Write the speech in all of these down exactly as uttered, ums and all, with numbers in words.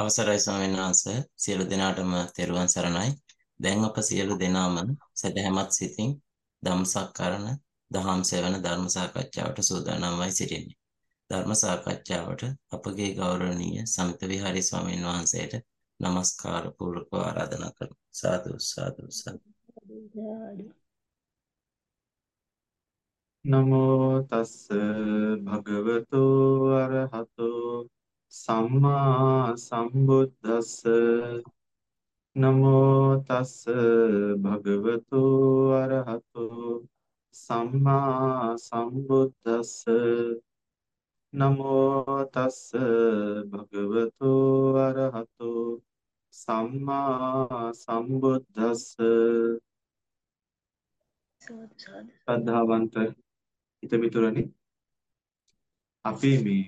අවසරයි ස්වාමීන් වහන්සේ සියලු දෙනාටම තෙරුවන් සරණයි. දැන් අප සියලු දෙනාම සදහැමත් සිතින් ධම්සක්කරණ දහම් සෙවන ධර්ම සාකච්ඡාවට සූදානම්වයි සිටින්නේ. ධර්ම සාකච්ඡාවට අපගේ ගෞරවනීය සමිත විහාරී ස්වාමීන් වහන්සේට নমස්කාර පූර්වක ආරාධනා කරමු. සාදු සාදු සාදු. නමෝ තස්ස භගවතු අරහතෝ සම්මා සම්බුද්දස්ස නමෝ තස්ස භගවතු අරහතෝ සම්මා සම්බුද්දස්ස නමෝ තස්ස භගවතු අරහතෝ සම්මා සම්බුද්දස්ස ශ්‍රද්ධාවන්ත හිතමිතුරනි අපි මේ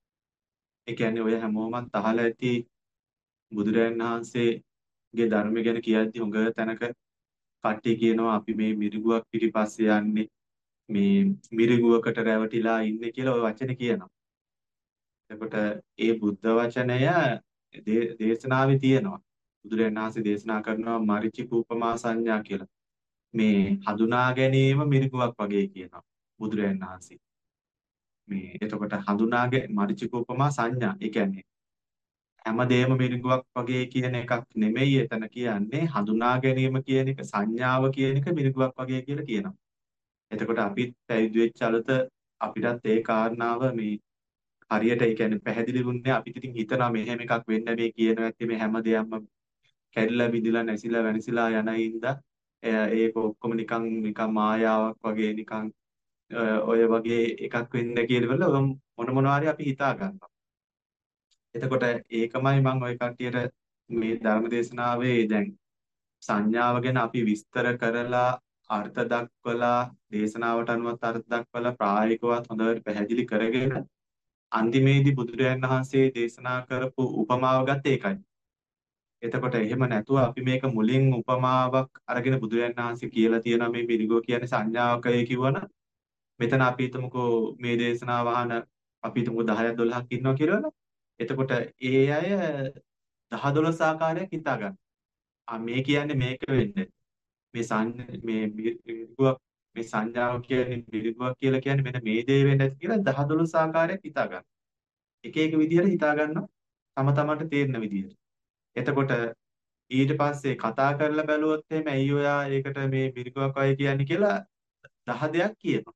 ඒ කියන්නේ ඔය හැමෝම අහලා ඇති බුදුරජාණන් වහන්සේගේ ධර්ම ගැන කියද්දි හොඟ තැනක කට්ටිය කියනවා අපි මේ මිරිගුවක් පිටිපස්සේ යන්නේ මේ මිරිගුවකට රැවටිලා ඉන්නේ කියලා ওই වචනේ කියනවා. එතකොට ඒ බුද්ධ වචනය දේ- දේශනාවේ තියෙනවා. බුදුරජාණන් වහන්සේ දේශනා කරනවා මරිචික උපමා සංඥා කියලා. මේ හඳුනා ගැනීම මිරිගුවක් වගේ කියනවා බුදුරජාණන් වහන්සේ. මේ එතකොට හඳුනාගේ මරිචික උපමා සංඥා. ඒ කියන්නේ හැමදේම මිරිඟුවක් වගේ කියන එකක් නෙමෙයි එතන කියන්නේ හඳුනා ගැනීම කියන එක සංඥාව කියන එක මිරිඟුවක් වගේ කියලා කියනවා. එතකොට අපිත් පැවිදි වෙච්ච අලුත අපිටත් ඒ කාරණාව මේ හරියට ඒ කියන්නේ පැහැදිලි වුණේ අපිට ඉතින් හිතනවා මෙහෙම එකක් වෙන්න මේ කියනවා ඇත්තේ මේ හැමදේම කැඩිලා බිඳිලා නැසිලා වෙනසිලා යන ඉඳා ඒක ඔක්කොම නිකන් නිකන් මායාවක් වගේ නිකන් ඔය වගේ එකක් වෙන්න කියලා මොන මොනවා හරි අපි හිතා ගන්නවා. එතකොට ඒකමයි මම ওই කට්ටියට මේ ධර්ම දේශනාවේ දැන් සංඥාව ගැන අපි විස්තර කරලා අර්ථ දක්වලා දේශනාවට අනුවත් අර්ථ දක්වලා ප්‍රායෝගිකවත් හොඳට පැහැදිලි කරගෙන අන්තිමේදී බුදුරජාණන් වහන්සේ දේශනා කරපු උපමාව ගත්තේ ඒකයි. එතකොට එහෙම නැතුව අපි මේක මුලින් උපමාවක් අරගෙන බුදුරජාණන් වහන්සේ කියලා තියෙනවා මේ පිළිගෝ කියන්නේ සංඥාවකයි කිව්වනම් මෙතන අපි හිතමුකෝ මේ දේශනාව අහන අපි හිතමුකෝ දහයක් දොළහක් ඉන්නවා කියලා. එතකොට ඒ අය දහ දොළොස් ආකාරයක් හිතා ගන්න. ආ මේ කියන්නේ මේක වෙන්නේ. මේ සංඥා මේ බිරිගුවක් මේ සංඥාව කියන්නේ බිරිගුවක් කියලා කියන්නේ මෙන්න මේ දේ වෙන්නේ නැති කියලා දහ දොළොස් ආකාරයක් හිතා ගන්න. එක එක විදිහට හිතා ගන්නවා තම තමන්ට තේරෙන විදිහට. එතකොට ඊට පස්සේ කතා කරලා බැලුවොත් එහෙම ඇයි ඔයා ඒකට මේ බිරිගුවක් අය කියන්නේ කියලා දහ දෙයක් කියනවා.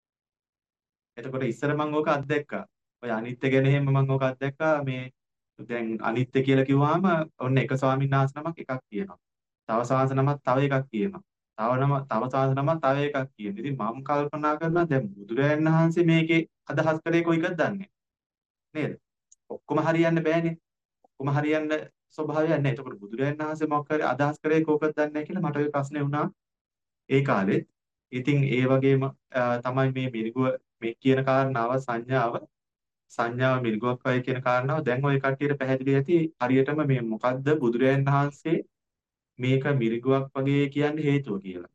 එතකොට ඉස්සර මම ඕක අත්දැක්කා. ඔය අනිත්‍ය ගැන එහෙම මම ඕක අත්දැක්කා මේ දැන් අනිත්‍ය කියලා කිව්වහම ඔන්න එක ස්වාමීන් වහන්සේ නමක් එකක් කියනවා. තව ස්වාමීන් නමක් තව එකක් කියනවා. තව නම තව ස්වාමීන් නමක් තව එකක් කියනවා. ඉතින් මම කල්පනා කරනවා දැන් බුදුරජාණන් වහන්සේ මේකේ අදහස් කරේ කොයි එකද දන්නේ නේද? ඔක්කොම හරියන්න බෑනේ. ඔක්කොම හරියන්න ස්වභාවයක් නැහැ. එතකොට බුදුරජාණන් වහන්සේ මොකක් හරි අදහස් කරේ කෝකද දන්නේ නැහැ කියලා මට ඔය ප්‍රශ්නේ වුණා ඒ කාලෙත්. ඉතින් ඒ වගේම තමයි මේ මිරිගුව මේ කියන කාරණාව සංඥාව සංඥාව මිරිගුවක් වයි කියන කාරණාව දැන් ওই කට්ටියට පැහැදිලි ඇති හරියටම මේ මොකද්ද බුදුරජාණන් වහන්සේ මේක මිරිගුවක් වගේ කියන්නේ හේතුව කියලා.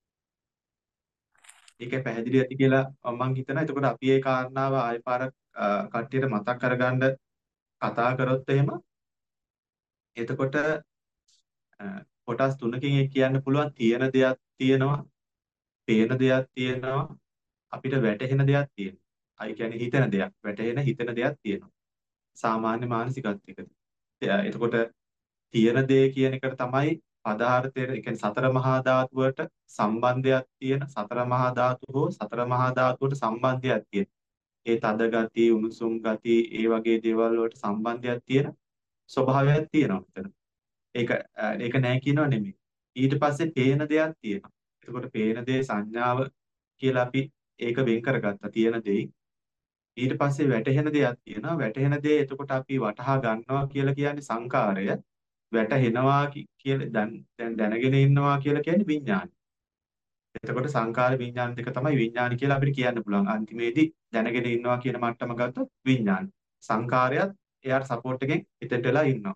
ඒක පැහැදිලි ඇති කියලා මම හිතනවා. එතකොට අපි ඒ කාරණාව ආයෙ පාරක් කට්ටියට මතක් කරගන්න කතා කරොත් එහෙම එතකොට කොටස් තුනකින් ඒ කියන්න පුළුවන් තියෙන දෙයක් තියෙනවා, පේන දෙයක් තියෙනවා, අපිට වැටහෙන දෙයක් තියෙනවා. අයි කියන්නේ හිතෙන දෙයක්, වැටහෙන හිතෙන දෙයක් තියෙනවා. සාමාන්‍ය මානසිකත්වයකදී. එතකොට තියෙන දේ කියන එකට තමයි පදාර්ථයට, ඒ කියන්නේ සතර මහා ධාතුවට සම්බන්ධයක් තියෙන සතර මහා ධාතු හෝ සතර මහා ධාතුවට සම්බන්ධයක් තියෙන. ඒ තද ගති, උණුසුම් ගති, ඒ වගේ දේවල් වලට සම්බන්ධයක් තියෙන ස්වභාවයක් තියෙනවා මෙතන. ඒක ඒක නෑ කියනව නෙමෙයි. ඊට පස්සේ පේන දෙයක් තියෙනවා. එතකොට පේන දේ සංඥාව කියලා අපි ඒක වෙන් කරගත්තා තියෙන දෙයි. ඊට පස්සේ වැටහෙන දෙයක් තියෙනවා. වැටහෙන දේ එතකොට අපි වටහා ගන්නවා කියලා කියන්නේ සංකාරය. වැටහෙනවා කියලා දැන් දැන් දැනගෙන ඉන්නවා කියලා කියන්නේ විඥානය. එතකොට සංකාර විඥාන දෙක තමයි විඥාන කියලා අපිට කියන්න පුළුවන්. අන්තිමේදී දැනගෙන ඉන්නවා කියන මට්ටම ගත්තොත් විඥාන. සංකාරයත් එයාට සපෝට් එකෙන් හිතට වෙලා ඉන්නවා.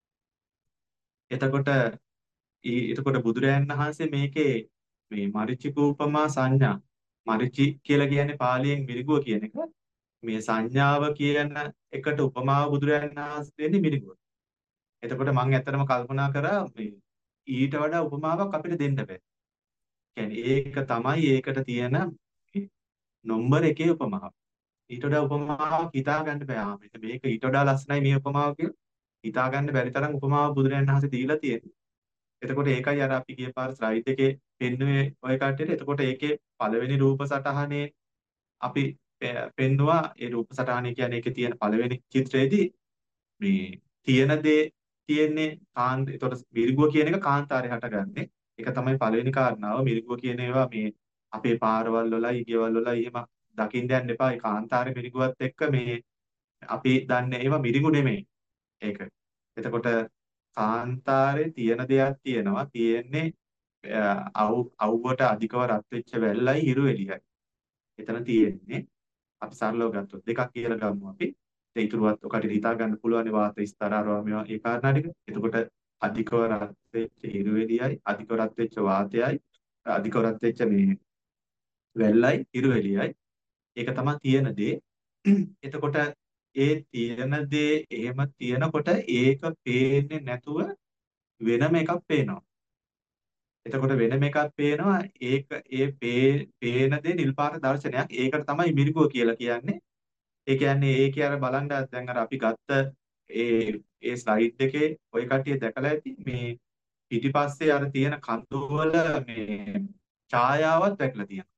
එතකොට ඊ එතකොට බුදුරයන් වහන්සේ මේකේ මේ මරිචිකූපමා සංඥා මරිචි කියලා කියන්නේ පාලියෙන් මිරිගුව කියන එක මේ සංඥාව කියන එකට උපමාව බුදුරයන් වහන්සේ දෙන්නේ මිරිගුව. එතකොට මම ඇත්තටම කල්පනා කරා මේ ඊට වඩා උපමාවක් අපිට දෙන්න බෑ. කියන්නේ ඒක තමයි ඒකට තියෙන නම්බර එකේ උපමාව. ඊට වඩා උපමාවක් හිතා ගන්න බෑ. ආ මෙන්න මේක ඊට වඩා ලස්සනයි මේ උපමාව කියලා. හිතා ගන්න බැරි තරම් උපමාව බුදුරජාණන් වහන්සේ දීලා තියෙනවා. එතකොට ඒකයි අර අපි ගිය පාර ස්ලයිඩ් එකේ පෙන්නුවේ ඔය කට්ටියට. එතකොට ඒකේ පළවෙනි රූප සටහනේ අපි පෙ- පෙන්නුවා ඒ රූප සටහනේ කියන්නේ ඒකේ තියෙන පළවෙනි චිත්‍රයේදී මේ තියෙන දේ තියෙන්නේ කාන්ත. එතකොට මිරිගුව කියන එක කාන්තාරේ හටගන්නේ. ඒක තමයි පළවෙනි කාරණාව. මිරිගුව කියන ඒවා මේ අපේ පාරවල් වලයි, ගෙවල් වලයි එහෙම දකින්න යන්න එපා. ඒ කාන්තාරේ මිරිගුවත් එක්ක මේ අපි දන්නේ ඒවා මිරිගු නෙමෙයි. ඒක. එතකොට කාන්තාරේ තියෙන දෙයක් තියෙනවා. තියෙන්නේ අවු අවුවට අධිකව රත් වෙච්ච වැල්ලයි හිරු එළියයි. එතන තියෙන්නේ අපි සරලව ගත්තොත් දෙකක් කියලා ගමු අපි. ඒ ඊටුරුවත් ඔකට හිතා ගන්න පුළුවන් වාත ස්තර අරවා මේවා ඒ කාරණා ටික. එතකොට අධිකව රත් වෙච්ච හිරු එළියයි, අධිකව රත් වෙච්ච වාතයයි, අධිකව රත් වෙච්ච මේ වැල්ලයි හිරු එළියයි. ඒක තමයි තියෙන දේ. එතකොට ඒ තියෙන දේ එහෙම තියෙනකොට ඒක පේන්නේ නැතුව වෙනම එකක් පේනවා. එතකොට වෙනම එකක් පේනවා. ඒක ඒ පේ පේන දේ නිල් පාට දර්ශනයක්. ඒකට තමයි මිරිගුව කියලා කියන්නේ. ඒ කියන්නේ ඒකේ අර බලන්න දැන් අර අපි ගත්ත ඒ ඒ ස්ලයිඩ් එකේ ඔය කට්ටිය දැකලා ඇති මේ පිටිපස්සේ අර තියෙන කඳු වල මේ ඡායාවක් දැකලා තියෙනවා.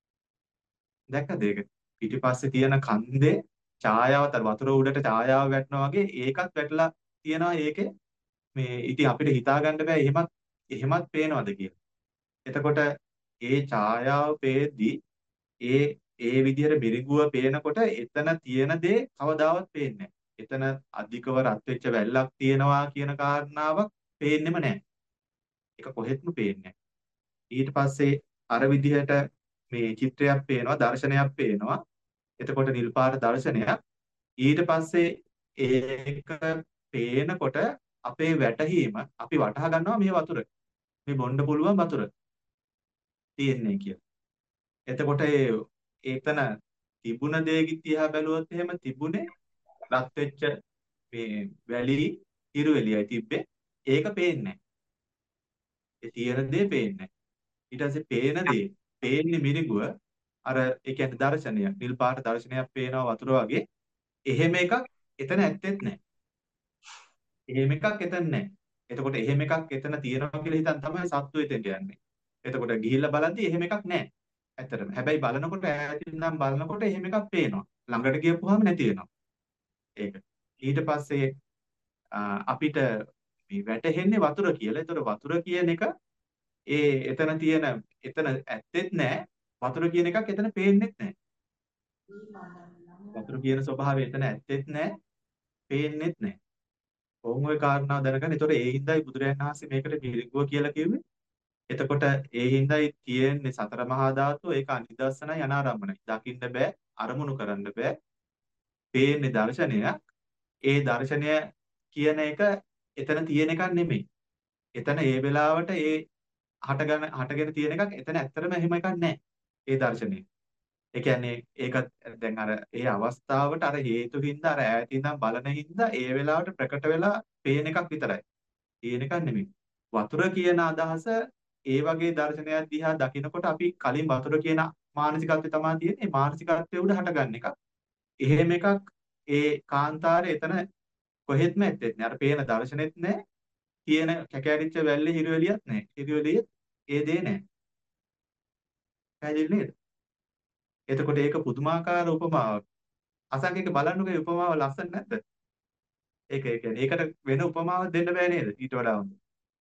දැක්කද ඒක? පිටිපස්සේ තියෙන කන්දේ ඡායාවත් අර වතුර උඩට ඡායාව වැටෙනා වගේ ඒකත් වැටලා තියෙනවා ඒකේ. මේ ඉතින් අපිට හිතා ගන්න බෑ එහෙමත් එහෙමත් පේනවද කියලා. එතකොට ඒ ඡායාව පේද්දී ඒ ඒ විදිහට මිරිඟුව පේනකොට එතන තියෙන දේ කවදාවත් පේන්නේ නැහැ. එතන අධිකව රත් වෙච්ච වැල්ලක් තියෙනවා කියන කාරණාවක් පේන්නෙම නැහැ. ඒක කොහෙත්ම පේන්නේ නැහැ. ඊට පස්සේ අර විදිහට මේ චිත්‍රයක් පේනවා, දර්ශනයක් පේනවා. එතකොට නිල් පාට දර්ශනයක්. ඊට පස්සේ ඒක පේනකොට අපේ වැටහීම අපි වටහා ගන්නවා මේ වතුර. මේ බොන්න පුළුවන් වතුර තියෙන්නේ කියලා. එතකොට ඒ එතන තිබුණ දේ දිහා බැලුවොත් එහෙම තිබුණේ රත් වෙච්ච මේ වැලි හිරු එළියයි තිබ්බේ. ඒක පේන්නේ නැහැ. ඒ තියෙන දේ පේන්නේ නැහැ. ඊට පස්සේ පේන දේ පේන්නේ මිරිඟුව අර ඒ කියන්නේ දර්ශනය නිල් පාට දර්ශනයක් පේනවා වතුර වගේ. එහෙම එකක් එතන ඇත්තෙත් නැහැ. එහෙම එකක් එතන නැහැ. එතකොට එහෙම එකක් එතන තියෙනවා කියලා හිතන් තමයි සත්තු එතෙන්ට යන්නේ. එතකොට ගිහිල්ලා බලද්දි එහෙම එකක් නැහැ. ඇත්තටම. හැබැයි බලනකොට ඈතින් නම් බලනකොට එහෙම එකක් පේනවා. ළඟට ගියපුවාම නැති වෙනවා. ඒක. ඊට පස්සේ ආ, අපිට මේ වැටෙන්නේ වතුර කියලා. ඒතර වතුර කියන එක ඒ එතන තියෙන එතන ඇත්තෙත් නැහැ. වතුර කියන එකක් එතන පේන්නෙත් නැහැ. වතුර කියන ස්වභාවය එතන ඇත්තෙත් නැහැ. පේන්නෙත් නැහැ. ඕම් ওই කාරණාව දැනගන්න. ඒතර ඒ හින්දායි බුදුරජාණන් වහන්සේ මේකට පිළිගුව කියලා කිව්වේ. එතකොට ඒ හින්දායි තියෙන්නේ සතර මහා ධාතු ඒක අනිදස්සනයි අනාරම්මනයි. දකින්න බෑ, අරමුණු කරන්න බෑ. පේන්නේ දර්ශනයක්. ඒ දර්ශනය කියන එක එතන තියෙන එකක් නෙමෙයි. එතන ඒ වෙලාවට ඒ හටගෙන හටගෙන තියෙන එකක් එතන ඇත්තටම එහෙම එකක් නැහැ. ඒ දර්ශනය. ඒ කියන්නේ ඒක දැන් අර ඒ අවස්ථාවට අර හේතු හින්දා අර ඈත ඉඳන් බලන හින්දා ඒ වෙලාවට ප්‍රකට වෙලා පේන එකක් විතරයි. තියෙන එකක් නෙමෙයි. වතුර කියන අදහස ඒ වගේ දර්ශනයක් දිහා දකිනකොට අපි කලින් වතුර කියන මානසිකත්වය තමයි තියෙන්නේ. මානසිකත්වයේ උඩ හටගන්න එකක්. එහෙම එකක් ඒ කාන්තාරේ එතන කොහෙත්ම ඇත්තෙත් නෑ. අර පේන දර්ශනෙත් නෑ. කියන කැකෑරිච්ච වැල්ලේ හිරු එළියත් නෑ. හිරු එළියේ ඒ දේ නෑ. පැහැදිලි නේද? එතකොට ඒක පුදුමාකාර උපමාවක්. අසංකේක බලන්නකෝ මේ උපමාව ලස්සන නැද්ද? ඒක ඒ කියන්නේ ඒකට වෙන උපමාවක් දෙන්න බෑ නේද? ඊට වඩා හොඳ.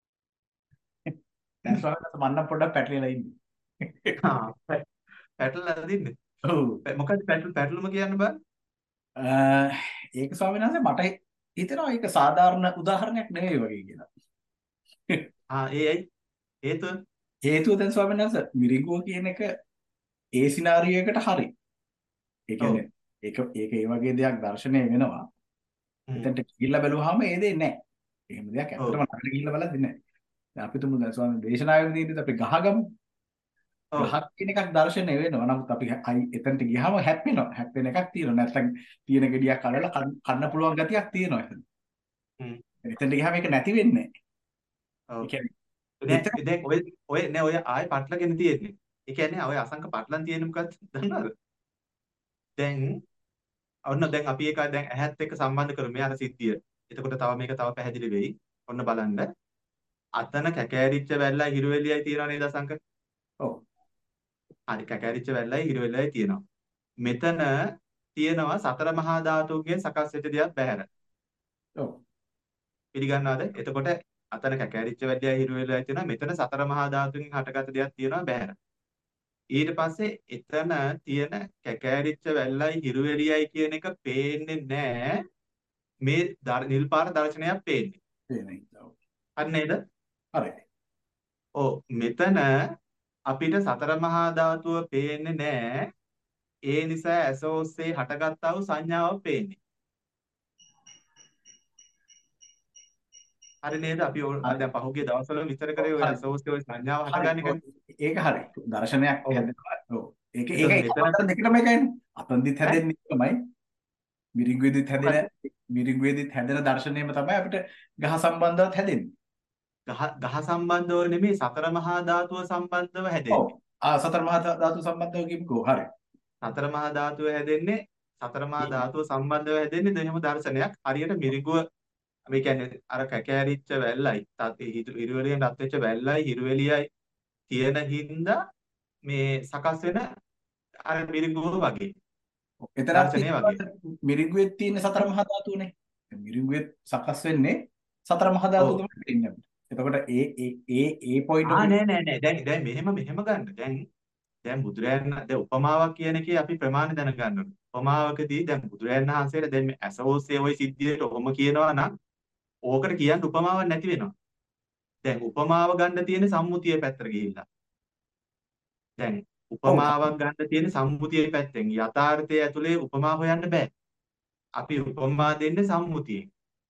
දැන් ස්වාමීන් වහන්සේ මම නම් පොඩ්ඩක් පැටලිලා ඉන්නේ. ආ පැ- පැටලලා දින්නේ. ඔව්. පැ- මොකද පැටල පැටලුම කියන්න බෑ. අ, ඒක ස්වාමීන් වහන්සේ මට හිතෙනවා ඒක සාධාරණ උදාහරණයක් නෙවෙයි වගේ කියලා. ආ ඒ ඇයි හේතුව? හේතුව දැන් ස්වාමීන් වහන්සේ මිරිඟුව කියන එක ඒ සිනාරියෝ එකට හරි. ඒ ඔව්. කියන්නේ ඒක ඒක ඒ වගේ දෙයක් දැర్శණය වෙනවා. හ්ම්. එතනට ගිහිල්ලා බැලුවාම ඒ දේ නැහැ. එහෙම දෙයක් ඔව්. ඇත්තටම ළඟට ගිහිල්ලා බලද්දි නැහැ. දැන් අපි තුමු දැන් ස්වාමීන් දේශනාවේ දීදී අපි ගහගමු. ඔව්. ගහක් කියන එකක් දැర్శණය වෙනවා. නමුත් අපි අයි එතනට ගියාම හැප්පෙනවා. හැප්පෙන එකක් තියෙනවා. නැත්නම් තියෙන ගෙඩියක් අරලා කන්න පුළුවන් ගතියක් තියෙනවා එතන. හ්ම්. එතනට ගියාම ඒක නැති වෙන්නේ නැහැ. ඔව්. ඒ කියන්නේ නෑ එතන දැන් ඔය ඔය නෑ ඔය ආයෙ පටලගෙන තියෙන්නේ. ඒ කියන්නේ ඔය අසංක පටලන් තියෙන්නේ මොකක්ද දන්නවද? දැන් ඔන්න දැන් අපි ඒක දැන් ඇහත් එක්ක සම්බන්ධ කරමු මේ අර සිද්ධිය. එතකොට තව මේක තව පැහැදිලි වෙයි. ඔන්න බලන්න. අතන කැකෑරිච්ච වැල්ලයි හිරුවෙලියයි තියෙනව නේද අසංක? ඔව් හරි කැකෑරිච්ච වැල්ලයි හිරුවෙලියයි තියෙනවා. මෙතන තියෙනවා සතර මහා ධාතුන්ගෙන් සකස් වෙච්ච දෙයක් බැහැර. ඔව් පිළිගන්නවද? එතකොට අතන කැකෑරිච්ච වැල්ලයි හිරුවෙලියයි තියෙනවා. මෙතන සතර මහා ධාතුන්ගෙන් හටගත්ත දෙයක් තියෙනවා බැහැර. ඊට පස්සේ එතන තියෙන කැකෑරිච්ච වැල්ලයි හිරුවෙලියයි කියන එක පේන්නේ නැහැ. මේ දර- නිල් පාර දර්ශනයක් පේන්නේ. තේරෙයි. ඔව් හරි නේද? හරි. ඔව් මෙතන අපිට සතර මහා ධාතුව පේන්නේ නැහැ. ඒ නිසා ඇස ඔස්සේ හටගත්තා වූ සංඥාව පේන්නේ. හරි නේද? අපි ඔය- හරි. දැන් පහුගිය දවස්වල විස්තර ඔව් කරේ ඔය හරි. ඇස ඔස්සේ ඔය සංඥාව හරි. හටගන්න ඔව්, එකනේ. ඒක හරි. දර්ශනයක් ඔව්. හැදෙනවා. ඔව්. ඒක ඒක එතකොට එක මෙතන අවස්ථා දෙකටම එකයිනේ. අතන්දිත් ඈ හැදෙන්නේ එකමයි. මිරිඟුවේදිත් හැදෙන මොකද්ද? මිරිඟුවේදිත් හැදෙන දර්ශනයම තමයි අපිට ගහ සම්බන්ධවත් හැදෙන්නේ. ගහ ගහ සම්බන්ධව නෙමෙයි සතර මහා ධාතුව සම්බන්ධව ඔව්. හැදෙන්නේ. ආ සතර මහා ධාතු සම්බන්ධව කියමුකෝ. හරි. සතර මහා ධාතුව හැදෙන්නේ සතර මහා ඒ- ධාතුව සම්බන්ධව හැදෙන්නේ දෙහිම දර්ශනයක්. හරියට මිරිඟුව මේ කියන්නේ අර කැකෑරිච්ච වැල්ලයි තත් හිරුවෙලියෙන් රත් වෙච්ච වැල්ලයි හිරුවෙලියයි තියෙන හින්දා මේ සකස් වෙන අර මිරිඟුව වගේ එතරම් දර්ශනය වගේ. මිරිඟුවේ තියෙන සතර මහා ධාතුනේ. මිරිඟුවේ සකස් වෙන්නේ සතර මහා ධාතු ඔව්. තමයි වෙන්නේ අපිට. එතකොට ඒ ඒ ඒ ඒ පොයින්ට් ආ ඔෆ් නෑ නෑ නෑ දැන් දැන් මෙහෙම මෙහෙම ගන්න. දැන් දැන් බුදුරයන් දැන් උපමාවක් කියන එකේ අපි ප්‍රමාණ දැනගන්න ඕනේ. උපමාවකදී දැන් බුදුරයන් වහන්සේලා දැන් මේ ඇසෝස්සේ ওই සිද්ධියට ඔහොම කියනවා නම් ඕකට කියන්න උපමාවක් නැති වෙනවා. දැන් උපමාව ගන්න තියෙන සම්මුතිය පැත්තට ගිහිල්ලා. දැන් ඔව් උපමාවක් ගන්න තියෙන සම්මුතියේ පැත්තෙන් යථාර්ථයේ ඇතුලේ උපමා හොයන්න බෑ. අපි උපමා දෙන්නේ සම්මුතියෙන්.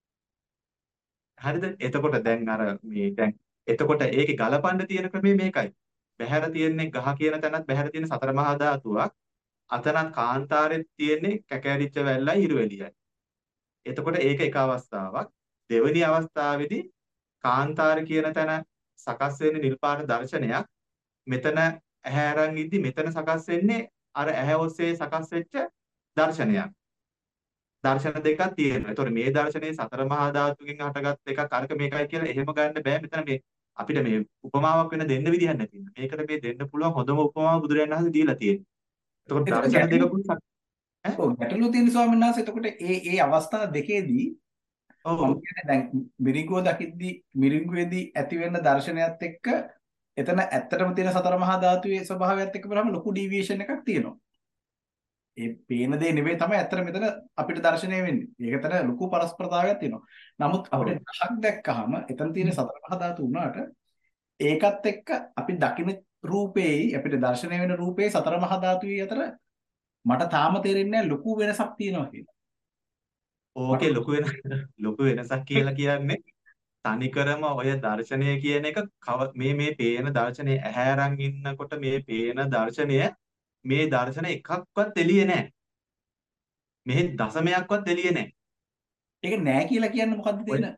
හරිද? එතකොට දැන් අර මේ දැන් එතකොට ඒකේ ගලපන්න තියෙන ක්‍රමය මේකයි. බහැර තියෙන්නේ ගහ කියන තැනත් බහැර තියෙන සතර මහා ධාතුවක්. අතනත් කාන්තාරෙත් තියෙන්නේ කැකෑරිච්ච වැල්ලයි හිරුවෙලියයි. එතකොට ඒක එක අවස්ථාවක්. දෙවෙනි අවස්ථාවේදී කාන්තාර කියන තැන සකස් වෙන්නේ නිල් පාට දර්ශනයක්. මෙතන ඇහැ අරන් ඉද්දි මෙතන සකස් වෙන්නේ අර ඇහැ ඔස්සේ සකස් වෙච්ච දර්ශනයක්. දර්ශන දෙකක් තියෙනවා. ඒතකොට මේ දර්ශනයේ සතර මහා ධාතුකින් හටගත් එකක් අරක මේකයි කියලා එහෙම ගන්න බෑ. මෙතන මේ අපිට මේ උපමාවක් වෙන දෙන්න විදිහක් නැති නිසා. මේකට මේ දෙන්න පුළුවන් හොඳම උපමාව බුදුරජාණන් වහන්සේ දීලා තියෙනවා. එතකොට එතකොට දර්ශන ගැටලු දෙකකුත් ඈ ඔව් ගැටලු තියෙන ස්වාමීන් වහන්සේ එතකොට ඒ ඒ අවස්ථා දෙකේදී ඔව් මම කියන්නේ දැන් මිරිඟුව දකිද්දි මිරිඟුවේදී ඇති වෙන දර්ශනයත් එක්ක එතන ඇත්තටම තියෙන සතර මහා ධාතුවේ ස්වභාවයත් එක්ක බලහම ලොකු ඩීවියේෂන් එකක් තියෙනවා. ඒ පේන දේ නෙවෙයි තමයි ඇත්තට මෙතන අපිට දර්ශනය වෙන්නේ. ඒකතර ලොකු පරස්පරතාවයක් තියෙනවා. නමුත් ඔව් අපිට ගහක් දැක්කහම එතන තියෙන සතර මහා ධාතු වුණාට ඒකත් එක්ක අපි දකින රූපේයි අපිට දර්ශනය වෙන රූපේ සතර මහා ධාතුයි අතර මට තාම තේරෙන්නේ නැහැ ලොකු වෙනසක් තියෙනවා කියලා. ඕකේ ලොකු වෙන ලොකු වෙනසක් කියලා කියන්නේ තනිකරම ඔය දර්ශනය කියන එක කව- මේ මේ පේන දර්ශනය ඇහැ අරන් ඉන්නකොට මේ පේන දර්ශනය මේ දර්ශන එකක්වත් එළියේ නැහැ. මෙහි දශමයක්වත් එළියේ නැහැ. ඒක නෑ කියලා කියන්නේ මොකද්ද ඔය තියෙන?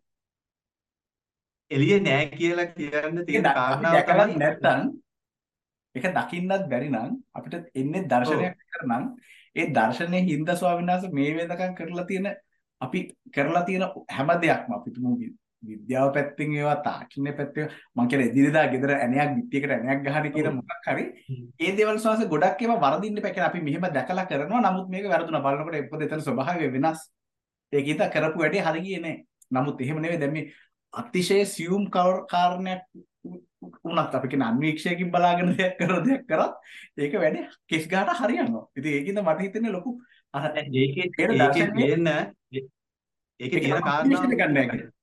එළියේ නැහැ කියලා කියන්න ඒක තියෙන ද- අපි කාරණාව දැකලා තමයි නැත්නම් ඒක දකින්නත් බැරි නම් අපිට එන්නේ ඔව් දර්ශනයක් කරනම් ඒ දර්ශනයේ හින්දා ස්වාමීන් වහන්සේ මේ වෙනකන් කරලා තියෙන අපි කරලා තියෙන හැම දෙයක්ම අපි තුමු වි- විද්‍යාව පැත්තෙන් ඒවා තාක්ෂණය පැත්තෙන් මම කියන එදිනෙදා ගෙදර ඇණයක් පිටියකට ඇණයක් ගහන කියන ඔව් මොකක් හරි ඒ දේවල් ස්වාමීන් ගොඩක් ඒවා වරදින්න බෑ කියලා අපි මෙහෙම දැකලා කරනවා නමුත් මේක වැරදුනා බලනකොට එපොද එතන ස්වභාවය වෙනස් ඒක ඉතින් කරපු වැඩේ හරි ගියේ නෑ නමුත් එහෙම නෙවෙයි දැන් මේ අතිශය සියුම් කාරණයක් උනත් අපි කියන අන්වීක්ෂයකින් බලාගෙන දෙයක් කරන දෙයක් කරත් ඒක වැඩි කෙස් ගන්නට හරියනවා. ඉතින් ඒකින්ද මට හිතෙන්නේ ලොකු අර දැන් ඒකේ පේන ඒකේ දර්ශනයේ තියෙන ඒකේ ඒක තියෙන කාරණාව අන්වීක්ෂණය ගන්න මේකයි. නැහැ.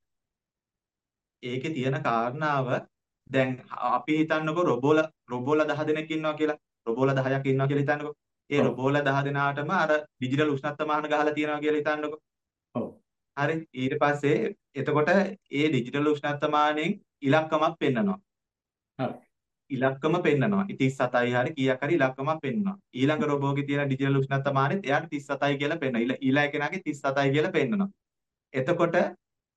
ඒකේ තියෙන කාරණාව දැන් අපි හිතන්නකෝ රොබෝලා රොබෝලා දහ දෙනෙක් ඉන්නවා කියලා. රොබෝලා දහයක් ඉන්නවා කියලා හිතන්නකෝ. ඒ ඔව්. රොබෝලා දහ දෙනාටම අර ඩිජිටල් උෂ්ණත්වමාන ගහලා තියෙනවා කියලා හිතන්නකෝ. ඔව්. හරි ඊට පස්සේ එතකොට ඒ ඩිජිටල් උෂ්ණත්වමානයෙන් ඉලක්කමක් පෙන්නනවා. හරි. ඉලක්කම පෙන්නනවා. තිස් සතයි හරි කීයක් හරි ඉලක්කමක් පෙන්නනවා. ඊළඟ රොබෝගේ තියෙන ඩිජිටල් උෂ්ණත්වමානෙත් එයාට තිස් සතයි කියලා පෙන්නනවා. ඊළ ඊළඟ කෙනාගේ තිස් සතයි කියලා පෙන්නනවා. එතකොට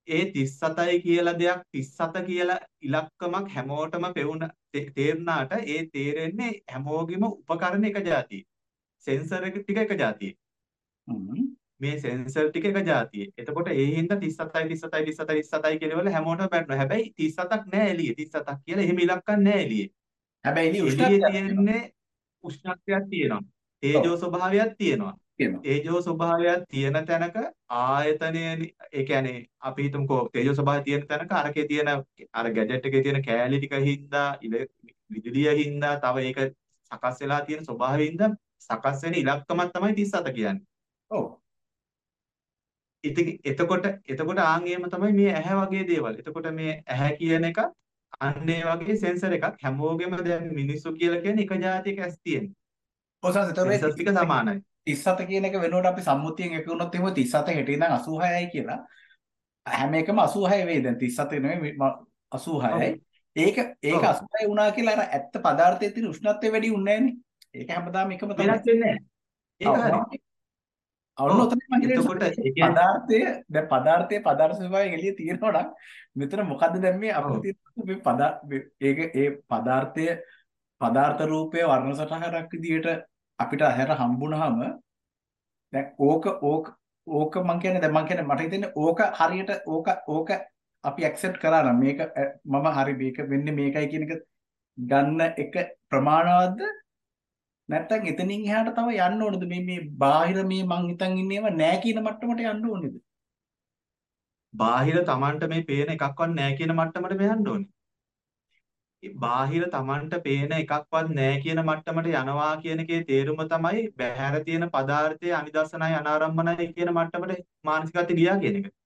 ඒ තිස් සතයි කියලා දෙයක් තිස් සත කියලා ඉලක්කමක් හැමෝටම පෙවුන තේ- තේරුණාට ඒ තේරෙන්නේ හැමෝගෙම උපකරණ එක જાතියි. සෙන්සර් එක ටික එක જાතියි. හ්ම්. මේ සෙන්සර් ටික එක જાතියි. එතකොට ඒ හින්දා තිස් සතයි තිස් සතයි තිස් සතයි තිස් සතයි කියනවල හැමෝටම පැටලෙනවා. හැබැයි තිස් සතක් නෑ එළියේ. තිස් සතක් කියලා එහෙම ඉලක්කක් නෑ එළියේ. හැබැයි එළිය එළියේ උෂ්ණත්වයක් තියෙනවා. තියෙන්නේ උෂ්ණත්වයක් තියෙනවා. ඔව් තේජෝ ස්වභාවයක් තියෙනවා. තියෙනවා. තේජෝ ස්වභාවයක් තියෙන තැනක ආයතනය ඒ කියන්නේ අපි හිතමුකෝ තේජෝ ස්වභාවය තියෙන තැනක අරකේ තියෙන අර ගැජට් එකේ තියෙන කෑලි ටික හින්දා ඉල- විදුලිය හින්දා තව ඒක සකස් වෙලා තියෙන ස්වභාවය හින්දා සකස් වෙන ඉලක්කමක් තමයි තිස් සත කියන්නේ. ඔව්. ඉතින් එතකොට එතකොට ආන් එහෙම තමයි මේ ඇහැ වගේ දේවල්. එතකොට මේ ඇහැ කියන එක අන්න ඒ වගේ සෙන්සර් එකක් හැමෝගෙම දැන් මිනිස්සු කියලා කියන්නේ එක જાතියක ඇස් තියෙන. ඔව් සර් ඒතකොට සෙන්සර්ස් ටික සමානයි. තිස් සත කියන එක වෙනුවට අපි සම්මුතියෙන් එක වුණොත් එහෙම තිස් සත හෙට ඉඳන් අසූහයයි කියලා හැම එකම අසූහය වෙයි. දැන් තිස් සත නෙමෙයි ම- අසූහයයි. ඔව්. ඒක ඒක ඔව්. අසූහය වුණා කියලා අර ඇත්ත පදාර්ථයේ තියෙන උෂ්ණත්වය වැඩි උන්නේ නැහනේ. ඒක හැමදාම එකම තමයි. වෙනස් වෙන්නේ නැහැ. ඒක ඔව් හරි. මම ඔන්න ඔව්. ඔතන මම කියන්නේ එතකොට ඒ සර්, කියන්නේ පදාර්ථය දැන් පදාර්ථයේ පදාර්ථ ස්වභාවයෙන් එළිය තියෙනවා නම් මෙතන මොකද්ද දැන් මේ අපිට ඔව්. තියෙන මේ පදා මේ- ඒක ඒ පදාර්ථය පදාර්ථ රූපය වර්ණ සටහනක් විදිහට අපිට ඇහැට හම්බුනහම දැන් ඕක ඕක ඕක මම කියන්නේ දැන් මම කියන්නේ මට හිතෙන්නේ ඕක හරියට ඕක ඕක අපි ඇක්සෙප්ට් කරා නම් මේක අ, මම හරි මේක වෙන්නේ මේකයි කියන එක ගන්න එක ප්‍රමාණවත්ද නැත්නම් එතනින් එහාට තව යන්න ඕනද මේ මේ බාහිර මේ මං හිතන් ඉන්නේව නෑ කියන මට්ටමට යන්න ඕනේද? බාහිර Tamanට මේ පේන එකක්වත් නැහැ කියන මට්ටමට මෙයන්න ඕනේ. ඒ බාහිර Tamanට පේන එකක්වත් නැහැ කියන මට්ටමට යනවා කියන එකේ තේරුම තමයි බහැර තියෙන පදාර්ථයේ අනිදර්ශනයි අනාරම්මනයි කියන මට්ටමට මානසිකත්වය ගියා කියන එක.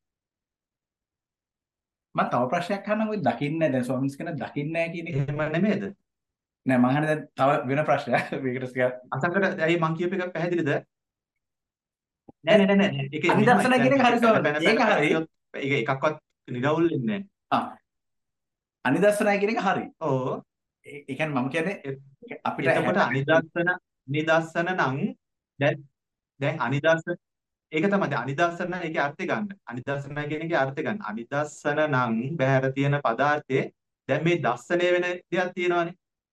මම තව ප්‍රශ්නයක් අහන්නම් ඔය දකින්නේ නැහැ දැන් ස්වාමීන් වහන්සේ කියන දකින්නේ නැහැ කියන එක. එහෙම නෙමෙයිද? නෑ මං අහන්නේ දැන් තව වෙන ප්‍රශ්නයක්. මේකට ටිකක් අසංකට ඇයි මං කියප එක පැහැදිලිද? නෑ නෑ නෑ නෑ. ඒකේ මෙහෙමයි. අනිදර්ශන කියන එක දැන් හරි පැන ස්වාමීන් පැන වහන්සේ. පැන ඒක පැන හරි. ගියොත් ඒක එකක්වත් නිරවුල් වෙන්නේ නැහැ. ආ අනිදර්ශනයි කියන එක හරි. ඔව්. ඒ ඒ කියන්නේ මම කියන්නේ එ- අපිට එතකොට ඇහැට අනිදර්ශන නිදර්ශන නම් දැන් දැන් අනිදර්ශන ඒක තමයි දැන් අනිදර්ශන ඒකේ අර්ථය ගන්න. අනිදර්ශන කියන එකේ අර්ථය ගන්න. අනිදර්ශන නම් බහැර තියෙන පදාර්ථයේ දැන් මේ දර්ශනය වෙන දෙයක් තියෙනවානේ.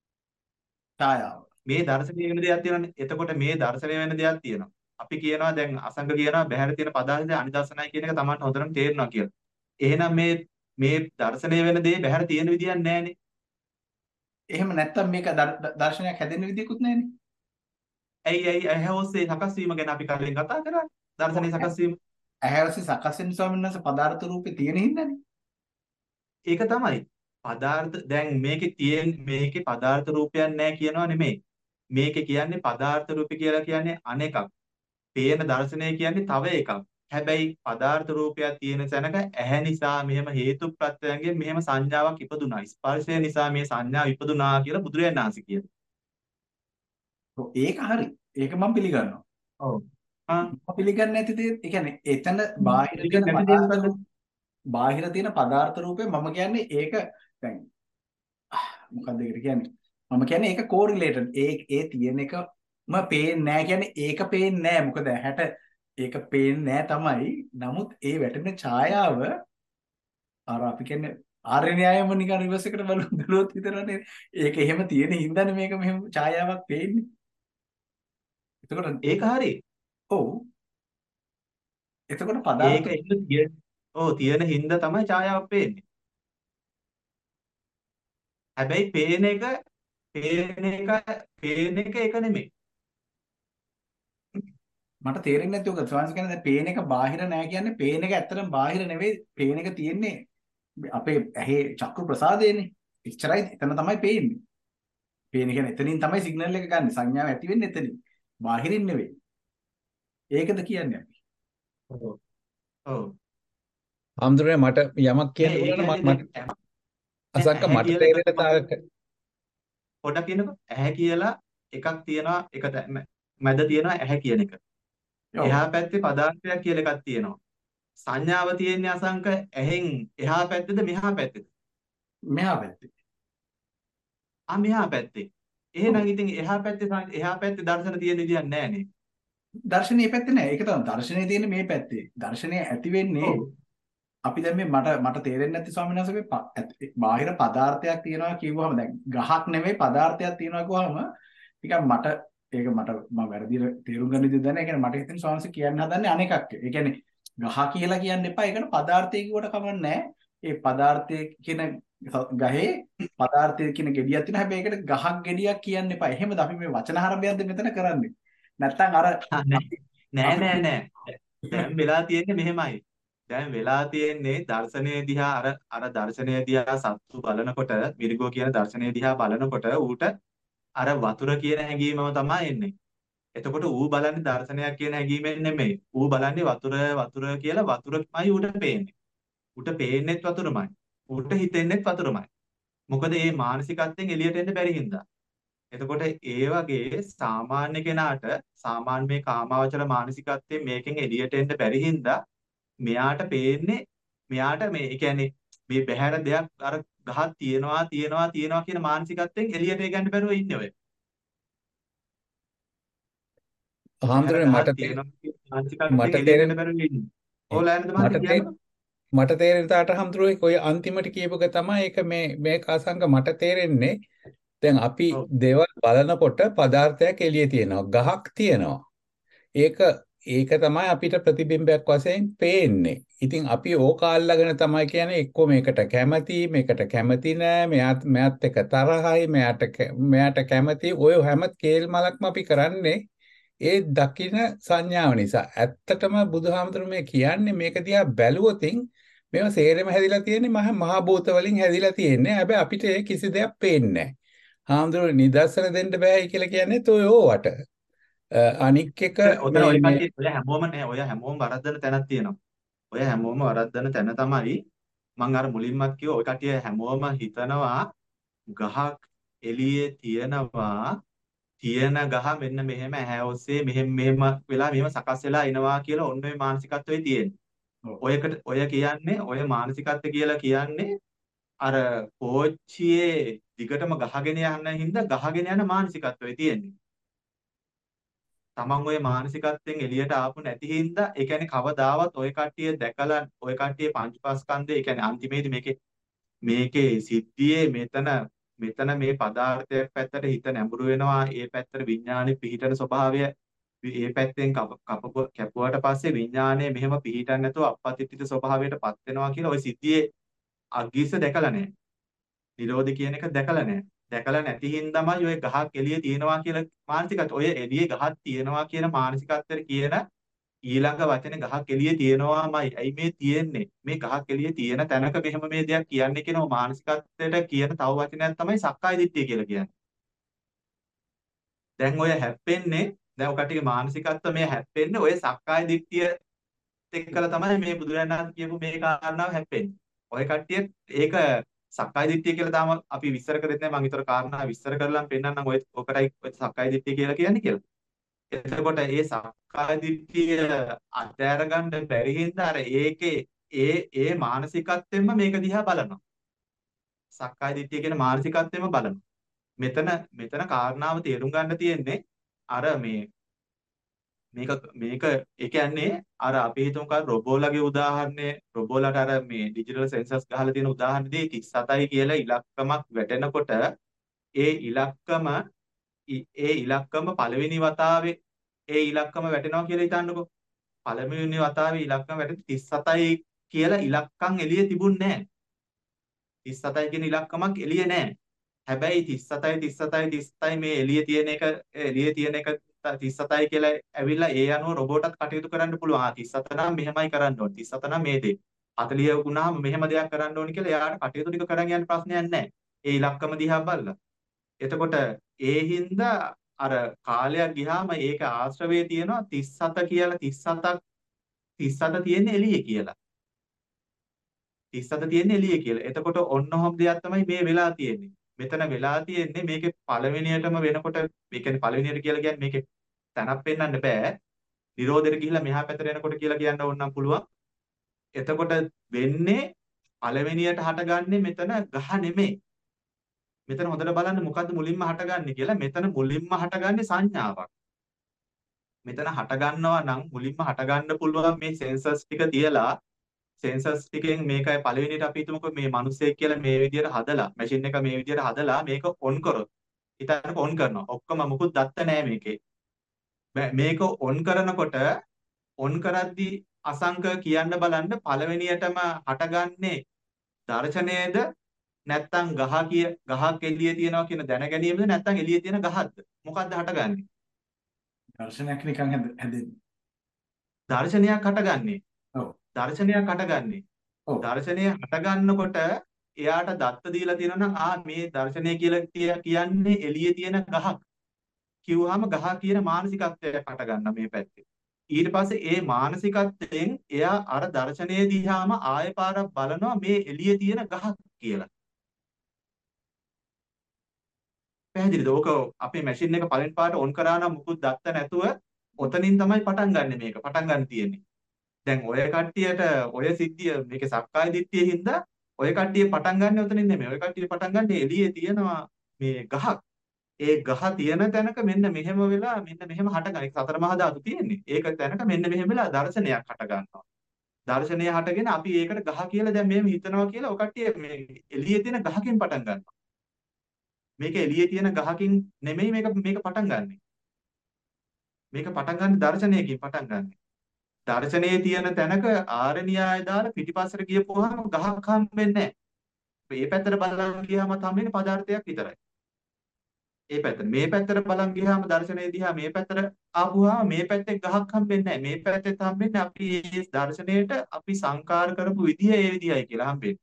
ඡායාව. මේ දර්ශනය වෙන දෙයක් තියෙනවානේ. එතකොට මේ දර්ශනය වෙන දෙයක් තියෙනවා. අපි කියනවා දැන් අසංග කියනවා බහැර තියෙන පදාර්ථයේ අනිදර්ශනයි කියන එක Tamanට හොඳටම තේරෙනවා කියලා. එහෙනම් මේ මේ දර්ශනය වෙන දේ බහැර තියෙන විදියක් නැහැනේ. එහෙම නැත්තම් මේක දර්- ද- දර්ශනයක් හැදෙන්න විදියකුත් නැහැනේ. ඇයි ඇයි ඇහැ ඔස්සේ සකස් වීම ගැන අපි කලින් කතා කරා. දර්ශනයේ සකස් වීම. ඇහැ ඔස්සේ සකස් වෙන ස්වාමීන් වහන්සේ පදාර්ථ රූපේ තියෙන හින්දානේ. ඒක තමයි. පදාර්ථ දැන් මේකේ තියෙන මේකේ පදාර්ථ රූපයක් නැහැ කියනවා නෙමෙයි. මේකේ කියන්නේ පදාර්ථ රූපේ කියලා කියන්නේ අනෙකක්. පේන දර්ශනය කියන්නේ තව එකක්. හැබැයි පදාර්ථ රූපයක් තියෙන තැනක ඇහැ නිසා මෙහෙම හේතු ප්‍රත්‍යයෙන් මෙහෙම සංඥාවක් ඉපදුනා. ස්පර්ශය නිසා මේ සංඥාව ඉපදුනා කියලා බුදුරජාණන් වහන්සේ කියනවා. ඔව් ඒක හරි. ඒක මම පිළිගන්නවා. ඔව්. ආ මම පිළිගන්නේ නැති දේ ඒ කියන්නේ එතන බාහිර පිළිගන්නේ තියෙන නැති දේ පදාර්ථ මොකද්ද? රූප බාහිර තියෙන පදාර්ථ රූපේ මම කියන්නේ ඒක දැන් මොකක්ද ඒකට කියන්නේ? මම කියන්නේ ඒක කෝරිලේටඩ්. ඒ ඒ තියෙන එකම පේන්නේ නැහැ කියන්නේ ඒක පේන්නේ නැහැ. මොකද ඇහැට ඒක පේන්නේ නැහැ තමයි. නමුත් ඒ වැටෙන ඡායාව අර අපි කියන්නේ ආර්ය න්‍යායම නිකන් රිවර්ස් එකට බලුවොත් බලුවොත් විතරනේ. ඒක එහෙම තියෙන හින්දානේ මේක මෙහෙම ඡායාවක් පේන්නේ. එතකොට ඒක හරි. ඔව්. එතකොට පදාර්ථ ඒක එන්න තියෙන ඔව් තියෙන හින්දා තමයි ඡායාවක් පේන්නේ. හැබැයි පේන එක පේන එක පේන එක ඒක නෙමෙයි. මට තේරෙන්නේ නැති උග ස්වාමීන් කියන්නේ දැන් පේන එක බාහිර නෑ කියන්නේ පේන එක ඇත්තටම බාහිර නෙවෙයි පේන එක තියෙන්නේ අපේ ඇහි චක්කු ප්‍රසාදයේනේ. එච්චරයි එතන තමයි පේන්නේ. පේන කියන්නේ එතනින් තමයි සිග්නල් එක ගන්න. සංඥාව ඇති වෙන්නේ එතනින්. බාහිරින් නෙවෙයි. ඒකද කියන්නේ අපි. ඔව්. ඔව්. ආම්දුරේ මට යමක් කියන්න ඒ පුළුවන් කියන්නේ මට දැන් අසංක ඇහැ මට කියලා එකක් තේරෙන මම තාක පොඩ්ඩක් කියන්නකෝ. ඇහැ කියලා එකක් තියෙනවා. එක තැ- මැ- මැද තියෙනවා ඇහැ කියන එක. ඔව්. එහා පැත්තේ පදාර්ථයක් කියලා එකක් තියෙනවා. සංඥාව තියෙන්නේ අසංක ඇහෙන් එහා පැත්තේද මෙහා පැත්තේද? මෙහා පැත්තේ. ආ මෙහා පැත්තේ. එහෙනම් ඉතින් එහා පැත්තේ සං- එහා පැත්තේ දර්ශන තියෙන විදියක් නැහැ නේ. දර්ශනීය පැත්තේ නෑ. ඒක තමයි දර්ශනය තියෙන්නේ මේ පැත්තේ. දර්ශනය ඇති වෙන්නේ ඔව්. අපි දැන් මේ මට මට තේරෙන්නේ නැති ස්වාමීන් වහන්සේ මේ ප- ඇත්- බාහිර පදාර්ථයක් තියෙනවා කිව්වහම දැන් ගහක් නෙමෙයි පදාර්ථයක් තියෙනවා කිව්වහම නිකන් මට ඒක මට මම වැරදිට තේරුම් ගන්න විදිහ දන්නේ. ඒ කියන්නේ මට හිතෙන ස්වාමීන් වහන්සේ කියන්න හදන්නේ අනෙකක්. ඒ කියන්නේ ගහ කියලා කියන්න එපා. ඒකට පදාර්ථය කිව්වට කමක් නැහැ. ඒ පදාර්ථය කියන ගහේ පදාර්ථය කියන ගෙඩියක් තියෙනවා. හැබැයි ඒකට ගහක් ගෙඩියක් කියන්න එපා. එහෙමද අපි මේ වචන හරබයක්ද මෙතන කරන්නේ? නැත්තම් අර නෑ අපි නෑ අපි නෑ නෑ. දැන් වෙලා තියෙන්නේ මෙහෙමයි. දැන් වෙලා තියෙන්නේ දර්ශනය දිහා අර අර දර්ශනය දිහා සත්තු බලනකොට මිරිගෝ කියන දර්ශනය දිහා බලනකොට ඌට අර වතුර කියන හැඟීමම තමයි එන්නේ. එතකොට ඌ බලන්නේ දර්ශනයක් කියන හැඟීමෙන් නෙමෙයි. ඌ බලන්නේ වතුර වතුර කියලා වතුරමයි ඌට පේන්නේ. ඌට පේන්නෙත් වතුරමයි. ඌට හිතෙන්නෙත් වතුරමයි. මොකද මේ මානසිකත්වයෙන් එළියට එන්න බැරි හින්දා. එතකොට ඒ වගේ සාමාන්‍ය කෙනාට සාමාන්‍ය මේ කාමාවචර මානසිකත්වයෙන් මේකෙන් එළියට එන්න බැරි හින්දා මෙයාට පේන්නේ මෙයාට මේ ඒ කියන්නේ මේ බහැර දෙයක් අර ගහක් තියනවා තියනවා තියනවා කියන මානසිකත්වයෙන් එළියට ගන්න බැරුව ඉන්නේ ඔය. බහැර හාමුදුරනේ ගහක් මට තේ- තියනවා කියන මානසිකත්වයෙන් මට එළියට තේරෙන එන්න බැරුව ඉන්නේ. ඕලෑනද මහත්තයා මට තේ- කියන්නකෝ. මට තේරෙන තාට හාමුදුරනේ කොයි අන්තිමට කියපුක තමයි ඒක මේ මේ කාසංග මට තේරෙන්නේ දැන් අපි ඔව්. දේවල් බලනකොට පදාර්ථයක් එළියේ තියෙනවා ගහක් තියෙනවා ඒක ඒක තමයි අපිට ප්‍රතිබිම්බයක් වශයෙන් පේන්නේ. ඉතින් අපි ඕක අල්ලගෙන තමයි කියන්නේ එක්කෝ මේකට කැමති මේකට කැමති නෑ මෙයාත් මෙයාත් එක තරහයි මෙයාට කැ- මෙයාට කැමති ඔය හැම කේල් මලක්ම අපි කරන්නේ ඒ දකින සංඥාව නිසා. ඇත්තටම බුදුහාමුදුරුවෝ මේ කියන්නේ මේක දිහා බැලුවොතින් මේවා සේරම හැදිලා තියෙන්නේ මහ මහ භූත වලින් හැදිලා තියෙන්නේ. හැබැයි අපිට ඒ කිසි දෙයක් පේන්නේ නැහැ. හාමුදුරුවෝ නිදර්ශන දෙන්න බෑයි කියලා කියන්නේ toy ඕවට. අ, අනික් එක ඔතන මේ ඔය මේ කට්ටිය ඔය හැමෝම නෑ ඔය හැමෝම වරද්දන තැනක් තියෙනවා. ඔය හැමෝම වරද්දන තැන තමයි මම අර මුලින්මත් කිව්වා ඔය කට්ටිය හැමෝම හිතනවා ගහක් එළියේ තියනවා තියෙන ගහ මෙන්න මෙහෙම ඇහැ ඔස්සේ මෙහෙම මෙහෙම වෙලා මෙහෙම සකස් වෙලා එනවා කියලා ඔන්න ඔය මානසිකත්වයේ තියෙන්නේ. ඔව්. ඔයකට ඔය කියන්නේ ඔය මානසිකත්වය කියලා කියන්නේ අර කෝච්චියේ දිගටම ගහගෙන යන හින්දා ගහගෙන යන මානසිකත්වයේ තියෙන්නේ. තමන් ඔය මානසිකත්වයෙන් එළියට ආපු නැති හින්දා ඒ කියන්නේ කවදාවත් ඔය කට්ටිය දැකලා ඔය කට්ටිය පංචපස්කන්ධය ඒ කියන්නේ අන්තිමේදී මේකේ මේකේ සිද්ධියේ මෙතන මෙතන මේ පදාර්ථයක් පැත්තට හිත නැඹුරු වෙනවා ඒ පැත්තට විඥානෙ පිහිටන ස්වභාවය ඒ පැත්තෙන් කප කප- කැපුවට පස්සේ විඥානය මෙහෙම පිහිටන්නේ නැතුව අපපතිත්‍ිත ස්වභාවයටපත් වෙනවා කියලා ওই සිද්ධියේ අග්ගිස්ස දැකලා නැහැ. නිරෝධ කියන එක දැකලා නැහැ. දැකලා නැති හින්දාමයි ඔය ගහක් එළියේ තියෙනවා කියලා මානසිකත් ඔය එළියේ ගහක් තියෙනවා කියන මානසිකත්වයට කියන ඊළඟ වචනේ ගහක් එළියේ තියෙනවාමයි. ඇයි මේ තියෙන්නේ? මේ ගහක් එළියේ තියෙන තැනක මෙහෙම මේ දෙයක් කියන්නේ කියන මානසිකත්වයට කියන තව වචනයක් තමයි සක්කාය දිට්ඨිය කියලා කියන්නේ. දැන් ඔය හැප්පෙන්නේ දැන් ඔය කට්ටියගේ මානසිකත්ව මේ හැප්පෙන්නේ ඔය සක්කාය දිට්ඨිය එක්කලා තමයි මේ බුදුරජාණන් වහන්සේ කියපු මේ කාරණාව හැප්පෙන්නේ. ඔය කට්ටිය ඒක සක්කාය දිට්ඨිය කියලා තාම අපි විස්තර කරෙත් නැහැ. මම ඊතර කාරණා විස්තර කරලාම පෙන්නන්නම් ඔය ඔකටයි ඔය සක්කාය දිට්ඨිය කියලා කියන්නේ කියලා. එතකොට ඒ සක්කාය දිට්ඨිය අත්හැර ගන්න බැරි හින්දා අර ඒකේ ඒ ඒ මානසිකත්වෙම මේක දිහා බලනවා. සක්කාය දිට්ඨිය කියන මානසිකත්වෙම බලනවා. මෙතන මෙතන කාරණාව තේරුම් ගන්න තියෙන්නේ අර මේ මේක මේක ඒ කියන්නේ අර අපි හිතමුක රොබෝලගේ උදාහරණය රොබෝලට අර මේ ඩිජිටල් සෙන්සර්ස් ගහලා තියෙන උදාහරණෙදී තිස් හතයි කියලා ඉලක්කමක් වැටෙනකොට ඒ ඉලක්කම इ- ඒ ඉලක්කම පළවෙනි වතාවේ ඒ ඉලක්කම වැටෙනවා කියලා හිතන්නකෝ. පළවෙනි වතාවේ ඉලක්කම වැටෙන තිස් හතයි කියලා ඉලක්කම් එළියේ තිබුණේ නැහැ. තිස් හතයි කියන ඉලක්කමක් එළියේ නැහැ. හැබැයි තිස් හතයි තිස් හතයි තිස් හතයි මේ එළියේ තියෙන එක එළියේ තියෙන එක තිස් හතයි කියලා ඇවිල්ලා ඒ අනුව රොබෝටත් කටයුතු කරන්න පුළුවන්. ආ තිස් හත නම් මෙහෙමයි කරන්න ඕනේ. තිස් හත නම් මේ දේ. හතළිහ වුණාම මෙහෙම දෙයක් කරන්න ඕනේ කියලා එයාට කටයුතු ටික කරන් යන්න ප්‍රශ්නයක් නැහැ. ඒ ඉලක්කම දිහා බලලා. එතකොට ඒ හින්දා අර කාලයක් ගියාම ඒක ආශ්‍රවයේ තියෙනවා තිස් හත කියලා තිස් හතක් තිස් හත තියෙන්නේ එළියේ කියලා. තිස් හත තියෙන්නේ එළියේ කියලා. එතකොට ඔන්න ඔහොම දෙයක් තමයි මේ වෙලා තියෙන්නේ. මෙතන වෙලා තියෙන්නේ මේකේ පළවෙනියටම වෙනකොට මේ කියන්නේ පළවෙනියට කියලා කියන්නේ මේකේ තැනක් පෙන්වන්න බෑ. නිරෝධයට ගිහිල්ලා මෙහා පැත්තට එනකොට කියලා කියන්න ඕනම් පුළුවන්. එතකොට වෙන්නේ පළවෙනියට හටගන්නේ මෙතන ගහ නෙමෙයි. මෙතන හොඳට බලන්න මොකද්ද මුලින්ම හටගන්නේ කියලා. මෙතන මුලින්ම හටගන්නේ සංඥාවක්. මෙතන හටගන්නවා නම් මුලින්ම හටගන්න පුළුවන් මේ සෙන්සර්ස් ටික තියලා සෙන්සර්ස් ටිකෙන් මේකයි පළවෙනියට අපි හිතමුකෝ මේ මිනිස්සෙක් කියලා මේ විදියට හදලා මැෂින් එක මේ විදියට හදලා මේක ඔන් කරොත් හිතන්නකෝ ඔන් කරනවා ඔක්කොම මුකුත් දත්ත නැහැ මේකේ බෑ- මේක ඔන් කරනකොට ඔන් කරද්දී අසංක කියන්න බලන්න පළවෙනියටම හටගන්නේ දර්ශනයේද නැත්තම් ගහ කිය ගහක් එළියේ තියනවා කියන දැන ගැනීමද නැත්තම් එළියේ තියෙන ගහක්ද මොකක්ද හටගන්නේ දර්ශනයක් නිකන් හැද- හැදෙන්නේ. දර්ශනයක් හටගන්නේ ඔව්. දර්ශනයක් හටගන්නේ ඔව්. දර්ශනය හටගන්නකොට එයාට දත්ත දීලා තියෙනවා නම් ආ මේ දර්ශනය කියලා කිය- කියන්නේ එළියේ තියෙන ගහක් කිව්වහම ගහ කියන මානසිකත්වයක් හටගන්නවා මේ පැත්තේ ඊට පස්සේ ඒ මානසිකත්වයෙන් එයා අර දර්ශනය දිහාම ආයෙ පාරක් බලනවා මේ එළියේ තියෙන ගහක් කියලා පැහැදිලිද? ඕක අපේ මැෂින් එක පළවෙනි පාට ඔන් කරා නම් මුකුත් දත්ත නැතුව ඔතනින් තමයි පටන් ගන්න මේක. පටන් ගන්න තියෙන්නේ. දැන් ඔය කට්ටියට ඔය සිද්ධිය මේකේ සක්කාය දිට්ඨිය හින්දා ඔය කට්ටිය පටන් ගන්න ඔතනින් නෙමෙයි. ඔය කට්ටිය පටන් ගන්න එළියේ තියෙනවා මේ ගහක්. ඒ ගහ තියෙන තැනක මෙන්න මෙහෙම වෙලා මෙන්න මෙහෙම හටගන්න. ඒක සතර මහා ධාතු තියෙන්නේ. ඒක තැනක මෙන්න මෙහෙම වෙලා දර්ශනයක් හට ගන්නවා. දර්ශනය හටගෙන අපි ඒකට ගහ කියලා දැන් මෙහෙම හිතනවා කියලා ඔය කට්ටිය මේ එළියේ තියෙන ගහකින් පටන් ගන්නවා. මේක එළියේ තියෙන ගහකින් නෙමෙයි මේක මේක පටන් ගන්නෙ. මේක පටන් ගන්න දර්ශනයකින් පටන් ගන්නෙ. දර්ශනයේ තියෙන තැනක ආරණ්‍යය දාලා පිටිපස්සට ගියපුවාම ගහක් හම්බෙන්නේ නැහැ. මේ පැත්තට බලන් ගියාම හම්බෙන්නේ පදාර්ථයක් විතරයි. ඒ පැත්තට මේ පැත්තට බලන් ගියාම දර්ශනයේ දිහා මේ පැත්තට ආපුවාම මේ පැත්තේ ගහක් හම්බෙන්නේ නැහැ. මේ පැත්තේ හම්බෙන්නේ අපි මේ දර්ශනයට අපි සංකාර කරපු විදිය ඒ විදියයි කියලා හම්බෙන්නේ.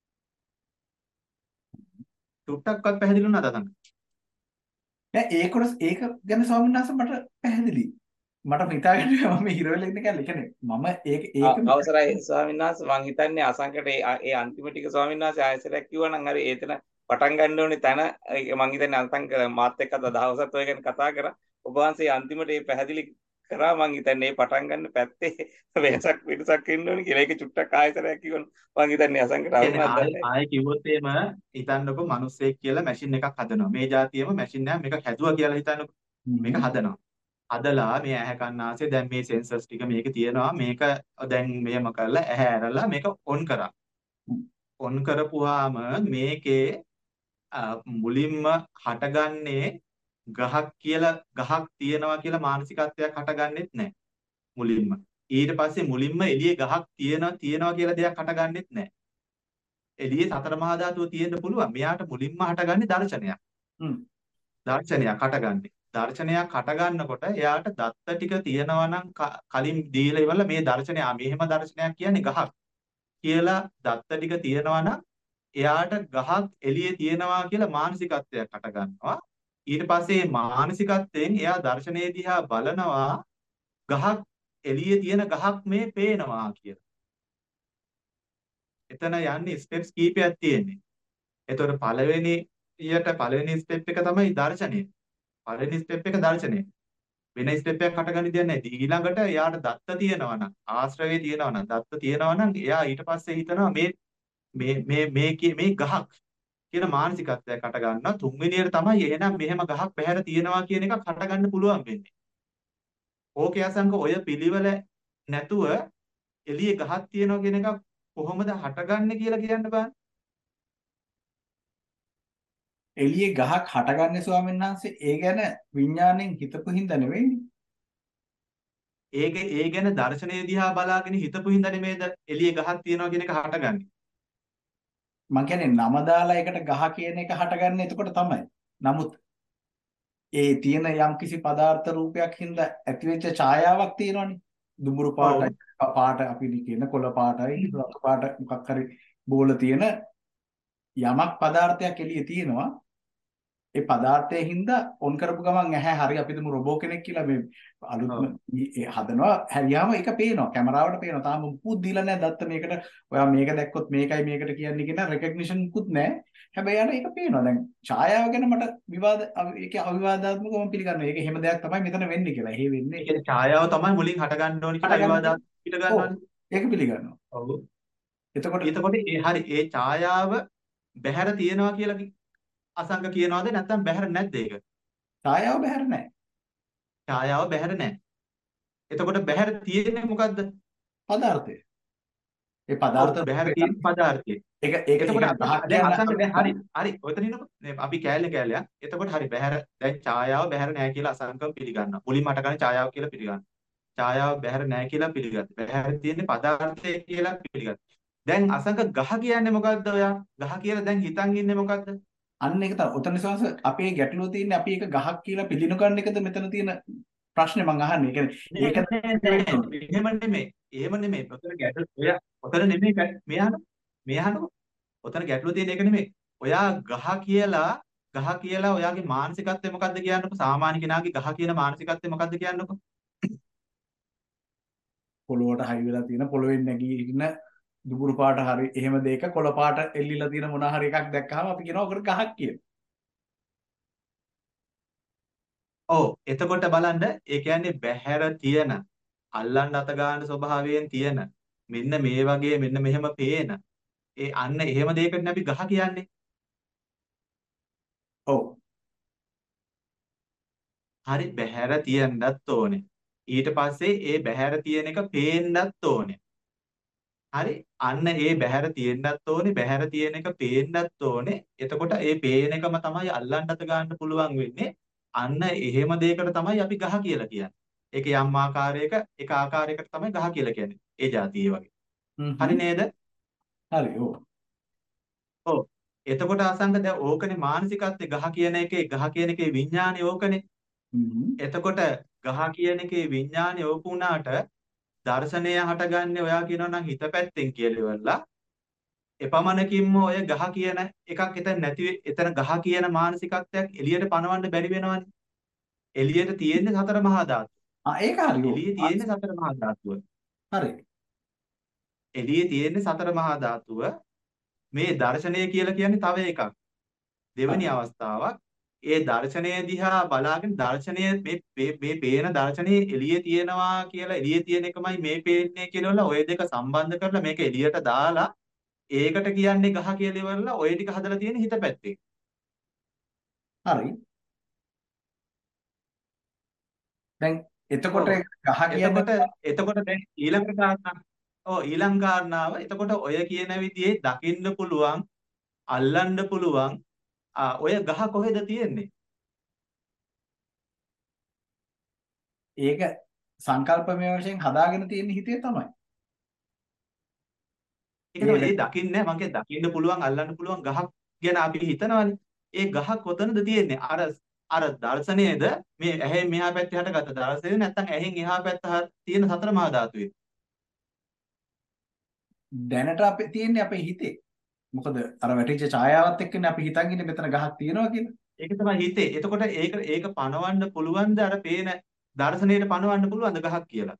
ටුට්ටක්වත් පැහැදිලි වුණාද අතන? දැන් ඒක ඒක ගැන ස්වාමීන් වහන්සේ මට පැහැදිලි. මට හිතාගන්න බැහැ මම හිර වෙලා ඉන්න කියලා. ඒ කියන්නේ මම ඒක ඒක අ- අවසරයි ස්වාමීන් වහන්සේ මං හිතන්නේ අසංකට ඒ ඒ අන්තිම ටික ස්වාමීන් වහන්සේ ආයෙසරයක් කිව්වා නම් හරි ඒතන පටන් ගන්න ඕනේ තැන ඒක මං හිතන්නේ අසංක මාත් එක්ක අද දවසත් ඔය ගැන කතා කරා ඔබ වහන්සේ අන්තිමට ඒ පැහැදිලි කරා මං හිතන්නේ මේ පටන් ගන්න පැත්තේ වෙනසක් වෙනසක් ඉන්න ඕනේ කියලා ඒක චුට්ටක් ආයෙසරයක් කිව්වොත් මං හිතන්නේ අසංකට කියන්නේ අරුණක් ආයෙ දන්නේ ආයෙ කිව්වොත් එහෙම හිතන්නකො මිනිස්සෙක් කියලා මැෂින් එකක් හදනවා. මේ જાතියෙම මැෂින් එකක් මේක හැදුවා කියලා හිතන්නකො. මේක හදනවා. හදලා මේ ඇහැ කන් නාසය දැන් මේ සෙන්සර්ස් ටික මේක තියෙනවා. මේක දැන් මෙහෙම කරලා ඇහැ ඇරලා මේක ඔන් කරා. ඔන් කරපුවාම මේකේ අ, මුලින්ම හටගන්නේ ගහක් කියලා ගහක් තියෙනවා කියලා මානසිකත්වයක් හටගන්නෙත් නැහැ මුලින්ම. ඊට පස්සේ මුලින්ම එළියේ ගහක් තියෙනවා තියෙනවා කියලා දෙයක් හටගන්නෙත් නැහැ. එළියේ සතර මහා ධාතුව තියෙන්න පුළුවන්. මෙයාට මුලින්ම හටගන්නේ දර්ශනයක්. හ්ම්. දර්ශනයක් හටගන්නේ. දර්ශනයක් හටගන්නකොට එයාට දත්ත ටික තියෙනවා නම් ක- කලින් දීලා ඉවරලා මේ දර්ශනය ආ මෙහෙම දර්ශනයක් කියන්නේ ගහක් කියලා දත්ත ටික තියෙනවා නම් එයාට ගහක් එළියේ තියෙනවා කියලා මානසිකත්වයක් හටගන්නවා. ඊට පස්සේ මේ මානසිකත්වයෙන් එයා දර්ශනයේ දිහා බලනවා ගහක් එළියේ තියෙන ගහක් මේ පේනවා කියලා. එතන යන්නේ ස්ටෙප්ස් කීපයක් තියෙන්නේ. එතකොට පළවෙනි ඊයට පළවෙනි ස්ටෙප් එක තමයි දර්ශනය. පළවෙනි ස්ටෙප් එක දර්ශනය. වෙන ස්ටෙප් එකක් හටගන්න දෙයක් නැහැ. ඊළඟට එයාට දත්ත තියෙනවා නම් ආශ්‍රවේ තියෙනවා නම් දත්ත තියෙනවා නම් එයා ඊට පස්සේ හිතනවා මේ මේ මේ මේ කී- මේ ගහක් කියන මානසිකත්වයක් හට ගන්නවා. තුන්වෙනියට තමයි එහෙනම් මෙහෙම ගහක් පැහැර තියෙනවා කියන එකක් හට ගන්න පුළුවන් වෙන්නේ. ඕකේ අසංක ඔය පිළිවෙල නැතුව එළියේ ගහක් තියෙනවා කියන එක කොහොමද හටගන්නේ කියලා කියන්න බෑ. එළියේ ගහක් හටගන්නේ ස්වාමීන් වහන්සේ ඒ ගැන විඥාණයෙන් හිතපු හින්දා නෙවෙයිනේ. ඒක ඒ ගැන දර්ශනය දිහා බලාගෙන හිතපු හින්දා නෙමේද එළියේ ගහක් තියෙනවා කියන එක හටගන්නේ. මං කියන්නේ නම දාලා එකට ගහ කියන එක හටගන්නේ එතකොට තමයි. නමුත් ඒ තියෙන යම්කිසි පදාර්ථ රූපයක් හින්දා ඇතිවෙච්ච ඡායාවක් තියෙනවනේ. දුඹුරු ඔව්. පාටයි පාට අපි කියන කොළ පාටයි රතු පාට මොකක් හරි බෝල තියෙන යමක් පදාර්ථයක් එළියේ තියෙනවා. ඒ පදාර්ථයේ හින්දා ඔන් කරපු ගමන් ඇහැ හරි අපි තුමු රොබෝ කෙනෙක් කියලා මේ අලුත්ම ඒ හදනවා හැරියාම ඒක පේනවා කැමරාවට පේනවා තාම මුකුත් දීලා නැහැ දත්ත මේකට ඔයා මේක දැක්කොත් මේකයි මේකට කියන්නේ කියන රෙකග්නිෂන් මුකුත් නැහැ හැබැයි යාට ඒක පේනවා දැන් ඡායාව ගැන මට විවාද ඒක අවිවාදාත්මකව මම පිළිගන්නවා ඒක එහෙම දෙයක් තමයි මෙතන වෙන්නේ කියලා. එහෙ වෙන්නේ ඒ කියන්නේ ඡායාව තමයි මුලින් හට ගන්න ඕනි කියලා හටගන්න- විවාදාත් පිට ගන්නවානේ. ඒක පිළිගන්නවා. ඔව්. එතකොට එතකොට ඒ හරි ඒ ඡායාව බහැර තියෙනවා කියලා කි- අසංග කියනවාද නැත්නම් බහැර නැද්ද ඒක? ඡායාව බහැර නැහැ. ඡායාව බහැර නැහැ. එතකොට බහැර තියෙන්නේ මොකද්ද? පදාර්ථය. ඒ ඔව් පදාර්ථ බහැර රූපේ තියෙන තමයි. පදාර්ථය. ඒක ඒක එතකොට ඒක අපි ගහක් දැන් කියන්න අසංග දැන් හරි හදන්නේ. හරි ඔතන ඉන්නකො අපි කෑල්ල කෑල්ලයක්. එතකොට හරි බහැර දැන් ඡායාව බහැර නැහැ කියලා අසංකම් පිළිගන්නවා. මුලින්ම අට ගන්න ඡායාව කියලා පිළිගන්නවා. ඡායාව බහැර නැහැ කියලා පිළිගත්තා. බහැර තියෙන්නේ පදාර්ථය කියලා පිළිගත්තා. දැන් අසංක ගහ කියන්නේ මොකද්ද ඔයා? ගහ කියලා දැන් හිතන් ඉන්නේ මොකද්ද? අන්න ඒක තමයි. ඔතන සවස අපේ ගැටලුව තියෙන්නේ අපි ඒක ගහක් කියලා පිළිනු ගන්න එකද මෙතන තියෙන ප්‍රශ්නේ මම අහන්නේ. ඒ කියන්නේ ඒක නෑ නෑ නෑ එහෙම නෙමෙයි. එහෙම නෙමෙයි. ඔතන ගැටලු ඔයා ඔතන නෙමෙයි ගැ- මේ අහන මේ අහනකො. ඔතන ගැටලුව තියෙන එක නෙමෙයි. ඔයා ගහ කියලා ගහ කියලා ඔයාගේ මානසිකත්වය මොකද්ද කියන්නකො? සාමාන්‍ය කෙනාගේ ගහ කියන මානසිකත්වය මොකද්ද කියන්නකො? පොළොවට හයි වෙලා තියෙන පොළොවෙන් නැගී ඉන්න දුඹුරු පාට හරි එහෙම දෙයක කොළ පාට එල්ලිලා තියෙන මොනවා හරි එකක් දැක්කහම අපි කියනවා ඔකට ගහක් කියලා. ඔව් එතකොට බලන්න ඒ කියන්නේ බහැර තියෙන අල්ලන්න අත ගන්න ස්වභාවයෙන් තියෙන මෙන්න මේ වගේ මෙන්න මෙහෙම පේන ඒ අන්න එහෙම දෙයකට අපි ගහ කියන්නේ. ඔව්. හරි බහැර තියෙන්නත් ඕනේ. ඊට පස්සේ ඒ බහැර තියෙන එක පේන්නත් ඕනේ. හරි අන්න ඒ බහැර තියෙන්නත් ඕනේ බහැර තියෙන එක පේන්නත් ඕනේ. එතකොට ඒ පේන එකම තමයි අල්ලන්න අත ගන්න පුළුවන් වෙන්නේ. අන්න එහෙම දෙයකට තමයි අපි ගහ කියලා කියන්නේ. ඒක යම් ආකාරයක එක ආකාරයකට තමයි ගහ කියලා කියන්නේ. ඒ જાතියේ වගේ. හරි හ්ම් නේද? හරි ඔව්. ඔව්. එතකොට අසංක දැන් ඕකනේ මානසිකත්වයේ ගහ කියන එකේ ගහ කියන එකේ විඥානේ ඕකනේ. හ්ම් එතකොට ගහ කියන එකේ විඥානේ ඕක උනාට දර්ශනය හටගන්නේ ඔයා කියනවා නම් හිත පැත්තෙන් කියලා ඉවරලා එපමණකින්ම ඔය ගහ කියන එකක් එතන නැති වෙ- එතන ගහ කියන මානසිකත්වයක් එළියට පනවන්න බැරි වෙනවනේ. එළියට තියෙන්නේ සතර මහා ධාතු. ආ ඒක හරි ඔව්. එළියේ තියෙන්නේ සතර මහා ධාතුව. හරි. එළියේ තියෙන්නේ සතර මහා ධාතුව. මේ දර්ශනය කියලා කියන්නේ තව එකක්. දෙවෙනි අවස්ථාවක්. ඒ දර්ශනය දිහා බලාගෙන දර්ශනය මේ මේ මේ පේන දර්ශනයේ එළියේ තියෙනවා කියලා එළියේ තියෙන එකමයි මේ පේන්නේ කියලා ඔය දෙක සම්බන්ධ කරලා මේක එළියට දාලා ඒකට කියන්නේ ගහ කියලා ඉවරලා ඔය ටික හදලා තියෙන හිත පැත්තේ. හරි. දැන් එතකොට ඔව්. ගහ කියන්නේ එතකොට එතකොට දැන් ඊළඟ කාරණා ඔව් ඊළඟ කාරණාව එතකොට ඔය කියන විදිහේ දකින්න පුළුවන් අල්ලන්න පුළුවන් ආ ඔය ගහ කොහෙද තියෙන්නේ? ඒක සංකල්පමය වශයෙන් හදාගෙන තියෙන හිතේ තමයි. ඒක තමයි ඒ දකින්නේ මං කිය දකින්න පුළුවන් අල්ලන්න පුළුවන් ගහක් ගැන අපි හිතනවානේ. ඒ ගහ කොතනද තියෙන්නේ? අර අර දර්ශනයේද මේ ඇහෙන් මෙහා පැත්තේ හටගත්ත දර්ශනයද නැත්නම් ඇහෙන් එහා පැත්ත හ- තියෙන සතර මහා ධාතුවේ? දැනට අපි තියෙන්නේ අපේ හිතේ. මොකද අර වැටිච්ච ඡායාවත් එක්කනේ අපි හිතන් ඉන්නේ මෙතන ගහක් තියෙනවා කියලා. ඒක තමයි හිතේ. එතකොට ඒක ඒක පණවන්න පුළුවන්ද අර පේන දර්ශනයට පණවන්න පුළුවන්ද ගහක් කියලා?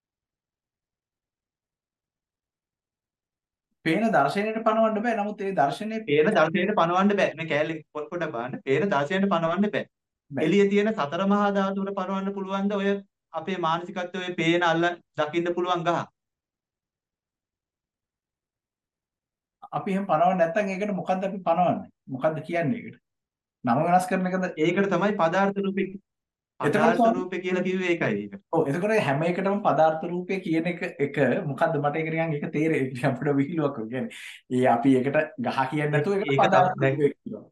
පේන දර්ශනයට පනවන්න බෑ. නමුත් ඒ දර්ශනේ පේන දර්ශනයට පණවන්න බෑ. මේ කෑල්ලේ පොඩ පොඩ බලන්න. පේන දර්ශනයට පණවන්න බෑ. බෑ. එළියේ තියෙන සතර මහා ධාතුවට පණවන්න පුළුවන්ද ඔය අපේ මානසිකත්වයේ ඔය පේන අල්ල දකින්න පුළුවන් ගහ? අපි එහෙම පනවන්නේ නැත්නම් ඒකට මොකද්ද අපි පනවන්නේ? මොකද්ද කියන්නේ ඒකට? නම වෙනස් කරන එකද? ඒකට තමයි පදාර්ථ රූපේ එතකොට පදාර්ථ ස්වාමී- රූපේ කියලා කිව්වේ ඒකයි ඒක. ඔව් එතකොට හැම එකටම පදාර්ථ රූපය කියන එක එක මොකද්ද මට ඒක නිකන් ඒක තේරෙන්නේ අපිට විහිළුවක් වගේ. කියන්නේ ඒ අපි ඒකට ගහ කියන්නේ නැතුව ඒකට ඒක පදාර්ථ තමයි රූපය කියනවා.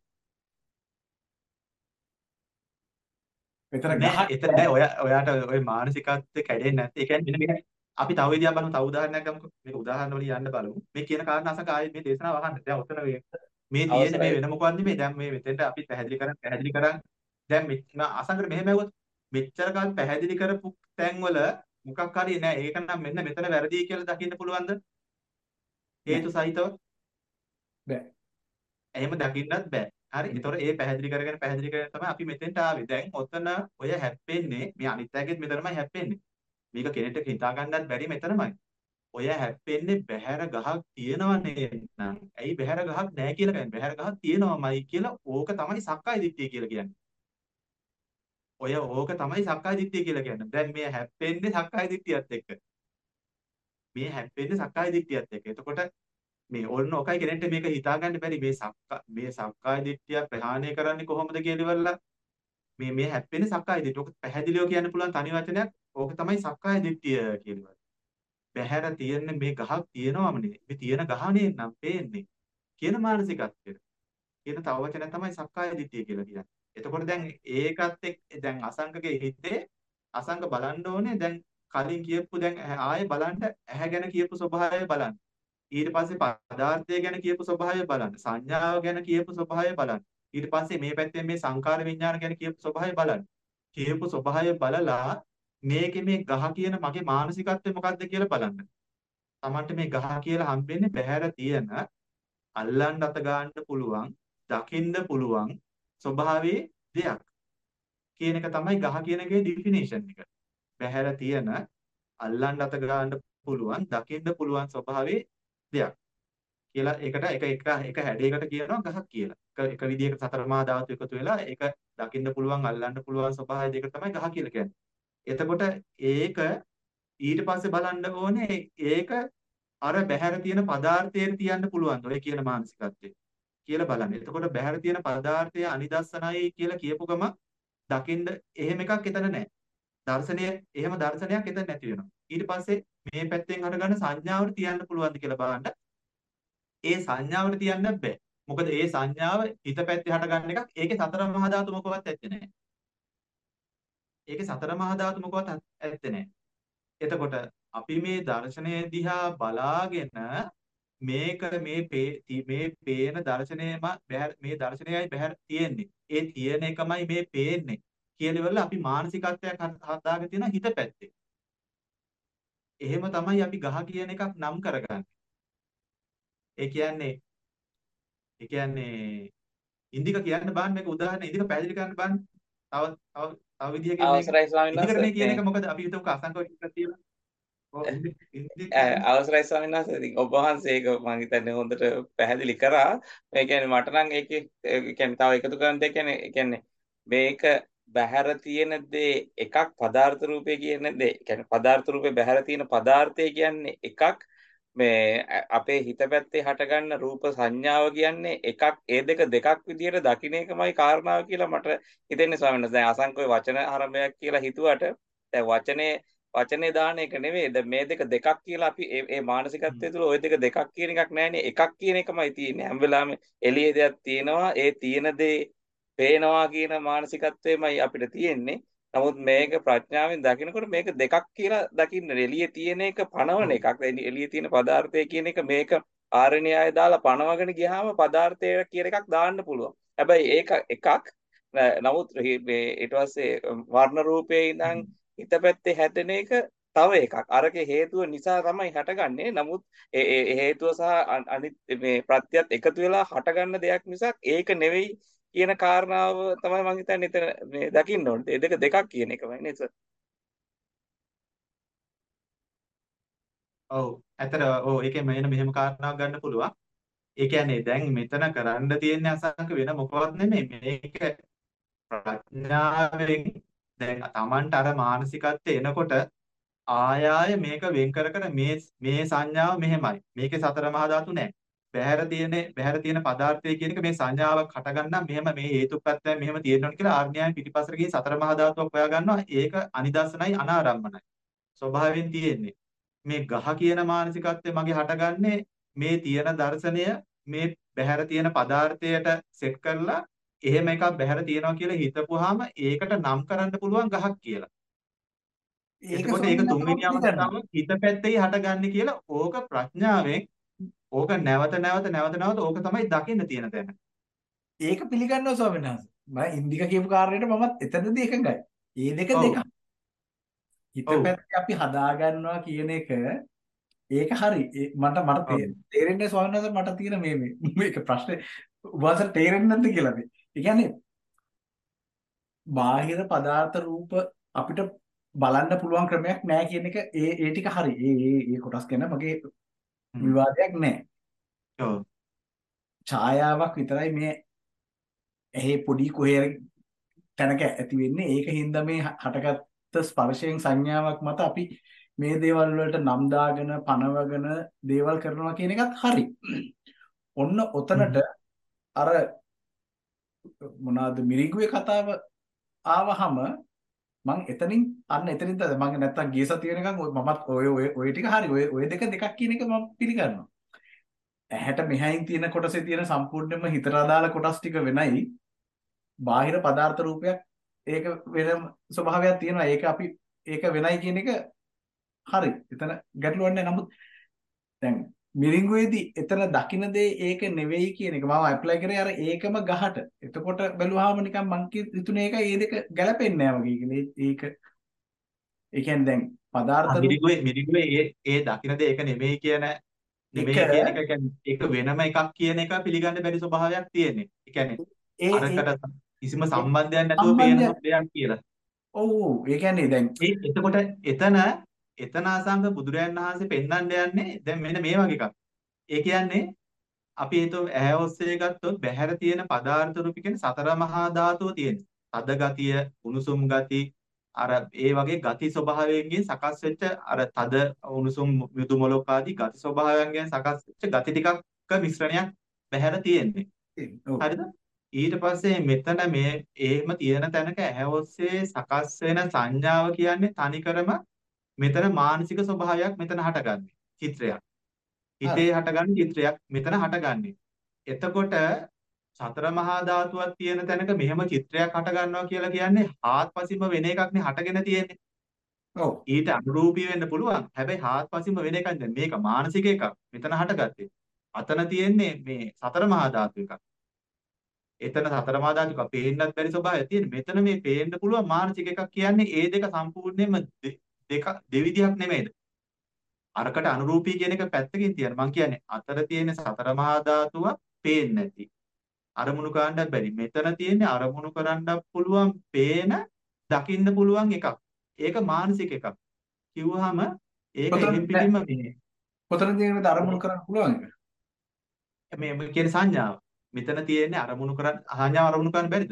මෙතන නෑ ගහක් එතන නෑ ඔය ඔයාට ඔය මානසිකත්වය කැඩෙන්නේ නැත්තේ. ඒ කියන්නේ මෙන්න මේ අපි තව විදියක් බලමු තව උදාහරණයක් ගමුකෝ. මේක උදාහරණ වලින් යන්න බලමු. මේ කියන කාරණා අසක ආයේ මේ දේශනාව අහන්න. දැන් ඔතන මේ මේ තියෙන්නේ මේ අවසරයි. වෙන මොකක්ද මේ දැන් මේ මෙතෙන්ට අපි පැහැදිලි කරන් පැහැදිලි කරන් දැන් මෙච්චර අසංගර මෙහෙම ඇහුවොත් මෙච්චර කාල පැහැදිලි කරපු තැන්වල මොකක් හරි නෑ ඒක නම් මෙන්න මෙතන වැරදි කියලා දකින්න පුළුවන්ද? හේතු සහිතව බෑ. එහෙම දකින්නත් බෑ. හරි. ඒතකොට ඒ පැහැදිලි කරගෙන පැහැදිලි කරගෙන තමයි අපි මෙතෙන්ට ආවේ. දැන් ඔතන ඔය හැප්පෙන්නේ මේ අනිත් අයගෙත් මෙතනමයි හැප්පෙන්නේ. මේක කෙනෙක්ට හිතා ගන්නත් බැරි මෙතනමයි. ඔය හැප්පෙන්නේ බහැර ගහක් තියෙනව නේනම්. ඇයි බහැර ගහක් නැහැ කියලා කියන්නේ? බහැර ගහක් තියෙනවමයි කියලා ඕක තමයි සක්කාය දිට්ඨිය කියලා කියන්නේ. ඔය ඕක තමයි සක්කාය දිට්ඨිය කියලා කියන්නේ. දැන් මේ හැප්පෙන්නේ සක්කාය දිට්ඨියත් එක්ක. මේ හැප්පෙන්නේ සක්කාය දිට්ඨියත් එක්ක. එතකොට මේ ඕන්න ඔකයි කෙනෙක්ට මේක හිතාගන්න බැරි මේ සක්කා මේ සක්කාය දිට්ඨිය ප්‍රහාණය කරන්නේ කොහොමද කියලා ඉවරලා මේ මේ හැප්පෙන්නේ සක්කාය දිට්ඨිය. ඔක පැහැදිලිව කියන්න පුළුවන් තනි වචනයක්. ඕක තමයි සක්කාය දිට්ඨිය කියලා. බහැර තියෙන්නේ මේ ගහක් තියෙනවම නෙවෙයි. මේ තියෙන ගහනේ නම් පේන්නේ කියන මානසිකත්වය. කියන තව වචනයක් තමයි සක්කාය දිට්ඨිය කියලා කියන්නේ. එතකොට දැන් ඒකත් එක්ක දැන් අසංකගේ හිතේ අසංක බලන්න ඕනේ දැන් කලින් කියපු දැන් ආයෙ බලන්න ඇහැ ගැන කියපු ස්වභාවය බලන්න. ඊට පස්සේ පදාර්ථය ගැන කියපු ස්වභාවය බලන්න. සංඥාව ගැන කියපු ස්වභාවය බලන්න. ඊට පස්සේ මේ පැත්තෙන් මේ සංකාර විඥාන ගැන කියපු ස්වභාවය බලන්න. කියපු ස්වභාවය බලලා මේකේ මේ ගහ කියන මගේ මානසිකත්වය මොකක්ද කියලා බලන්න. Tamanට මේ ගහ කියලා හම්බෙන්නේ බහැර තියෙන අල්ලන්න අත ගන්න පුළුවන්, දකින්න පුළුවන් ස්වභාවයේ දෙයක් කියන එක තමයි ගහ කියන එකේ ඩිෆිනිෂන් එක. බහැර තියෙන අල්ලන්න අත ගන්න පුළුවන්, දකින්න පුළුවන් ස්වභාවයේ දෙයක් කියලා ඒකට එක එක එක හැඩයකට කියනවා ගහක් කියලා. එක එක විදිහකට සතර මහා ධාතු එකතු වෙලා ඒක දකින්න පුළුවන්, අල්ලන්න පුළුවන් ස්වභාවය දෙක තමයි ගහ කියලා කියන්නේ. එතකොට ඒක ඊට පස්සේ බලන්න ඕනේ ඒක අර බහැර තියෙන පදාර්ථයේ තියන්න පුළුවන්ද ඔය කියන මානසිකත්වය කියලා බලන්න. එතකොට බහැර තියෙන පදාර්ථය අනිදස්සනයි කියලා කියපු ගම දකින්න එහෙම එකක් එතන නැහැ. දර්ශනය එහෙම දර්ශනයක් එතන නැති වෙනවා. ඊට පස්සේ මේ පැත්තෙන් හටගන්න සංඥාවට තියන්න පුළුවන්ද කියලා බලන්න. ඒ සංඥාවට තියන්න බෑ. මොකද ඒ සංඥාව හිත පැත්තේ හටගන්න එකක්. ඒකේ සතර මහා ධාතු මොකවත් ඇත්තේ නැහැ. ඒකේ සතර මහා ධාතු මොකවත් ඇත්තේ නැහැ. එතකොට අපි මේ දර්ශනය දිහා බලාගෙන මේක මේ මේ පේන දර්ශනයම මේ දර්ශනයයි බහැර තියෙන්නේ. ඒ තියෙන එකමයි මේ පේන්නේ. කියනවල අපි මානසිකත්වයක් හදාගෙන තියෙන හිත පැත්තේ. එහෙම තමයි අපි ගහ කියන එකක් නම් කරගන්නේ. ඒ කියන්නේ ඒ කියන්නේ ඉන්දික කියන්න බෑ මේක උදාහරණ ඉන්දික පැහැදිලි කරන්න බෑ. තව තව තව විදියකින් මේක අවසරයි ස්වාමීන් ඉන්දිකට මේ කියන වහන්සේ. එක මොකද අපි හිතුවක අසංක විදිහට තියෙනවා. ඔව් ඉන්දික ඉන්දික අවසරයි ස්වාමීන් වහන්සේ. ඉතින් ඔබ වහන්සේ ඒක මම හිතන්නේ හොඳට පැහැදිලි කරා. ඒ කියන්නේ මට නම් ඒකේ ඒ කියන්නේ තව එකතු කරන්න දෙයක් කියන්නේ ඒ කියන්නේ මේක බහැර තියෙන දේ එකක් පදාර්ථ රූපේ කියන දේ. ඒ කියන්නේ පදාර්ථ රූපේ බහැර තියෙන පදාර්ථය කියන්නේ එකක්. මේ අපේ හිත පැත්තේ හටගන්න රූප සංඥාව කියන්නේ එකක්. ඒ දෙක දෙකක් විදියට දකින්න එකමයි කාරණාව කියලා මට හිතෙන්නේ ස්වාමීන් වහන්සේ. දැන් අසංකෝය වචන ආරම්භයක් කියලා හිතුවට දැන් වචනේ වචනේ දාන එක නෙවෙයි. දැන් මේ දෙක දෙකක් කියලා අපි ඒ ඒ මානසිකත්වයේ තුල ওই දෙක දෙකක් කියන එකක් නැහැනේ. එකක් කියන එකමයි තියෙන්නේ. හැම වෙලාවෙම එළියේ දෙයක් තියෙනවා. ඒ තියෙන දේ පේනවා කියන මානසිකත්වයමයි අපිට තියෙන්නේ. නමුත් මේක ප්‍රඥාවෙන් දකිනකොට මේක දෙකක් කියලා දකින්න එළියේ තියෙන එක පණවන එකක්. එළියේ තියෙන පදාර්ථය කියන එක මේක ආරණ්‍යය දාලා පණවගෙන ගියාම පදාර්ථය කියන එකක් දාන්න පුළුවන්. හැබැයි ඒක එකක්. නමුත් මේ ඊට පස්සේ වර්ණ රූපයේ ඉඳන් හිත පැත්තේ හැදෙන එක තව එකක්. අරකේ හේතුව නිසා තමයි හටගන්නේ. නමුත් ඒ හේතුව සහ අනිත් මේ ප්‍රත්‍යත් එකතු වෙලා හටගන්න දෙයක් මිසක් ඒක නෙවෙයි කියන කාරණාව තමයි මම හිතන්නේ එතන මේ දකින්න ඕනේ. ඒ දෙක දෙකක් කියන එකමයි නේද සර්? ඔව්. ඇතර ඔව් ඒකෙන් මෙන්න මෙහෙම කාරණාවක් ගන්න පුළුවන්. ඒ කියන්නේ දැන් මෙතන කරන්න තියෙන අසංක වෙන මොකවත් නෙමෙයි. මේක ප්‍රඥාවෙන් දැන් Tamanට අර මානසිකත්වය එනකොට ආය ආය මේක වෙන් කර කර මේ මේ සංඥාව මෙහෙමයි. මේකේ සතර මහා ධාතු නැහැ. බහැර තියෙන බහැර තියෙන පදාර්ථය කියන එක මේ සංඥාවක් හටගන්නා මෙහෙම මේ හේතුප්‍රත්‍යය මෙහෙම තියෙනවා කියලා ආඥාවෙන් පිටිපස්සට ගිහින් සතර මහා ධාතුවක් හොයා ගන්නවා. ඒක අනිදස්සනයි අනාරම්මනයි. ස්වභාවයෙන් තියෙන්නේ. මේ ගහ කියන මානසිකත්වය මගේ හටගන්නේ මේ තියෙන දර්ශනය මේ බහැර තියෙන පදාර්ථයට සෙට් කරලා එහෙම එකක් බහැර තියෙනවා කියලා හිතපුවාම ඒකට නම් කරන්න පුළුවන් ගහක් කියලා. ඒක එතකොට ඒක තුන්වෙනි අවස්ථාව හිත පැත්තේ හටගන්නේ කියලා ඕක ප්‍රඥාවෙන් ඕක නැවත නැවත නැවත නැවත ඕක තමයි දකින්න තියෙන තැන. ඒක පිළිගන්නවා ස්වාමීන් වහන්සේ. මම ඉන්දික කියපු කාරණේට මමත් එතනදී එකඟයි. මේ දෙක දෙකක්. හිත පැත්තේ අපි හදා ගන්නවා කියන එක ඒක හරි. මට මට තේරෙන්නේ ස්වාමීන් වහන්සේ මට තියෙන මේ මේක ප්‍රශ්නේ උපාසට තේරෙන්නේ නැද්ද කියලා මේ. ඒ කියන්නේ බාහිර පදාර්ථ රූප අපිට බලන්න පුළුවන් ක්‍රමයක් නැහැ කියන එක ඒ ඒ ටික හරි. ඒ ඒ ඒ කොටස් ගැන මගේ විවාදයක් නැහැ. ඔව්. ඡායාවක් විතරයි මේ ඇහි පොඩි කොහේ තැනක ඇති වෙන්නේ. ඒක හින්දා මේ හටගත්ත ස්පර්ශයෙන් සංඥාවක් මත අපි මේ දේවල් වලට නම් දාගෙන පනවගෙන දේවල් කරනවා කියන එකත් හරි. ඔන්න ඔතනට අර මොනවාද මිරිගුවේ කතාව ආවහම මං එතනින් අන්න එතනින් තමයි මං නැත්තම් ගිය සතිය වෙනකන් ඔය මමත් ඔය ඔය ඔය ටික හරි ඔය ඔය දෙක දෙකක් කියන එක මම පිළිගන්නවා. ඇහැට මෙහයින් තියෙන කොටසේ තියෙන සම්පූර්ණයෙන්ම හිතට අදාළ කොටස් ටික වෙනයි. බාහිර පදාර්ථ රූපයක් ඒක වෙනම ස්වභාවයක් තියෙනවා. ඒක අපි ඒක වෙනයි කියන එක හරි. එතන ගැටලුවක් නැහැ. නමුත් දැන් මිරිඟුවේදී එතන දකින්න දේ ඒක නෙවෙයි කියන එක මම ඇප්ලයි කරේ අර ඒකම ගහට. එතකොට බැලුවාම නිකන් මං හිතුනේ ඒක ඒ දෙක ගැලපෙන්නේ නැහැ වගේ කියලා. ඒක ඒ කියන්නේ දැන් පදාර්ථ රූප මිරිගුවේ මිරිගුවේ ඒ ඒ දකින්න දේ ඒක නෙමෙයි කියන එක නෙමෙයි කියන එක කියන්නේ ඒක වෙනම එකක් කියන එක පිළිගන්න බැරි ස්වභාවයක් තියෙන්නේ. ඒ කියන්නේ ඒ ඒ අරකට කිසිම සම්බන්ධයක් නැතුව පේන සම්බන්ධය දෙයක් කියලා. ඔව් ඔව් ඒ කියන්නේ දැන් ඒ එතකොට එතන එතන අසංග බුදුරයන් වහන්සේ පෙන්වන්න යන්නේ දැන් මෙන්න මේ වගේ එකක්. ඒ කියන්නේ අපි හිතුව ඇහැ ඔස්සේ ගත්තොත් බහැර තියෙන පදාර්ථ රූප කියන්නේ සතර මහා ධාතුව තියෙන. තද ගතිය, උණුසුම් ගති, අර ඒ වගේ ගති ස්වභාවයෙන් සකස් වෙච්ච අර තද උණුසුම් මෘදු මොලොක් ආදී ගති ස්වභාවයෙන් සකස් වෙච්ච ගති ටිකක් මිශ්‍රණයක් බහැර තියෙන්නේ. ඔව් හරිද? ඊට පස්සේ මෙතන මේ එහෙම තියෙන තැනක ඇහැ ඔස්සේ සකස් වෙන සංඥාව කියන්නේ තනිකරම මෙතන මානසික ස්වභාවයක් මෙතන හටගන්නේ. චිත්‍රයක්. හිතේ හටගන්න චිත්‍රයක් මෙතන හටගන්නේ. එතකොට සතර මහා ධාතුවක් තියෙන තැනක මෙහෙම චිත්‍රයක් හට ගන්නවා කියලා කියන්නේ හාත්පසින්ම වෙන එකක් නේ හටගෙන තියෙන්නේ. ඔව් ඊට අනුරූපී වෙන්න පුළුවන්. හැබැයි හාත්පසින්ම වෙන එකක් නෙමෙයි. මේක මානසික එකක්. මෙතන හටගත්තේ. අතන තියෙන්නේ මේ සතර මහා ධාතු එකක්. එතන සතර මහා ධාතු එකක් පේන්නත් බැරි ස්වභාවයක් තියෙන. මෙතන මේ පේන්න පුළුවන් මානසික එකක් කියන්නේ ඒ දෙක සම්පූර්ණයෙන්ම දෙක දෙවිදියක් නෙමෙයිද? අරකට අනුරූපී කියන එක පැත්තකින් තියන මම කියන්නේ අතර තියෙන සතර මහා ධාතුව පේන්නේ නැති. අරමුණු කරන්නත් බැරි. මෙතන තියෙන්නේ අරමුණු කරන්නත් පුළුවන්, පේන, දකින්න පුළුවන් එකක්. ඒක මානසික එකක්. කිව්වහම ඒක කොතන එහින් පිටින්ම මේ කොතනද මේක අරමුණු කරන්න පුළුවන් එක? මේ මේ කියන සංඥාව. මෙතන තියෙන්නේ අරමුණු කරන්න සංඥාව අරමුණු කරන්න බැරිද?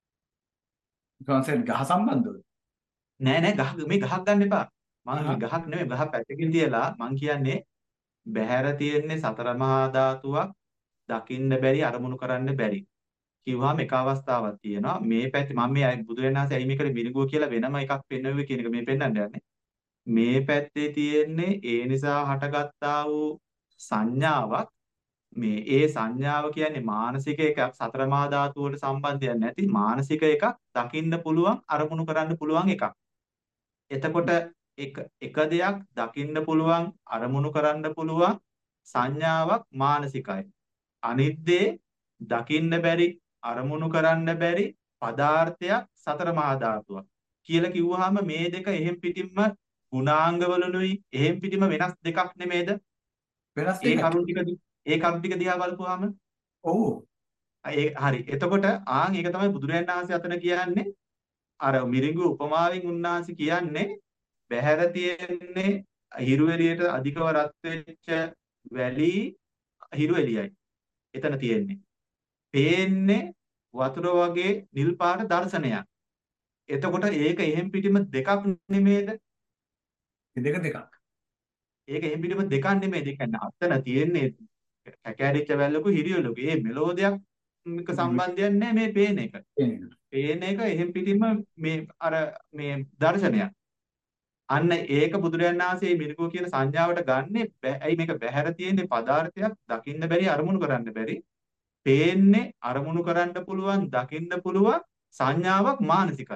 කොන්සෙප්ට් ගහ සම්බන්ධව. නෑ නෑ ගහ මේ ගහක් ගන්න එපා. මම ආහා. මේ ගහක් නෙමෙයි ගහ පැත්තකින් තියලා මම කියන්නේ බහැර තියෙන්නේ සතර මහා ධාතුවක් දකින්න බැරි අරමුණු කරන්න බැරි. කිව්වම එක අවස්ථාවක් තියෙනවා මේ පැත්තේ මම මේ බුදුරජාණන්සේ ඇයි මේකට මිරිඟුව කියලා වෙනම එකක් පෙන්වුවේ කියන එක මේ පෙන්වන්න යන්නේ මේ පැත්තේ තියෙන්නේ ඒ නිසා හටගත්තා වූ සංඥාවක් මේ ඒ සංඥාව කියන්නේ මානසික එකක් සතර මහා ධාතු වලට සම්බන්ධයක් නැති මානසික එකක් දකින්න පුළුවන් අරමුණු කරන්න පුළුවන් එකක් එතකොට එක එක දෙයක් දකින්න පුළුවන් අරමුණු කරන්න පුළුවන් සංඥාවක් මානසිකයි අනිත් දේ දකින්න බැරි අරමුණු කරන්න බැරි පදාර්ථයක් සතර මහා ධාතුවක් කියලා කිව්වහම මේ දෙක එහෙම් පිටින්ම ගුණාංගවලුයි එහෙම් පිටින්ම වෙනස් දෙකක් නෙමේද වෙනස් ඒ දෙකක්. කරුණ ටික ඒ කරුණ ටික දිහා බලපුවාම ඔව් ඒ හරි එතකොට ආන් ඒක තමයි බුදුරජාණන් වහන්සේ අතන කියන්නේ අර මිරිඟු උපමාවෙන් උන්වහන්සේ කියන්නේ බහැර තියෙන්නේ හිරු එළියට අධිකව රත් වෙච්ච වැලි හිරු එළියයි එතන තියෙන්නේ පේන්නේ වතුර වගේ නිල් පාට දර්ශනයක්. එතකොට ඒක එහෙම් පිටිම දෙකක් නෙමේද? දෙක දෙකක්. ඒක එහෙම් පිටිම දෙකක් නෙමේද? ඒ කියන්නේ අතන තියෙන්නේ කැකෑරිච්ච වැල්ලක හිරියලක. ඒ මෙලෝඩියක් එක සම්බන්ධයක් නැහැ මේ පේන එක. පේන එක එහෙම් පිටිම මේ අර මේ දර්ශනයක්. අන්න ඒක බුදුරජාණන් වහන්සේ මිරිඟුව කියන සංඥාවට ගන්නෙ ඇයි මේක බහැර තියෙන්නේ පදාර්ථයක් දකින්න බැරි අරමුණු කරන්න බැරි පේන්නේ අරමුණු කරන්න පුළුවන් දකින්න පුළුවන් සංඥාවක් මානසිකයි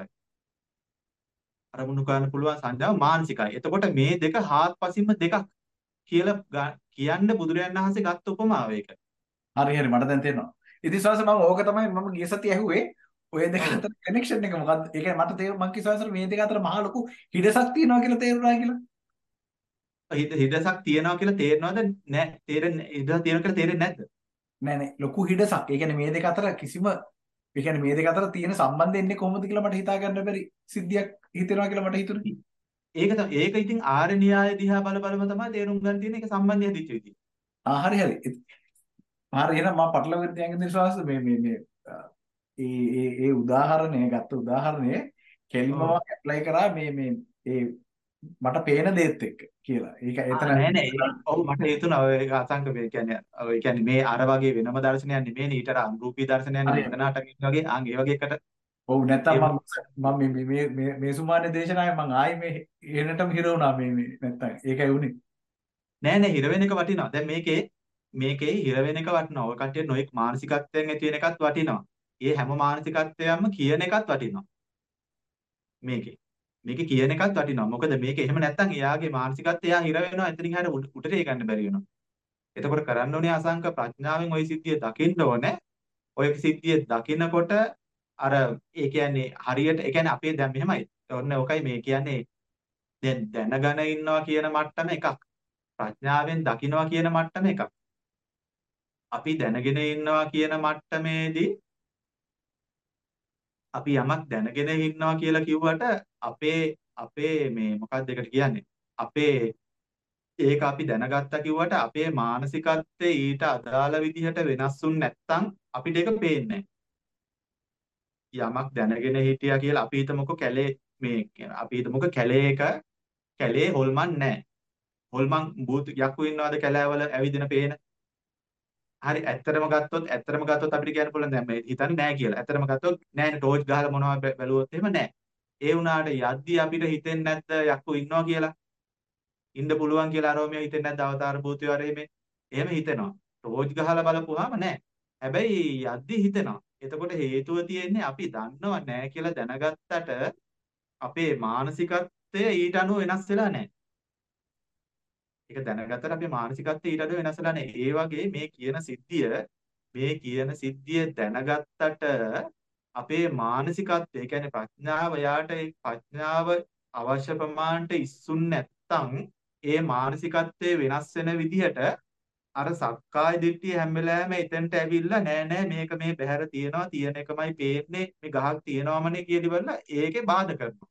අරමුණු කරන්න පුළුවන් සංඥාව මානසිකයි එතකොට මේ දෙක හාත්පසින්ම දෙකක් කියලා කියන්න බුදුරජාණන් වහන්සේ ගත්ත උපමාව ඒක හරි හරි මට දැන් තේරෙනවා. ඉතින් සවස මම ඕක තමයි මම ගිය සතිය ඇහුවේ. ඔය දෙක අතර කනෙක්ෂන් එක මොකද්ද? ඒ කියන්නේ මට තේරුම් මං කිව්වා මේ දෙක අතර මහා ලොකු හිඩසක් තියෙනවා කියලා තේරුණා කියලා. හිත හිඩසක් තියෙනවා කියලා තේරෙනවද? නෑ තේරෙන්නේ හිඩසක් තියෙනවා කියලා තේරෙන්නේ නැද්ද? නෑ නෑ ලොකු හිඩසක්. ඒ කියන්නේ මේ දෙක අතර කිසිම ඒ කියන්නේ මේ දෙක අතර තියෙන සම්බන්ධය එන්නේ කොහොමද කියලා මට හිතා ගන්න බැරි සිද්ධියක් හිතෙනවා කියලා මට හිතුනේ. ඒක තමයි ඒක ඉතින් ආර්ය න්‍යාය දිහා බල බලම තමයි තේරුම් ගන්න තියෙන එක සම්බන්ධය හදිච්ච විදිය. ආ හරි හරි. හරි එහෙනම් මම පටලවෙන්න තියන් විශ්වාස මේ මේ මේ ඒ ඒ ඒ උදාහරණය ගත්ත උදාහරණය කෙලින්ම ඇප්ලයි කරා මේ මේ ඒ මට පේන දේත් එක්ක කියලා. ඒක එතන නෑ නෑ ඔව් මට හිතුණා ඔය අසංක මේ කියන්නේ ඔය කියන්නේ මේ අර වගේ වෙනම දර්ශනයක් නෙමෙයි ඊට අර අනුරූපී දර්ශනයක් නෙමෙයි එතනට වගේ ආන් ඒ වගේ එකට ඔව් නැත්තම් ඒ මම මම මේ මේ මේ මේ සුමානේ දේශනාවේ මම ආයි මේ එනටම හිර වුණා මේ මේ නැත්තම් ඒකයි උනේ. නෑ නෑ හිර වෙන එක වටිනවා. දැන් මේකේ මේකේ හිර වෙන එක වටිනවා. ඔය කට්ටිය නොඑක් මානසිකත්වයෙන් ඇති වෙන එකත් වටිනවා. ඒ හැම මානසිකත්වයක්ම කියන එකත් වටිනවා. මේකේ. මේකේ කියන එකත් වටිනවා. මොකද මේක එහෙම නැත්තම් එයාගේ මානසිකත්වය එයා හිර වෙනවා. එතනින් හැර උඩට ගන්න බැරි වෙනවා. එතකොට කරන්න ඕනේ අසංක ප්‍රඥාවෙන් ওই සිද්ධිය දකින්න ඕනේ. ඔය සිද්ධිය දකිනකොට අර ඒ කියන්නේ හරියට ඒ කියන්නේ අපේ දැන් මෙහෙමයි. ඔන්න ඔකයි මේ කියන්නේ දැන් දැනගෙන ඉන්නවා කියන මට්ටම එකක්. ප්‍රඥාවෙන් දකිනවා කියන මට්ටම එකක්. අපි දැනගෙන ඉන්නවා කියන මට්ටමේදී අපි යමක් දැනගෙන ඉන්නවා කියලා කිව්වට අපේ අපේ මේ මොකක්ද ඒකට කියන්නේ? අපේ ඒක අපි දැනගත්තා කිව්වට අපේ මානසිකත්වයේ ඊට අදාළ විදිහට වෙනස්ුන් නැත්තම් අපිට ඒක පේන්නේ යමක් දැනගෙන හිටියා කියලා අපි හිතමුකෝ කැලේ මේ අපි හිතමුකෝ කැලේක කැලේ හොල්මන් නැහැ. හොල්මන් භූත යක්කු ඉන්නවද කැලෑවල ඇවිදින පේන? හරි ඇත්තටම ගත්තොත් ඇත්තටම ගත්තොත් අපිට කියන්න පුළුවන් දැන් මේ හිතන්නේ නැහැ කියලා. ඇත්තටම ගත්තොත් නෑනේ ටෝච් ගහලා මොනවා බැලුවොත් එහෙම නෑ. ඒ වුණාට යද්දි අපිට හිතෙන්නේ නැද්ද යක්කු ඉන්නවා කියලා? ඉන්න පුළුවන් කියලා අරෝමිය හිතෙන්නේ නැද්ද අවතාර භූතයෝ අර එහෙම එහෙම හිතෙනවා. ටෝච් ගහලා බලපුවාම නෑ. හැබැයි යද්දි හිතෙනවා. එතකොට හේතුව තියෙන්නේ අපි දන්නව නෑ කියලා දැනගත්තට අපේ මානසිකත්වය ඊට අනුව වෙනස් වෙලා නෑ. ඒක දැනගත්තට අපේ මානසිකත්වය ඊට අනුව වෙනස් වෙලා නෑ. ඒ වගේ මේ කියන සිද්ධිය මේ කියන සිද්ධිය දැනගත්තට අපේ මානසිකත්වය ඒ කියන්නේ ප්‍රඥාව යාට ඒ ප්‍රඥාව අවශ්‍ය ප්‍රමාණයට ඉස්සුන් නැත්තම් ඒ මානසිකත්වයේ වෙනස් වෙන විදිහට අර සක්කාය දිට්ඨිය හැම වෙලාවෙම එතනට ඇවිල්ලා නෑ නෑ මේක මේ බහැර තියනවා තියෙන එකමයි පේන්නේ මේ ගහක් තියනවමනේ කියලා ඉවරලා ඒකේ බාධා කරනවා.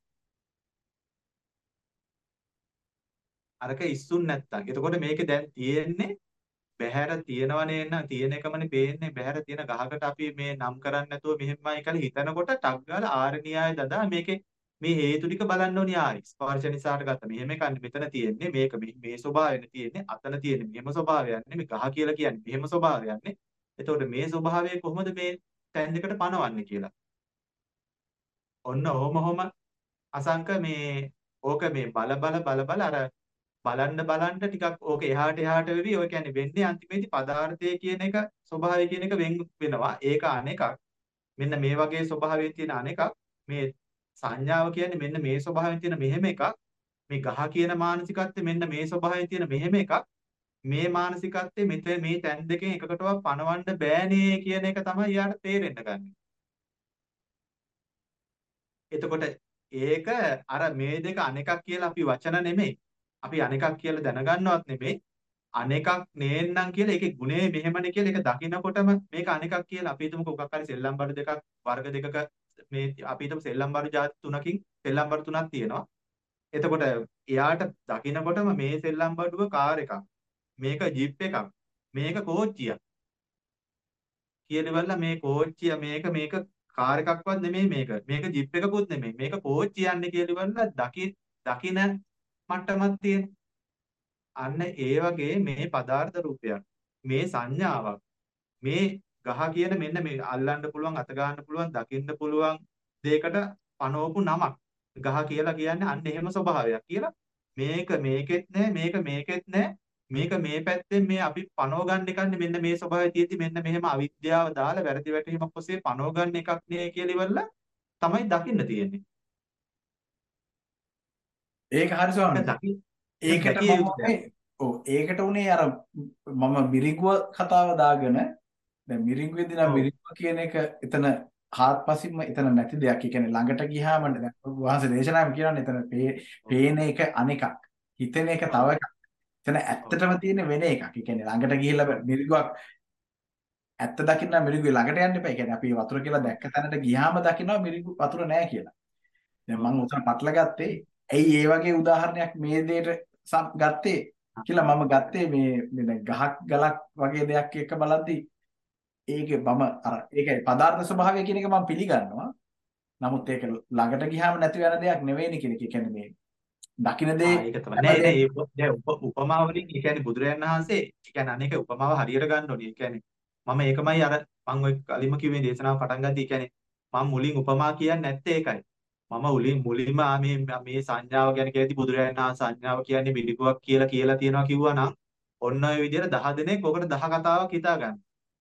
අරක ඉස්සුන් නැත්තම්. එතකොට මේක දැන් තියෙන්නේ බහැර තියනවනේ නේද තියෙන එකමනේ පේන්නේ බහැර තියෙන ගහකට අපි මේ නම් කරන්නේ නැතුව මෙහෙමයි කියලා හිතනකොට ටක් ගාලා ආරණ්‍යය දදා මේකේ මේ හේතු ටික බලන්න ඕනි ආයි ස්පර්ශ නිසාට ගත්ත මෙහෙම කන්නේ මෙතන තියෙන්නේ මේක මේ ස්වභාවයෙන් තියෙන්නේ අතන තියෙන්නේ මෙහෙම ස්වභාවයක් නේ මේ ගහ කියලා කියන්නේ මෙහෙම ස්වභාවයක් නේ එතකොට මේ ස්වභාවය කොහොමද මේ තැන් දෙකට පනවන්නේ කියලා ඔන්න ඔහොම ඔහොම අසංක මේ ඕක මේ බල බල බල බල අර බලන්න බලන්න ටිකක් ඕක එහාට එහාට වෙවි ඔය කියන්නේ වෙන්නේ අන්තිමේදී පදාර්ථය කියන එක ස්වභාවය කියන එක වෙන් වෙනවා ඒක අනෙකක් මෙන්න මේ වගේ ස්වභාවයෙන් තියෙන අනෙකක් මේ සංඥාව කියන්නේ මෙන්න මේ ස්වභාවයෙන් තියෙන මෙහෙම එකක් මේ ගහ කියන මානසිකත්වය මෙන්න මේ ස්වභාවයෙන් තියෙන මෙහෙම එකක් මේ මානසිකත්වය මෙතන මේ තැන් දෙකෙන් එකකටවත් පනවන්න බෑනේ කියන එක තමයි යාට තේරෙන්න ගන්නේ එතකොට ඒක අර මේ දෙක අනෙකක් කියලා අපි වචන නෙමෙයි අපි අනෙකක් කියලා දැනගන්නවත් නෙමෙයි අනෙකක් නේන්නම් කියලා ඒකේ ගුණේ මෙහෙමනේ කියලා ඒක දකින්නකොටම මේක අනෙකක් කියලා අපි හිතමුකෝ මොකක් හරි සෙල්ලම් බඩු දෙකක් වර්ග දෙකක මේ අපි හිතමු සෙල්ලම් බඩු જાති තුනකින් සෙල්ලම් බඩු තුනක් තියෙනවා එතකොට එයාට දකින්නකොටම මේ සෙල්ලම් බඩුව කාර් එකක් මේක ජීප් එකක් මේක කෝච්චියක් කියනවල මේ කෝච්චිය මේක මේක කාර් එකක්වත් නෙමෙයි මේක මේක ජීප් එකකුත් නෙමෙයි මේක කෝච්චිය යන්නේ කියනවල දකි දකින මට්ටමක් තියෙන. අන්න ඒ වගේ මේ පදාර්ථ රූපයක් මේ සංඥාවක් මේ ගහ කියන මෙන්න මේ අල්ලන්න පුළුවන් අත ගන්න පුළුවන් දකින්න පුළුවන් දෙයකට පනවපු නමක් ගහ කියලා කියන්නේ අන්න එහෙම ස්වභාවයක් කියලා මේක මේකෙත් නෑ මේක මේකෙත් නෑ මේක මේ පැත්තෙන් මේ අපි පනව ගන්න එකන්නේ මෙන්න මේ ස්වභාවය තියෙද්දි මෙන්න මෙහෙම අවිද්‍යාව දාලා වැරදි වැටීමක් ඔස්සේ පනව ගන්න එකක් නේ කියලා ඉවරලා තමයි දකින්න තියෙන්නේ. ඒක හරි ස්වාමීනි. ඒකට මම ඔව් ඒකට උනේ අර මම මිරිඟුව කතාව දාගෙන දැන් මිරිඟුවේදී නම් මිරිඟුව කියන එක එතන හාත්පසින්ම එතන නැති දෙයක්. ඒ කියන්නේ ළඟට ගියාම දැන් වහන්සේ දේශනාවෙම කියනවානේ එතන පේන එක අනෙකක්. හිතෙන එක තව එකක්. එතන ඇත්තටම තියෙන වෙන එකක්. ඒ කියන්නේ ළඟට ගිහිල්ලා මිරිඟුවක් ඇත්ත දකින්න මිරිඟුවේ ළඟට යන්න එපා. ඒ කියන්නේ අපි වතුර කියලා දැක්ක තැනට ගියාම දකින්නවා මිරිඟු වතුර නැහැ කියලා. දැන් මම උතන පටල ගත්තේ ඇයි ඒ වගේ උදාහරණයක් මේ දෙයට ගත්තේ කියලා මම ගත්තේ මේ මේ දැන් ගහක් ගලක් වගේ දෙයක් එක්ක බලද්දි ඒකේ මම අර ඒකයි පදාර්ථ ස්වභාවය කියන එක මම පිළිගන්නවා. නමුත් ඒක ළඟට ගියාම නැති වෙන දෙයක් නෙවෙයිනේ කියන එක. ඒ කියන්නේ මේ දකින්න දේ ඒක තමයි. නෑ නෑ ඒ දැන් උපමාව වලින් ඒ කියන්නේ බුදුරජාණන් වහන්සේ ඒ කියන්නේ අනේක උපමාව හරියට ගන්න ඕනේ. ඒ කියන්නේ මම ඒකමයි අර මම ඔය කලින්ම කිව්වේ දේශනාව පටන් ගත්තී. ඒ කියන්නේ මම මුලින් උපමා කියන්නේ නැත්තේ ඒකයි. මම මුලින් මුලින්ම ආ මේ මේ සංඥාව ගැන කියද්දි බුදුරජාණන් වහන්සේ සංඥාව කියන්නේ මිරිඟුවක් කියලා කියලා තියෙනවා කිව්වා නම් ඔන්න ඔය විදිහට දහ දෙනෙක් ඔකට දහ කතාවක් හිතා ගන්න.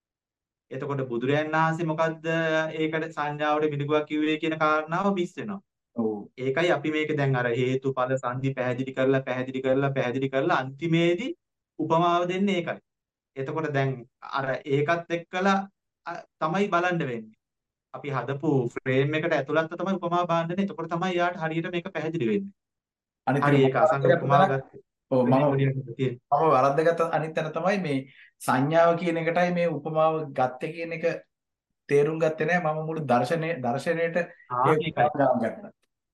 එතකොට බුදුරජාණන් වහන්සේ මොකද්ද ඒකට සංඥාවට මිරිඟුවක් කිව්වේ කියන කාරණාව මිස් වෙනවා. ඔව්. ඒකයි අපි මේක දැන් අර හේතුඵල සංදි පැහැදිලි කරලා පැහැදිලි කරලා පැහැදිලි කරලා අන්තිමේදී උපමාව දෙන්නේ ඒකයි. එතකොට දැන් අර ඒකත් එක්කලා අ, තමයි බලන්න වෙන්නේ. අපි හදපු ෆ්‍රේම් එකට ඇතුළත්ව තමයි උපමා බාන්නේ. එතකොට තමයි යාට හරියට මේක පැහැදිලි වෙන්නේ. අනිත් එක හරි මම ඒක අසංක වරද්දගත්ත උපමාව තැන ගත්තේ. ඔව් මම වෙනින් වෙනින් තියෙන. මම වරද්දගත්ත අනිත් තැන තමයි මේ සංඥාව කියන එකටයි මේ උපමාව ගත්තේ කියන එක තේරුම් ගත්තේ නැහැ. මම මුළු දර්ශනයේ දර්ශනයේට ආ ඒ ඒකයි. උපමාව ගත්තා.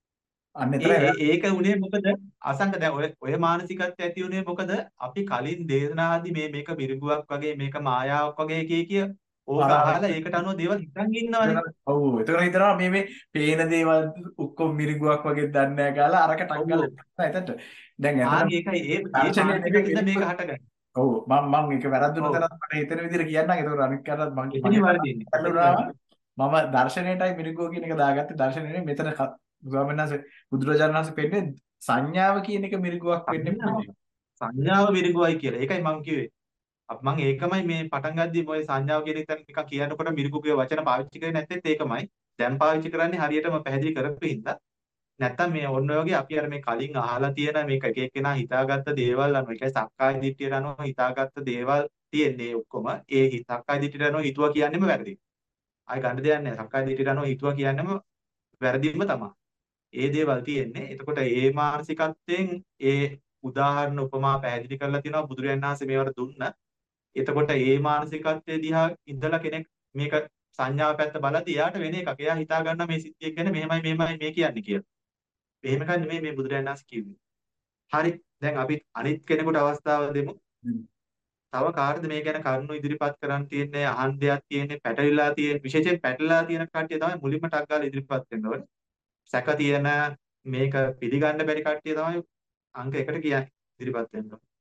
අන්න ඒ එතරයි ඒ- ඒක උනේ මොකද අසංක දැන් ඔය ඔය මානසිකත්වය ඇති උනේ මොකද අපි කලින් දේශනාදී මේ මේක මිරිඟුවක් වගේ මේක මායාවක් වගේ කිය කිය ඕක අහලා ඒකට අනුව දේවල් හිතන් ඉන්නවනේ. ඔව් එතකොට හිතනවා මේ මේ පේන දේවල් ඔක්කොම මිරිඟුවක් වගේ දන්නේ නැහැ කාලා අරක ටක් ඔව් ගාලා එතනට දැන් ආන් ඇත්තටම ඒකයි ඒ ඒ දර්ශනය නෙවෙයි මානසිකත්වයෙන් මේක වෙනම හටගන්නේ. ඔව් මම මම ඒක වැරද්දුන ඔව් තැනත් මට හිතෙන විදිහට කියන්නම් ඒතකොට අනිත් කාටත් මම එතනින් මගේ වරදින්නේ. එතනින් පැටලුණාම වරදින්නේ. මම දර්ශනයටයි මිරිඟුව කියන එක දාගත්තේ දර්ශනය මෙතන ක- ස්වාමීන් වහන්සේ බුදුරජාණන් වහන්සේ පෙන්නේ සංඥාව කියන එක මිරිඟුවක් වෙන්නේ සංඥාව කොහොමද? සංඥාව මිරිඟුවයි කියලා. ඒකයි මම කිව්වේ. අප මම ඒකමයි මේ පටන් ගද්දී මොයි සංඥාව කියන එක නිකන් කියනකොට මිරිඟුගේ වචන පාවිච්චි කරේ නැත්තේත් ඒකමයි. දැන් පාවිච්චි කරන්නේ හරියටම පැහැදිලි කරපු හින්දා. නැත්තම් මේ ඔන්න ඔය වගේ අපි අර මේ කලින් අහලා තියෙන මේක එක එක්කෙනා හිතාගත්ත දේවල් අනුව ඒකයි සක්කාය දිට්ඨියට අනුව හිතාගත්ත දේවල් තියෙන්නේ ඔක්කොම. ඒ හි- සක්කාය දිට්ඨියට අනුව හිතුවා කියන්නේම වැරදි. ආයි ගන්න දෙයක් නැහැ. සක්කාය දිට්ඨියට අනුව හිතුවා කියන්නේම වැරදිම තමයි. ඒ දේවල් තියෙන්නේ. එතකොට ඒ මානසිකත්වයෙන් ඒ උදාහරණ උපමා පැහැදිලි කරලා තියෙනවා බුදුරජාණන් වහන්සේ මේවට දුන්න. එතකොට ඒ මානසිකත්වයේ දිහා ඉඳලා කෙනෙක් මේක සංඥාව පැත්ත බලද්දී එයාට වෙන එකක්. එයා හිතා ගන්නවා මේ සිද්ධිය ගැන මෙහෙමයි මෙහෙමයි මේ කියන්නේ කියලා. එහෙම එකක් නෙමෙයි මේ බුදුරජාණන් වහන්සේ කිව්වේ. හරි. දැන් අපි අනිත් කෙනෙකුට අවස්ථාව දෙමු. හ්ම්. තව කාටද මේ ගැන කරුණු ඉදිරිපත් කරන්න තියෙන්නේ, අහන්න දෙයක් තියෙන්නේ, පැටලිලා තියෙන්නේ, විශේෂයෙන් පැටලලා තියෙන කට්ටිය තමයි මුලින්ම ටක් ගාලා ඉදිරිපත් වෙන්න ඕනේ. සැක තියෙන මේක පිළිගන්න බැරි කට්ටිය තමයි අංක එකට කියන්නේ ඉදිරිපත් වෙන්න ඕනේ.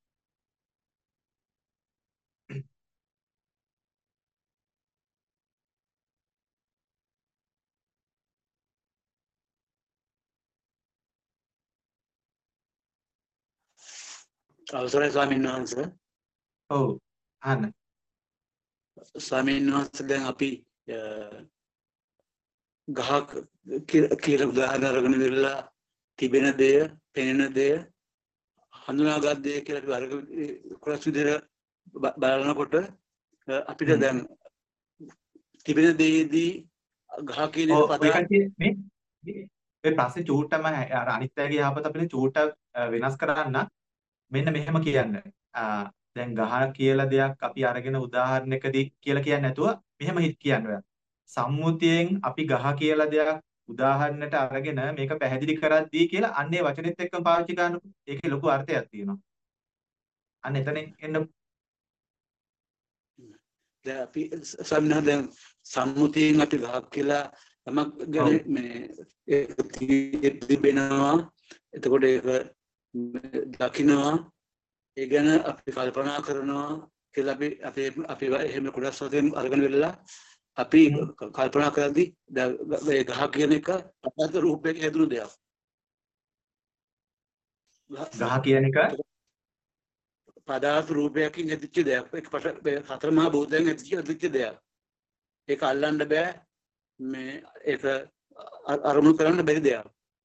අවසරයි ස්වාමීන් වහන්සේ. ඔව්. අහන්න. ස්වාමීන් වහන්සේ දැන් අපි අ, ගහක් කිය- කියලා උදාහරණ අරගෙන ඉඳලා තිබෙන දේ, පෙනෙන දේ, හඳුනාගත් දේ කියලා අපි අරගෙන ක්‍රොස් විදිහට බ- බලනකොට අ, අපිට හ්ම්. දැන් තිබෙන දේදී ගහ කියන එක ඔව් ඔය පදා කට්ටිය මේ මේ- ඔය ප්‍රශ්නේ චූට්ටම හැ- අර අනිත් අයගේ යහපත අපිට චූට්ටක් අ, වෙනස් කරන්න. මෙන්න මෙහෙම කියන්න. ආ දැන් ගහ කියලා දෙයක් අපි අරගෙන උදාහරණයකදී කියලා කියන්නේ නැතුව මෙහෙම හිත කියන්න ඔයා. සම්මුතියෙන් අපි ගහ කියලා දෙයක් උදාහරණයට අරගෙන මේක පැහැදිලි කරද්දී කියලා අන්නේ වචනෙත් එක්කම පාවිච්චි කරනකො ඒකේ ලොකු අර්ථයක් තියෙනවා. අන්න එතනින් එන්න දැන් අපි ස්වාමීන් වහන්සේ දැන් සම්මුතියෙන් අපි ගහක් කියලා යමක් ඔව්. ගැන මේ ඒක තිබෙනවා. එතකොට ඒක දකින්නවා. ඒ ගැන අපි කල්පනා කරනවා කියලා අපි අපි අපි එහෙම කොටස් වශයෙන් අරගෙන වෙලා අපි හ්ම්. ක- කල්පනා කරද්දී දැන් ඒ ගහ කියන එක අපත රූපයක හැදුණු දෙයක්. ගහ- ගහ කියන එක පදාර්ථ රූපයකින් හැදිච්ච දෙයක්. ඒක පට මේ හතර මහා භූතයන් හැදිච්ච හැදිච්ච දෙයක්. ඒක අල්ලන්න බෑ. මේ ඒක අ- අරමුණු කරන්න බැරි දෙයක්.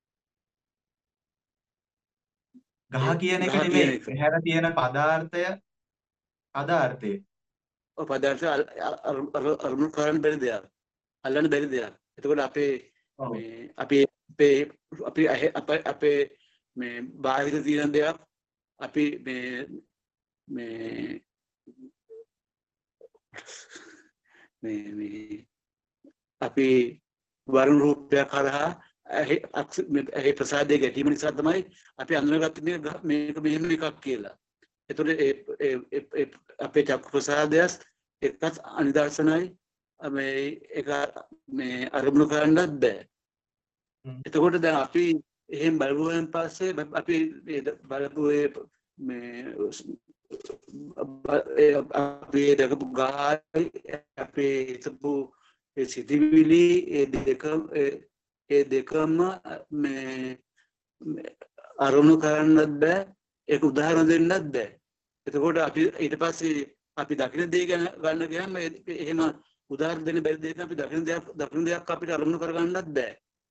ගහ ඒ කියන එක ගහ කියන නෙමෙයි. එක. මෙහෙර තියෙන පදාර්ථය පදාර්ථය. ඔය පදාර්ථ අල්- අ- අර- අර- අරමුණු කරන්න බැරි දෙයක්. අල්ලන්න බැරි දෙයක්. එතකොට අපේ ඔව්. මේ අපි අපේ අපි ඇහි- අපේ අපේ මේ බාහිර තියෙන දෙයක් අපි මේ මේ මේ මේ අපි වර්ණ රූපයක් කරහා ඇහි අක්ෂ- මේ ඇහි ප්‍රසාදයේ ගැටීම නිසා තමයි අපි අඳුනගත්තේ ගහ- මේක මෙහෙම එකක් කියලා. එතකොට ඒ ඒ- ඒ- ඒ අපේ චක්කු ප්‍රසාදයස් එකත් අනිදර්ශනයි මේ ඒක මේ අරමුණු කරන්නත් බෑ. හ්ම්. එතකොට දැන් අපි එහෙන් බලුවෙන් පස්සේ අපි ඒ ද- බලපු ඒ මේ බ- ඒ අපි දැකපු ගායි අපි හිතපු ඒ සිතිවිලි ඒ දෙක ඒ දෙකම මේ අරමුණු කරන්නත් බෑ, ඒක උදාහරණ දෙන්නත් බෑ. එතකොට අපි ඊට පස්සේ අපි දකින දේ ගැන ගන්න ගියාම එහෙම උදාහරණ දෙන්න බැරි දෙයක් අපි දකින දෙයක් දකින දෙයක් අපිට අරමුණු කරගන්නත් බෑ.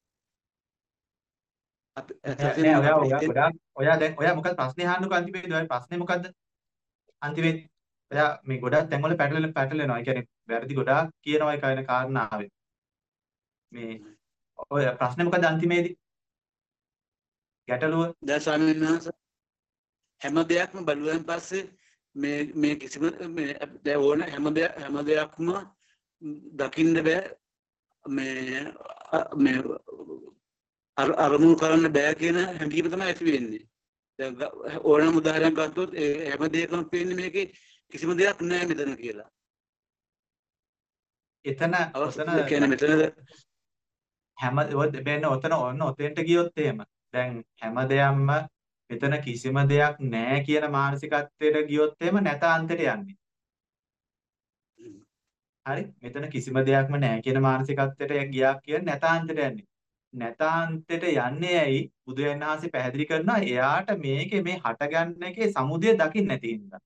අපි නෑ ඔයා ඔයා ගොඩාක් ඔයා දැන් ඔයා මොකද ප්‍රශ්නේ අහන්නකෝ අන්තිමේදී ඔයා ප්‍රශ්නේ මොකද්ද අන්තිමේදී ඔයා මේ ගොඩාක් තැන් වල පැටලෙන පැටලෙනවා. ඒ කියන්නේ වැරදි ගොඩාක් කියනවා ඒ කියන කාරණාවේ. මේ ඔය ප්‍රශ්නේ මොකද අන්තිමේදී? ගැටලුව දැන් ස්වාමීන් වහන්සේ හැම දෙයක්ම බලුවෙන් පස්සේ මේ මේ කිසිම මේ දැන් ඕන හැම දෙයක් හැම දෙයක්ම දකින්න බෑ, මේ මේ අරමුණු කරන්න බෑ කියන හැඟීම තමයි ඇති වෙන්නේ. දැන් ඕනම උදාහරණයක් ගත්තොත් හැම දෙයකම පේන්නේ මේකේ කිසිම දෙයක් නෑ මෙතන කියලා. එතන ඔතන කියන්නේ මෙතන හැම වෙන්න ඔතන ඔන්න ඔතෙන්ට ගියොත් එහෙම දැන් හැම දෙයක්ම මෙතන කිසිම දෙයක් නෑ කියන මානසිකත්වයට ගියොත් එහෙම නැත අන්තයට යන්නේ. හරි මෙතන කිසිම දෙයක්ම නෑ කියන මානසිකත්වයට ගියා කියන්නේ නැත අන්තයට යන්නේ. නැතාන්තයට යන්නේ ඇයි බුදුන් වහන්සේ පැහැදිලි කරනවා එයාට මේකේ මේ හටගන්න එකේ සමුදය දකින්න නැති හින්දා.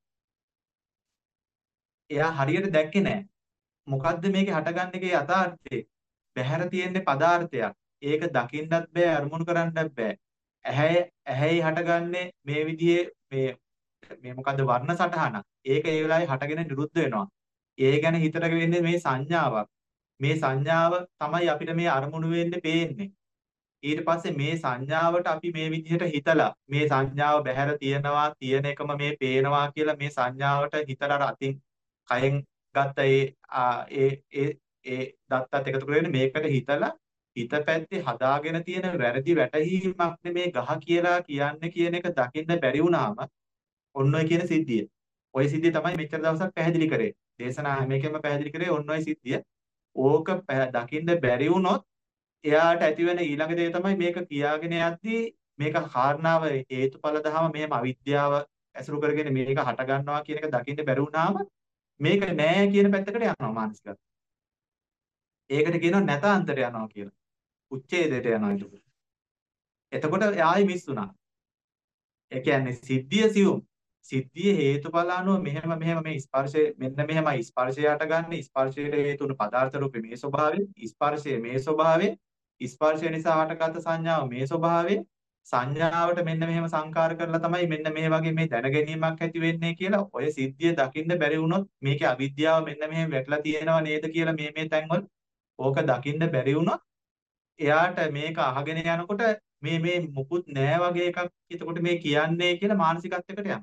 එයා හරියට දැක්කේ නැහැ. මොකද්ද මේකේ හටගන්න එකේ යථාර්ථය? බහැර තියෙන්නේ පදාර්ථයක්. ඒක දකින්නත් බෑ අරමුණු කරන්නත් බෑ. ඇහැ ඇහැයි හටගන්නේ මේ විදිහේ මේ මේ මොකද්ද වර්ණ සටහනක්. ඒක ඒ වෙලාවේ හටගෙන නිරුද්ධ වෙනවා. ඒ ගැන හිතට වෙන්නේ මේ සංඥාවක්. මේ සංඥාව තමයි අපිට මේ අරමුණු වෙන්නේ පේන්නේ. ඊට පස්සේ මේ සංඥාවට අපි මේ විදිහට හිතලා මේ සංඥාව බහැර තියනවා තියෙන එකම මේ පේනවා කියලා මේ සංඥාවට හිතලා අර අතින් කයෙන් ගත්ත ඒ ඒ ඒ ඒ දත්තත් එකතු කරගෙන මේකට හිතලා හිත පැත්තේ හදාගෙන තියෙන වැරදි වැටහීමක් නෙමේ ගහ කියලා කියන්නේ කියන එක දකින්න බැරි වුණාම ඔන්න ඔය කියන සිද්ධිය. ඔය සිද්ධිය තමයි මෙච්චර දවසක් පැහැදිලි කරේ. දේශනා හැම එකෙම පැහැදිලි කරේ ඔන්න ඔය සිද්ධිය. ඕක දකින්න බැරි වුණොත් එයාට ඇති වෙන ඊළඟ දේ තමයි මේක කියාගෙන යද්දී මේක කාරණාව හේතුඵල ධම මෙහෙම අවිද්‍යාව ඇසුරු කරගෙන මේක හට ගන්නවා කියන එක දකින්න බැරි වුණාම මේක නෑ කියන පැත්තකට යනවා මානසිකව. ඒකට කියනවා නැතාන්තර යනවා කියලා. උච්ඡේදයට යනවා ඒක. එතකොට ආයි මිස් වුණා. ඒ කියන්නේ සිද්ධිය සියුම්. සිද්ධිය හේතුඵල අනුව මෙහෙම මෙහෙම මේ ස්පර්ශය මෙන්න මෙහෙමයි ස්පර්ශය හටගන්නේ ස්පර්ශයට හේතුණු පදාර්ථ රූපේ මේ ස්වභාවය ස්පර්ශය මේ ස්වභාවය ස්පර්ශය නිසා හටගත් සංඥාව මේ ස්වභාවය සංඥාවට මෙන්න මෙහෙම සංකාර කරලා තමයි මෙන්න මේ වගේ මේ දැනගැනීමක් ඇති වෙන්නේ කියලා ඔය සිද්ධිය දකින්න බැරි වුණොත් මේකේ අවිද්‍යාව මෙන්න මෙහෙම වැටලා තියෙනව නේද කියලා මේ මේ තැන්වල ඕක දකින්න බැරි වුණොත් එයාට මේක අහගෙන යනකොට මේ මේ මුකුත් නෑ වගේ එකක් එතකොට මේ කියන්නේ කියලා මානසිකත්වයකට යනවා.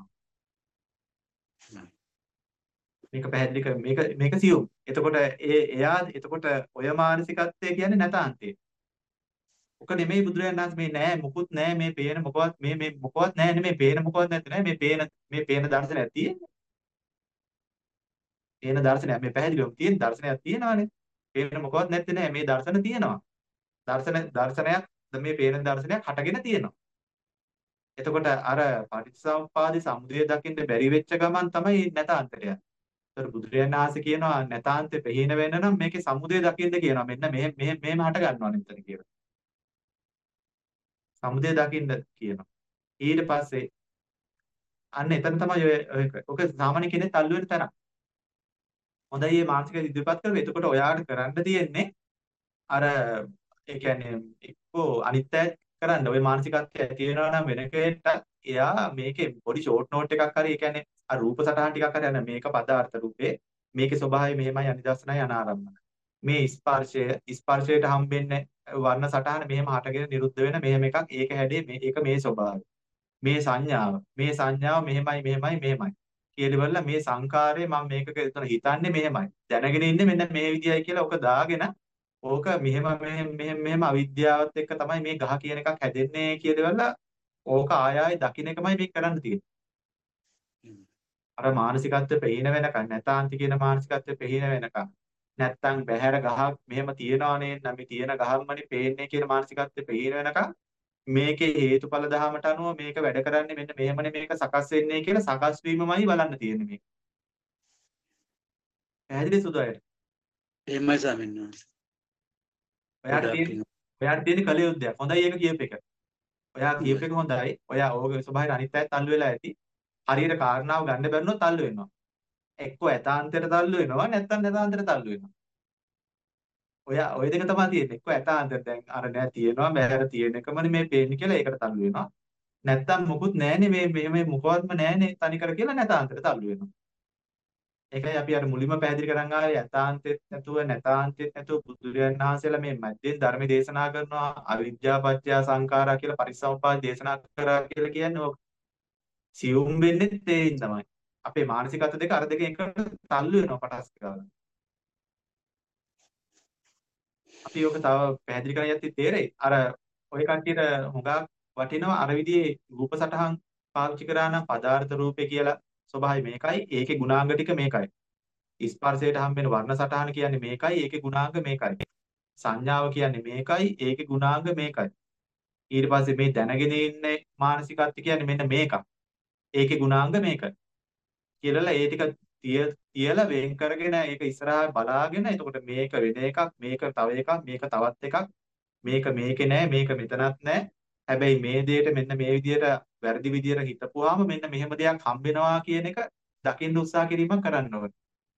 මේක පැහැදිලි කර මේක මේක සියුම්. එතකොට ඒ එයා එතකොට ඔය මානසිකත්වය කියන්නේ නැතාන්තේ. ඔක නෙමෙයි බුදුරජාණන් වහන්සේ මේ නෑ මුකුත් නෑ මේ පේන මොකවත් මේ මේ මොකවත් නෑ නෙමෙයි පේන මොකවත් නැති නෑ මේ පේන මේ පේන දර්ශනයක් තියෙන්නේ. පේන දර්ශනයක් මේ පැහැදිලිවම තියෙන දර්ශනයක් තියෙනවානේ. පේන මොකවත් නැත්තේ නෑ මේ දර්ශන තියෙනවා. දර්ශන දර්ශනයක් මේ පේන දර්ශනයක් හටගෙන තියෙනවා. එතකොට අර පටිච්චසමුප්පාදේ සමුදය දකින්න බැරි වෙච්ච ගමන් තමයි නැතාන්තය. ඒතර බුදුරජාණන් වහන්සේ කියනවා නැතාන්තේ ප්‍රහීන වෙන්න නම් මේකේ සමුදය දකින්න කියනවා. මෙන්න මෙහෙම මෙහෙම මෙහෙම හට ගන්නවා මෙතන කියලා. සමුදය දකින්න කියනවා. ඊට පස්සේ අන්න එතන තමයි ඔය ඔක සාමාන්‍ය කෙනෙක් තල්ලු වෙන තරම්. හොඳයි මේ මානසික ඉදිරිපත් කරලා එතකොට ඔයාට කරන්න තියෙන්නේ අර ඒ කියන්නේ එක්කෝ අනිත්‍ය කරන්න ඔය මානසිකත්වය ඇති වෙනවා නම් වෙන කෙනෙක්ට එයා මේකේ පොඩි ෂෝට් නෝට් එකක් හරි ඒ කියන්නේ අර රූප සටහන් ටිකක් හරි යන මේක පදාර්ථ රූපේ මේකේ ස්වභාවය මෙහෙමයි අනිදර්ශනයි අනාරම්මන මේ ස්පර්ශය ස්පර්ශයට හම්බෙන්නේ වර්ණ සටහන මෙහෙම හටගෙන නිරුද්ධ වෙන මෙහෙම එකක් ඒක හැඩේ මේ ඒක මේ ස්වභාවය මේ සංඥාව මේ සංඥාව මෙහෙමයි මෙහෙමයි මෙහෙමයි කියලා මේ සංකාරය මම මේක එතන හිතන්නේ මෙහෙමයි දැනගෙන ඉන්නේ මෙන්න මේ විදියයි කියලා ඔක දාගෙන ඕක මෙහෙම මෙහෙම මෙහෙම මෙහෙම අවිද්‍යාවත් එක්ක තමයි මේ ගහ කියන එකක් හැදෙන්නේ කියලා ඕක ආය ආය දකින්න එකමයි මේ කරන්න තියෙන්නේ. අර මානසිකත්වය ප්‍රහීන වෙනකන් නැතාන්ති කියන මානසිකත්වය ප්‍රහීන වෙනකන් නැත්තම් බහැර ගහක් මෙහෙම තියනවා නේ නම් මේ තියෙන ගහක්මනේ පේන්නේ කියන මානසිකත්වය ප්‍රහීන වෙනකන් මේකේ හේතුඵල ධහමට අනුව මේක වැඩ කරන්නේ මෙන්න මෙහෙමනේ මේක සකස් වෙන්නේ කියලා සකස් වීමමයි බලන්න තියෙන්නේ මේක. පැහැදිලි සුදු අයට. එහෙමයි ස්වාමීන් වහන්සේ. ඔයාට ගොඩාක් තියෙන පිං. ඔයාට තියෙන කල යුද්ධයක්. හොඳයි ඒක කියප එක. ඔයා කියප එක හොඳයි. ඔයා ඕගේ ස්වභාවයෙන් අනිත් අයත් තල්ලු වෙලා ඇති. හරියට කාරණාව ගන්න බැරිනොත් තල්ලු වෙනවා. එක්කෝ ඇතාන්තයට තල්ලු වෙනවා නැත්නම් නැතාන්තයට තල්ලු වෙනවා. ඔයා ওই දෙක තමයි තියෙන්නේ. එක්කෝ ඇතාන්තයට දැන් අර නෑ තියෙනවා බෑර තියෙන එකමනේ මේ පේන්නේ කියලා ඒකට තල්ලු වෙනවා. නැත්නම් මොකුත් නෑනේ මේ මේ මේ මොකවත්ම නෑනේ තනිකර කියලා නැතාන්තයට තල්ලු වෙනවා. ඒකයි අපි අර මුලින්ම පැහැදිලි කරන් ආවේ යථාන්තෙත් නැතුව නැතාන්තෙත් නැතුව බුදුරජාණන් වහන්සේලා මේ මැද්දෙන් ධර්ම දේශනා කරනවා අවිද්‍යාව පත්‍ය සංඛාරා කියලා පරිසම්පාද දේශනා කරා කියලා කියන්නේ ඔක සියුම් වෙන්නේ තේින් තමයි. අපේ මානසිකත්ව දෙක අර දෙක එකට තල්ලු වෙනවා පටස් ගාලා. අපි ඔක තව පැහැදිලි කරන් යද්දි තේරෙයි. අර ඔය කට්ටියට හුඟක් වටිනවා අර විදිහේ රූප සටහන් පාවිච්චි කරා නම් පදාර්ථ රූපේ කියලා ස්වභාවය මේකයි. ඒකේ ගුණාංග ටික මේකයි. ස්පර්ශයට හම්බෙන වර්ණ සටහන කියන්නේ මේකයි. ඒකේ ගුණාංග මේකයි. සංඥාව කියන්නේ මේකයි. ඒකේ ගුණාංග මේකයි. ඊට පස්සේ මේ දැනගෙන ඉන්නේ මානසිකත්ව කියන්නේ මෙන්න මේක. ඒකේ ගුණාංග මේකයි. කියලා ඒ ටික තියලා වෙන් කරගෙන ඒක ඉස්සරහා බලාගෙන එතකොට මේක වෙන එකක් මේක තව එකක් මේක තවත් එකක් මේක මේකේ නෑ මේක මෙතනත් නෑ හැබැයි මේ දෙයට මෙන්න මේ විදියට වැරදි විදියට හිතපුවාම මෙන්න මෙහෙම දෙයක් හම්බෙනවා කියන එක දකින්න උත්සාහ කිරීමක් කරන්න ඕනේ.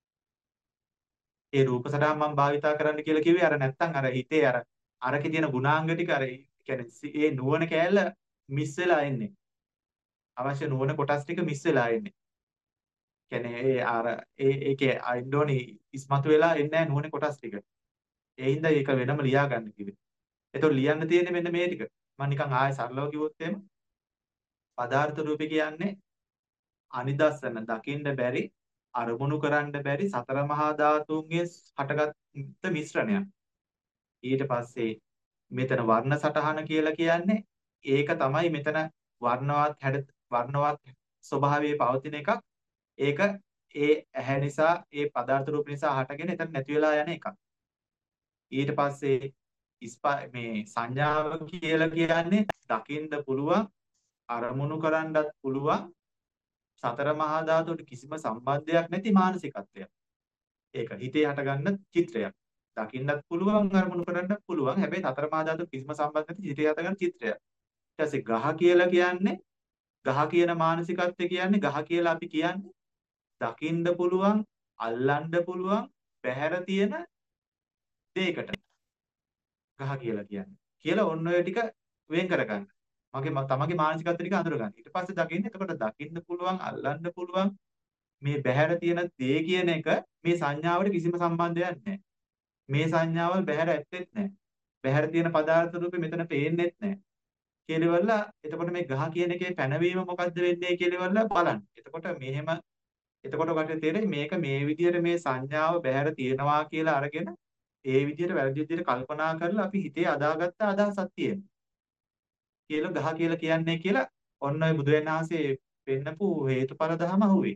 ඒ රූප සටහන් මම භාවිතා කරන්න කියලා කිව්වේ අර නැත්තම් අර හිතේ අර අරකේ තියෙන ගුණාංග ටික අර කියන්නේ ඒ නුවණ කෑල්ල මිස් වෙලා එන්නේ. අවශ්‍ය නුවණ කොටස් ටික මිස් වෙලා එන්නේ. කියන්නේ ඒ අර ඒ ඒකේ අයින්ඩෝනි ඉස්මතු වෙලා එන්නේ නැහැ නුවණ කොටස් ටික. ඒ හින්දා ඒක වෙනම ලියා ගන්න කිව්වේ. ඒතකොට ලියන්න තියෙන්නේ මෙන්න මේ ටික. මම නිකන් ආයෙ සරලව කිව්වොත් එහෙම පදාර්ථ රූපේ කියන්නේ අනිදස්සන දකින්න බැරි අරමුණු කරන්න බැරි සතර මහා ධාතුන්ගේ හටගත් මිශ්‍රණයක්. ඊට පස්සේ මෙතන වර්ණ සටහන කියලා කියන්නේ ඒක තමයි මෙතන වර්ණවත් හැඩ වර්ණවත් ස්වභාවයේ පවතින එකක්. ඒක ඒ ඇහැ නිසා ඒ පදාර්ථ රූප නිසා හටගෙන එතන නැති වෙලා යන එකක්. ඊට පස්සේ මේ සංඥාව කියලා කියන්නේ දකින්න පුළුවන් අරමුණු කරන්නත් පුළුවන් සතර මහා ධාතුවට කිසිම සම්බන්ධයක් නැති මානසිකත්වයක්. ඒක හිතේ හටගන්න චිත්‍රයක්. දකින්නත් පුළුවන් අරමුණු කරන්නත් පුළුවන්. හැබැයි සතර මහා ධාතුවට කිසිම සම්බන්ධයක් නැති හිතේ හටගන්න චිත්‍රයක්. ඊට පස්සේ ගහ කියලා කියන්නේ ගහ කියන මානසිකත්වය කියන්නේ ගහ කියලා අපි කියන්නේ දකින්න පුළුවන් අල්ලන්න පුළුවන් පැහැර තියෙන දෙයකට ගහ කියලා කියන්නේ. කියලා ඔන්න ඔය ටික වෙන් කරගන්න. මගේ තමගේ මානසිකත්ව ටික අඳුරගන්න. ඊට පස්සේ දකින්න එතකොට දකින්න පුළුවන් අල්ලන්න පුළුවන් මේ බහැර තියෙන දේ කියන එක මේ සංඥාවට කිසිම සම්බන්ධයක් නැහැ. මේ සංඥාවල් බහැර ඇත්තෙත් නැහැ. බහැර තියෙන පදාර්ථ රූපෙ මෙතන පේන්නෙත් නැහැ. කියලාවල එතකොට මේ ගහ කියන එකේ පැනවීම මොකද්ද වෙන්නේ කියලාවල බලන්න. එතකොට මෙහෙම එතකොට ඔකට තේරෙයි මේක මේ විදිහට මේ සංඥාව බහැර තියෙනවා කියලා අරගෙන ඒ විදිහට වැරදි විදිහට කල්පනා කරලා අපි හිතේ අදාගත්ත අදහසක් තියෙනවා. කියලා ගහ කියලා කියන්නේ කියලා ඔන්න ඔය බුදුරජාණන් වහන්සේ පෙන්නපු හේතුඵල ධම අහුවේ.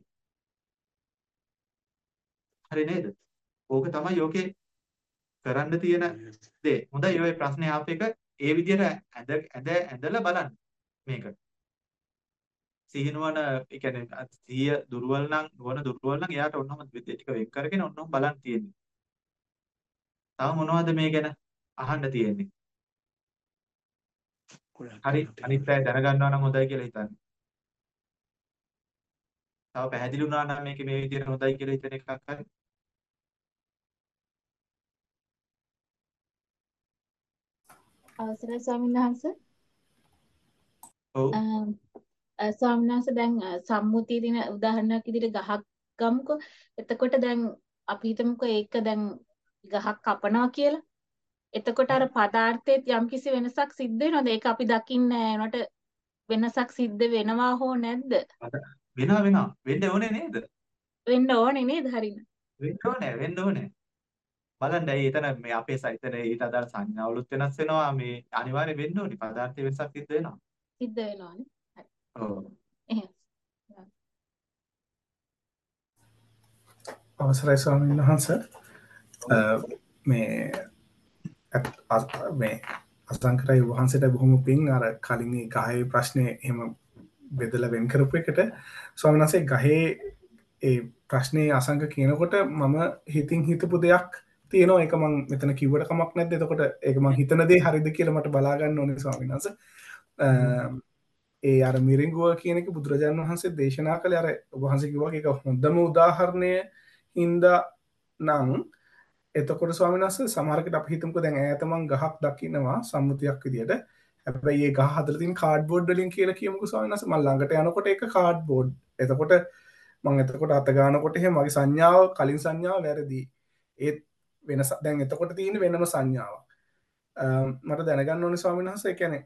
හරි නේද? ඕක තමයි යෝකේ කරන්න තියෙන දේ. හොඳයි ඔය ප්‍රශ්නේ ආප එක ඒ විදිහට ඇඳ ඇඳ ඇඳලා බලන්න මේක. සිහිනුවන ඒ කියන්නේ සිහිය දුර්වල නම් නුවණ දුර්වල නම් එයාට ඔන්නම ටික වෙන් කරගෙන ඔන්නම බලන්න තියෙන්නේ. තව මොනවද මේ ගැන අහන්න තියෙන්නේ? හරි අනිත් අය දැනගන්නවා නම් හොඳයි කියලා හිතන්නේ. තව පැහැදිලි වුණා නම් මේක මේ විදිහට හොඳයි කියලා හිතන එකක් හරි. අවසරයි ස්වාමීන් වහන්සේ. ඔව්. ස්වාමීන් වහන්සේ දැන් සම්මුතිය දින උදාහරණයක් විදිහට ගහක් ගමුකෝ. එතකොට දැන් අපි හිතමුකෝ ඒක දැන් ගහක් කපනවා කියලා. එතකොට අර පදාර්ථයේත් යම්කිසි වෙනසක් සිද්ධ වෙනවද? ඒක අපි දකින්නේ නැහැ. වෙනසක් සිද්ධ වෙනවා හෝ නැද්ද? වෙනවා වෙනවා. වෙන්න ඕනේ නේද? වෙන්න ඕනේ නේද? හරිද? වෙන්න ඕනේ වෙන්න ඕනේ. බලන්න ඇයි එතන මේ අපේ සයිතන ඊට අදාළ සංඥාවලුත් වෙනස් වෙනවා. මේ අනිවාර්යෙන් වෙන්න ඕනේ. පදාර්ථයේ වෙනසක් සිද්ධ වෙනවා. සිද්ධ වෙනවානේ. හරි. ඔව්. එහෙනම් අවසරයි ස්වාමීන් වහන්සේ. මේ මේ අසංකරයි වහන්සේට බොහොම පිං අර කලින් ඒ ගහේ ප්‍රශ්නේ එහෙම බෙදලා වෙන් කරපු එකට ස්වාමීන් වහන්සේ ගහේ ඒ ප්‍රශ්නේ අසංක කියනකොට මම හිතින් හිතපු දෙයක් තියෙනවා. ඒක මම මෙතන කිව්වට කමක් නැද්ද? එතකොට ඒක මම හිතන දේ හරිද කියලා මට බලා ගන්න ඕනේ ස්වාමීන් වහන්සේ. ඒ අර මිරිඟුව කියන එක බුදුරජාණන් වහන්සේ දේශනා කළේ අර ඔබ වහන්සේ කිව්වා ඒක හොඳම උදාහරණය හින්දා නම් එතකොට ස්වාමීන් වහන්සේ සමහරකට අපි හිතමුකෝ දැන් ඈත මං ගහක් දකින්නවා සම්මුතියක් විදියට. හැබැයි ඒ ගහ හදලා තියෙන කාඩ්බෝඩ් වලින් කියලා කියමුකෝ ස්වාමීන් වහන්සේ. මම ළඟට යනකොට ඒක කාඩ්බෝඩ්. එතකොට මම එතකොට අත ගන්නකොට එහෙම මගේ සංඥාව කලින් සංඥාව වැරදි. ඒත් වෙනස දැන් එතකොට තියෙන වෙනම සංඥාවක්. මට දැනගන්න ඕනේ ස්වාමීන් වහන්සේ. ඒ කියන්නේ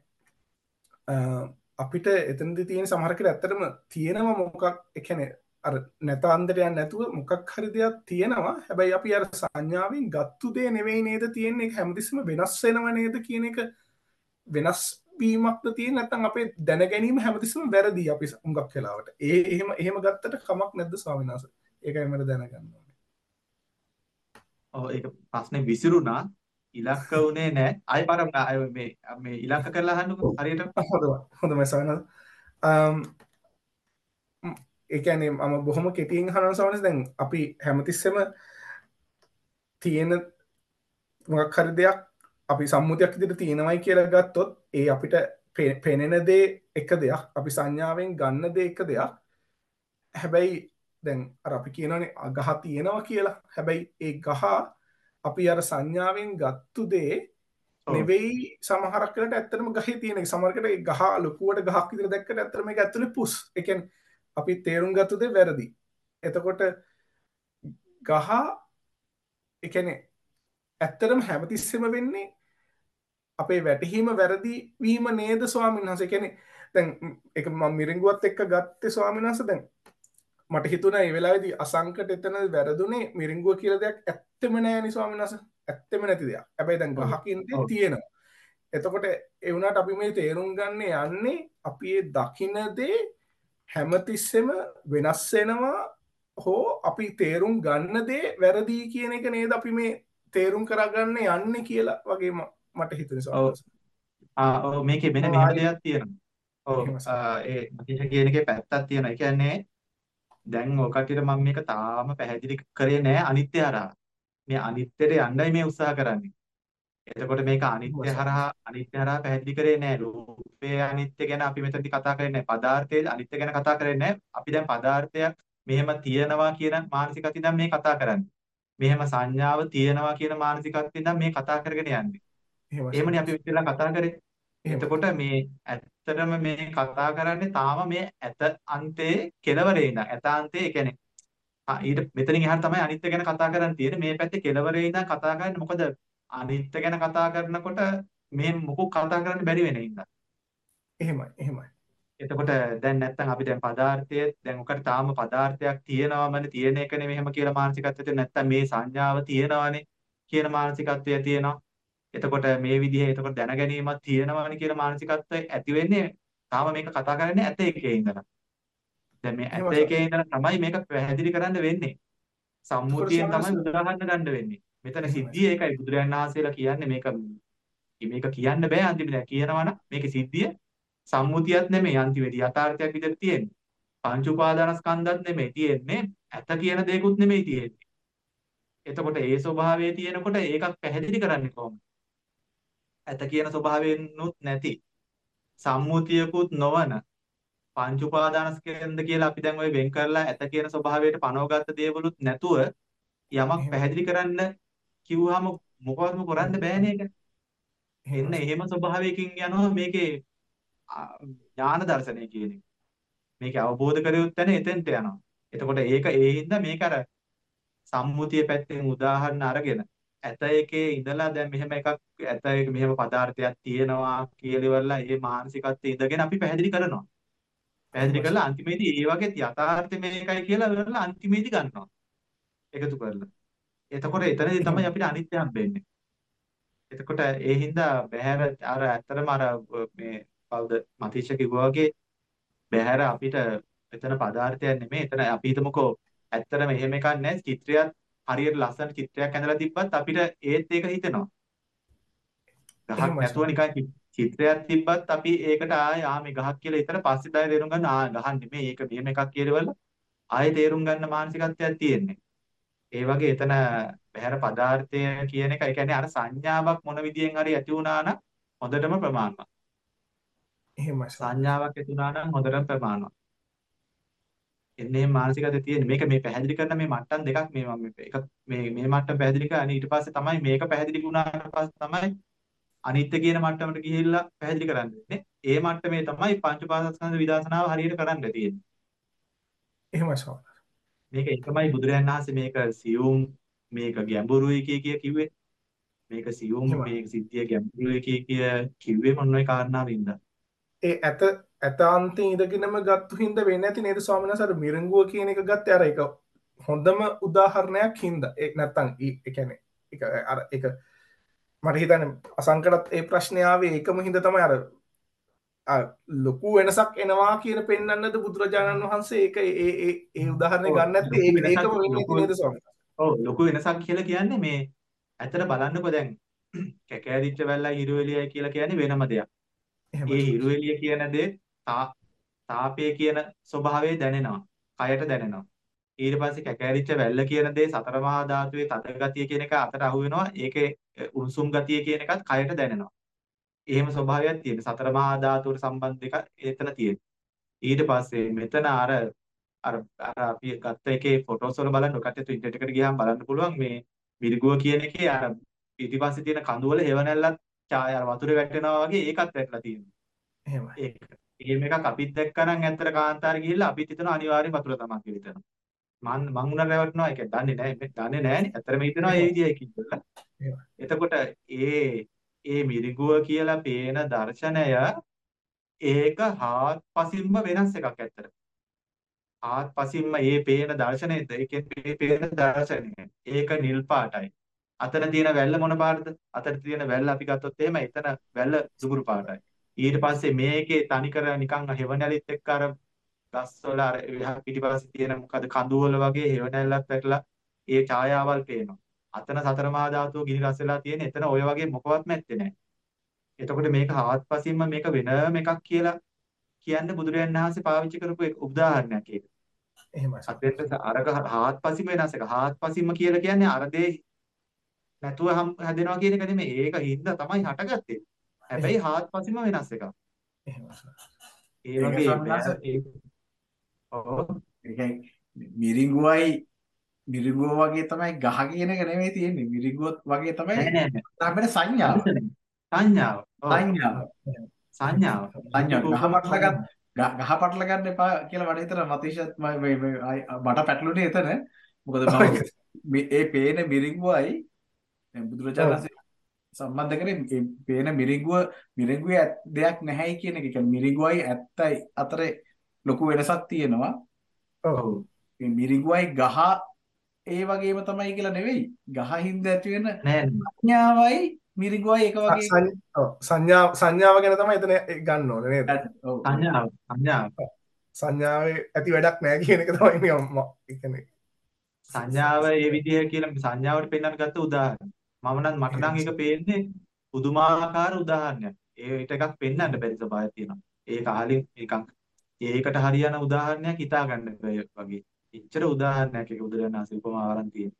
අපිට එතනදී තියෙන සමහරකට ඇත්තටම තියෙනවා මොකක් ඒ කියන්නේ අර නැත අන්දරයක් නැතුව මොකක් හරි දෙයක් තියෙනවා. හැබැයි අපි අර සංඥාවෙන් ගත්තු දේ නෙවෙයි නේද තියෙන්නේ. ඒක හැමතිස්සෙම වෙනස් වෙනව නේද කියන එක වෙනස් වීමක්ද තියෙන්නේ නැත්නම් අපේ දැන ගැනීම හැමතිස්සෙම වැරදි අපි හුඟක් වෙලාවට. ඒ එහෙම එහෙම ගත්තට කමක් නැද්ද ස්වාමීන් වහන්සේ? ඒකයි මට දැනගන්න ඕනේ. ඔව් ඒක ප්‍රශ්නේ විසිරුණා. ඉලක්ක උනේ නැහැ. ආයෙ පාර මේ මේ ඉලක්ක කරලා අහන්නකෝ හරියට. හොඳයි. හොඳයි ස්වාමීන් වහන්සේ. ඒ කියන්නේ මම බොහොම කෙටියෙන් අහනවා ස්වාමීන් වහන්සේ. දැන් අපි හැමතිස්සෙම තියෙන මොකක් හරි දෙයක් අපි සම්මුතියක් විදිහට තියෙනවයි කියලා ගත්තොත් ඒ අපිට පෙනෙන දේ එක දෙයක්, අපි සංඥාවෙන් ගන්න දේ එක දෙයක්. හැබැයි දැන් අර අපි කියනවානේ ගහ තියෙනවා කියලා. හැබැයි ඒ ගහ අපි අර සංඥාවෙන් ගත්තු දේ නෙවෙයි සමහරක් වෙලට ඇත්තටම ගහේ තියෙන එක. සමහරකට ඒ ගහ ලොකුවට ගහක් විදිහට දැක්කට ඇත්තටම මේක ඇතුලේ පුස්. ඒ කියන්නේ අපි තේරුම් ගත්තු දේ වැරදි. එතකොට ගහ ඒ කියන්නේ ඇත්තටම හැමතිස්සෙම වෙන්නේ අපේ වැටහීම වැරදි වීම නේද ස්වාමීන් වහන්සේ? කියන්නේ දැන් ඒක මම මිරිඟුවත් එක්ක ගත්තේ ස්වාමීන් වහන්සේ. දැන් මට හිතුණා මේ වෙලාවේදී අසංකට එතන වැරදුනේ මිරිඟුව කියලා දෙයක් ඇත්තෙම නෑනේ ස්වාමීන් වහන්සේ. ඇත්තෙම නැති දෙයක්. හැබැයි දැන් ගහකින් දේ තියෙනවා. එතකොට ඒ වුණාට අපි මේ තේරුම් ගන්න යන්නේ අපි ඒ දකින දේ හැමතිස්සෙම වෙනස් වෙනවා හෝ අපි තේරුම් ගන්න දේ වැරදි කියන එක නේද අපි මේ තේරුම් කරගන්න යන්නේ කියලා වගේ මට හිතුනේ ස්වාමීන් වහන්සේ. ආ ඔව් මේකේ මෙන්න මෙහෙම දෙයක් තියෙනවා. ඔව් ඒ මතිෂ කියන එකේ පැත්තක් තියෙනවා. ඒ කියන්නේ දැන් ඔය කටියට මම මේක තාම පැහැදිලි කරේ නෑ අනිත්‍ය හරහා. මේ අනිත්‍යට යන්නයි මේ උත්සාහ කරන්නේ. එතකොට මේක අනිත්‍ය හරහා අනිත්‍ය හරහා පැහැදිලි කරේ නෑ. රූපේ අනිත්‍ය ගැන අපි මෙතනදී කතා කරන්නේ නෑ. පදාර්ථයේ අනිත්‍ය ගැන කතා කරන්නේ නෑ. අපි දැන් පදාර්ථයක් මෙහෙම තියනවා කියන මානසිකත්වයෙන් දැන් මේ කතා කරන්නේ. මෙහෙම සංඥාව තියනවා කියන මානසිකත්වයෙන් දැන් මේ කතා කරගෙන යන්නේ. එහෙමනේ අපි ඉස්සෙල්ලා කතා කරේ. එතකොට මේ ඇත්තටම මේ කතා කරන්නේ තාම මේ ඇත අන්තයේ කෙලවරේ ඉඳන්. ඇත අන්තයේ කියන්නේ ඊට මෙතනින් එහාට තමයි අනිත්‍ය ගැන කතා කරන්න තියෙන්නේ. මේ පැත්තේ කෙලවරේ ඉඳන් කතා කරන්නේ මොකද අනිත්‍ය ගැන කතා කරනකොට මේ මොකක් කතා කරන්න බැරි වෙන ඉඳන්. එහෙමයි එහෙමයි. එතකොට දැන් නැත්තම් අපි දැන් පදාර්ථයේ දැන් උකට තාම පදාර්ථයක් තියෙනවමනේ තියෙන එක නෙමෙයි එහෙම කියලා මානසිකත්වයට නැත්තම් මේ සංඥාව තියෙනවනේ කියන මානසිකත්වය තියෙනවා. එතකොට මේ විදිහේ එතකොට දැන ගැනීමක් තියෙනවනේ කියන මානසිකත්වය ඇති වෙන්නේ තාම මේක කතා කරන්නේ ඇත එකේ ඉඳලා. දැන් මේ ඇත එකේ ඉඳලා තමයි මේක පැහැදිලි කරන්න වෙන්නේ. සම්මුතියෙන් තමයි උදාහරණ ගන්න වෙන්නේ. මෙතන සිද්ධිය ඒකයි බුදුරජාණන් වහන්සේලා කියන්නේ මේක මේක කියන්න බෑ අන්තිමට කියනවනම් මේකේ සිද්ධිය සම්මුතියක් නෙමෙයි අන්තිමේදී යථාර්ථයක් විදිහට තියෙන්නේ. පංච උපාදානස්කන්ධත් නෙමෙයි තියෙන්නේ ඇත කියන දෙයක්ුත් නෙමෙයි තියෙන්නේ. එතකොට ඒ ස්වභාවයේ තියෙනකොට ඒකක් පැහැදිලි කරන්නේ කොහොමද? ඇත කියන ස්වභාවයෙන්ුත් නැති සම්මුතියකුත් නොවන පංච උපාදානස්කන්ධ කියලා අපි දැන් ওই වෙන් කරලා ඇත කියන ස්වභාවයට පනවගත්ත දේවලුත් නැතුව යමක් පැහැදිලි කරන්න කිව්වහම මොකවත්ම කරන්න බෑනේ ඒක. එන්න එහෙම ස්වභාවයකින් යනවා මේකේ ඥාන දර්ශනය කියන එක. මේක අවබෝධ කරියොත් තැන එතෙන්ට යනවා. එතකොට ඒක ඒ හින්දා මේක අර සම්මුතිය පැත්තෙන් උදාහරණ අරගෙන ඇත එකේ ඉඳලා දැන් මෙහෙම එකක් ඇත එක මෙහෙම පදාර්ථයක් තියෙනවා කියලා ඉවරලා ඒ මානසිකත්වයේ ඉඳගෙන අපි පැහැදිලි කරනවා. පැහැදිලි කරලා අන්තිමේදී ඒ වගේ යථාර්ථය මේකයි කියලා ඉවරලා අන්තිමේදී ගන්නවා. එකතු කරලා. එතකොට එතනදී තමයි අපිට අනිත්‍ය හම්බෙන්නේ. එතකොට ඒ හින්දා බහැර අර ඇත්තටම අර මේ කවුද මතීෂ කිව්වා වගේ බහැර අපිට එතන පදාර්ථයක් නෙමෙයි. එතන අපි හිතමුකෝ ඇත්තටම එහෙම එකක් නැහැ. චිත්‍රයක් හරියට ලස්සන චිත්‍රයක් ඇඳලා තිබ්බත් අපිට ඒත් ඒක හිතෙනවා. ගහක් නැතුව නිකන් චිත්‍රයක් තිබ්බත් අපි ඒකට ආය ආ මේ ගහක් කියලා හිතලා පස්සේ තමයි තේරුම් ගන්න ආ ගහක් නෙමෙයි ඒක මෙහෙම එකක් කියලා ආයෙ තේරුම් ගන්න මානසිකත්වයක් තියෙන්නේ. ඒ වගේ එතන බහැර පදාර්ථය කියන එක, ඒ කියන්නේ අර සංඥාවක් මොන විදියෙන් හරි ඇති වුණා නම් හොඳටම ප්‍රමාණවත්. එහෙමයි ස්වාමීනි. සංඥාවක් ඇති වුණා නම් හොඳටම ප්‍රමාණවත්. එන්නේ මානසිකද තියෙන්නේ. මේක මේ පැහැදිලි කරන මේ මට්ටම් දෙකක් මේ මම එක මේ මේ මට්ටම පැහැදිලි කරන්නේ ඊට පස්සේ තමයි මේක පැහැදිලි වුණාට පස්සේ තමයි අනිත්‍ය කියන මට්ටමට ගිහිල්ලා පැහැදිලි කරන්න වෙන්නේ. ඒ මට්ටමේ තමයි පංච උපාදානස්කන්ධ විදර්ශනාව හරියට කරන්න තියෙන්නේ. එහෙමයි ස්වාමීනි. මේක එකමයි බුදුරජාණන් වහන්සේ මේක සියුම් මේක ගැඹුරුයි කිය කිය කිව්වේ. මේක සියුම් එහෙමයි. මේක සිද්ධිය ගැඹුරුයි කිය කිය කිව්වේ මොන ඔය කාරණාවින්ද? ඒ ඇත ඇතාන්තේ ඉඳගෙනම ගත්තු හින්දා වෙන්නේ නැති නේද ස්වාමීන් වහන්සේ? අර මිරිඟුව කියන එක ගත්තේ අර ඒක හොඳම උදාහරණයක් හින්දා. ඒ නැත්තම් ඒ කියන්නේ ඒක අර ඒක මට හිතන්නේ අසංකටත් ඒ ප්‍රශ්නේ ආවේ ඒකම හින්දා තමයි අර අර ලොකු වෙනසක් එනවා කියන පෙන්වන්නද බුදුරජාණන් වහන්සේ ඒක ඒ ඒ ඒ උදාහරණය ඔව් ගන්න නැත්තේ ලොකු ඒක වෙනසක් ඒකම වෙන්නේ ලොකු නැති නේද ස්වාමීන් වහන්සේ? ඔව් ලොකු වෙනසක් කියලා කියන්නේ මේ ඇත්තට බලන්නකෝ දැන් කැකෑරිච්ච වැල්ලයි හිරු එළියයි කියලා කියන්නේ වෙනම දෙයක්. එහෙමයි ඒ ස්වාමීන් හිරු එළිය කියන දේ තා තාපය කියන ස්වභාවය දැනෙනවා. කයට දැනෙනවා. ඊට පස්සේ කැකෑරිච්ච වැල්ල කියන දේ සතර මහා ධාතුවේ තද ගතිය කියන එක අතට අහු වෙනවා. ඒකේ උණුසුම් ගතිය කියන එකත් කයට දැනෙනවා. එහෙම ස්වභාවයක් තියෙන. සතර මහා ධාතුවට සම්බන්ධ දෙක එතන තියෙන. ඊට පස්සේ මෙතන අර අර අර අපි ගත්ත එකේ ෆොටෝස් වල බලන්න ඔකට ඉන්ටර්නෙට් එකට ගියාම බලන්න පුළුවන් මේ මිරිගුව කියන එකේ අර පිටිපස්සේ තියෙන කඳු වල හේවණැල්ලක් ඡාය අර වතුරේ වැටෙනවා වගේ ඒකත් වැටලා තියෙනවා. එහෙමයි. ඒක. එහෙම එකක් අපිත් දැක්කනම් ඇත්තට කාන්තාරේ ගිහිල්ලා අපිත් හිතනවා අනිවාර්යෙන් වතුර තමයි කියලා හිතනවා. මං මං උනර රැවටෙනවා ඒක දන්නේ නැහැ. මේ දන්නේ නැහැනේ. ඇත්තටම හිතනවා ඒ විදියයි කියලා. එහෙමයි. එතකොට ඒ ඒ මිරිගුව කියලා පේන දර්ශනය ඒක හාත්පසින්ම වෙනස් එකක් ඇත්තට. ආත්පසින්ම මේ පේන දර්ශනයද ඒකෙන් මේ පේන දර්ශනය ඒක නිල් පාටයි. අතන තියෙන වැල්ල මොන පාටද? අතන තියෙන වැල්ල අපි ගත්තොත් එහෙම එතන වැල්ල දුඹුරු පාටයි. ඊට පස්සේ මේකේ තනිකර නිකන් හෙවණැලිත් එක්ක අර ගස්වල අර පිටිපස්සේ තියෙන මොකද කඳු වල වගේ හෙවණැල්ලක් වැටලා ඒ ඡායාවල් පේනවා. අතන සතර මහා ධාතුව ගිනි රස් වෙලා තියෙන එතන ඔය වගේ මොකවත් නැත්තේ නෑ. එතකොට මේක ආත්පසින්ම මේක වෙනම එකක් කියලා කියන්නේ බුදුරජාණන් වහන්සේ පාවිච්චි කරපු උදාහරණයක් ඒක. එහෙමයි. අතෙන්ට අරක හාත්පසින්ම වෙනස් එක. හාත්පසින්ම කියලා කියන්නේ අර දේ නැතුව හැදෙනවා කියන එක නෙමෙයි. ඒක හින්දා තමයි හටගත්තේ. හැබැයි හාත්පසින්ම වෙනස් එකක්. එහෙමයි. ඒ ඒක වගේ ස්වාමීන් වහන්සේ බෑ- ඒ- ඔව්. ඒකයි මිරිඟුවයි මිරිඟුව වගේ තමයි ගහ කියන එක නෙමෙයි තියෙන්නේ. මිරිඟුවත් වගේ තමයි නෑ නෑ නෑ. තමයි සංඥාව. සංඥාව. ඔව්. සංඥාව. සංඥාව. සංඥා ගහ රූපම පටල ගන්න ගහ ගහ පටල ගන්න එපා කියලා මට හිතෙනවා මතීෂත් මම මේ මේ ආයි මට පැටළුනේ එතන මොකද මම මේ ඒ පේන මිරිඟුවයි දැන් බුදුරජාණන් වහන්සේ සම්බන්ධ කරේ මේ පේන මිරිඟුව මිරිඟුවේ ඇත් දෙයක් නැහැයි කියන එක. ඒ කියන්නේ මිරිඟුවයි ඇත්තයි අතරේ ලොකු වෙනසක් තියෙනවා. ඔව්. මේ මිරිඟුවයි ගහ ඒ වගේම තමයි කියලා නෙවෙයි. ගහින්ද ඇති වෙන නෑ නෑ. සංඥාවයි මිරිඟුවයි එක වගේ සංඥා සංඥාව ගැන තමයි එතන ගන්න ඕනේ නේද? ඔව් සංඥාව. සංඥාව. සංඥාවේ ඇති වැඩක් නැහැ කියන එක තමයි මේ මම ඒ කියන්නේ සංඥාව ඒ විදිහ කියලා සංඥාවට පෙන්වන්න ගත්ත උදාහරණ. මම නම් මට නම් ඒක පේන්නේ පුදුමාකාර උදාහරණයක්. ඒකට එකක් පෙන්වන්න බැරි ස්වභාවයක් තියෙනවා. ඒක අහලින් නිකන් ඒකට හරියන උදාහරණයක් හිතා ගන්න බැහැ වගේ. එච්චර උදාහරණයක් ඒක බුදුරජාණන් වහන්සේ උපමා වරන් තියෙනවා.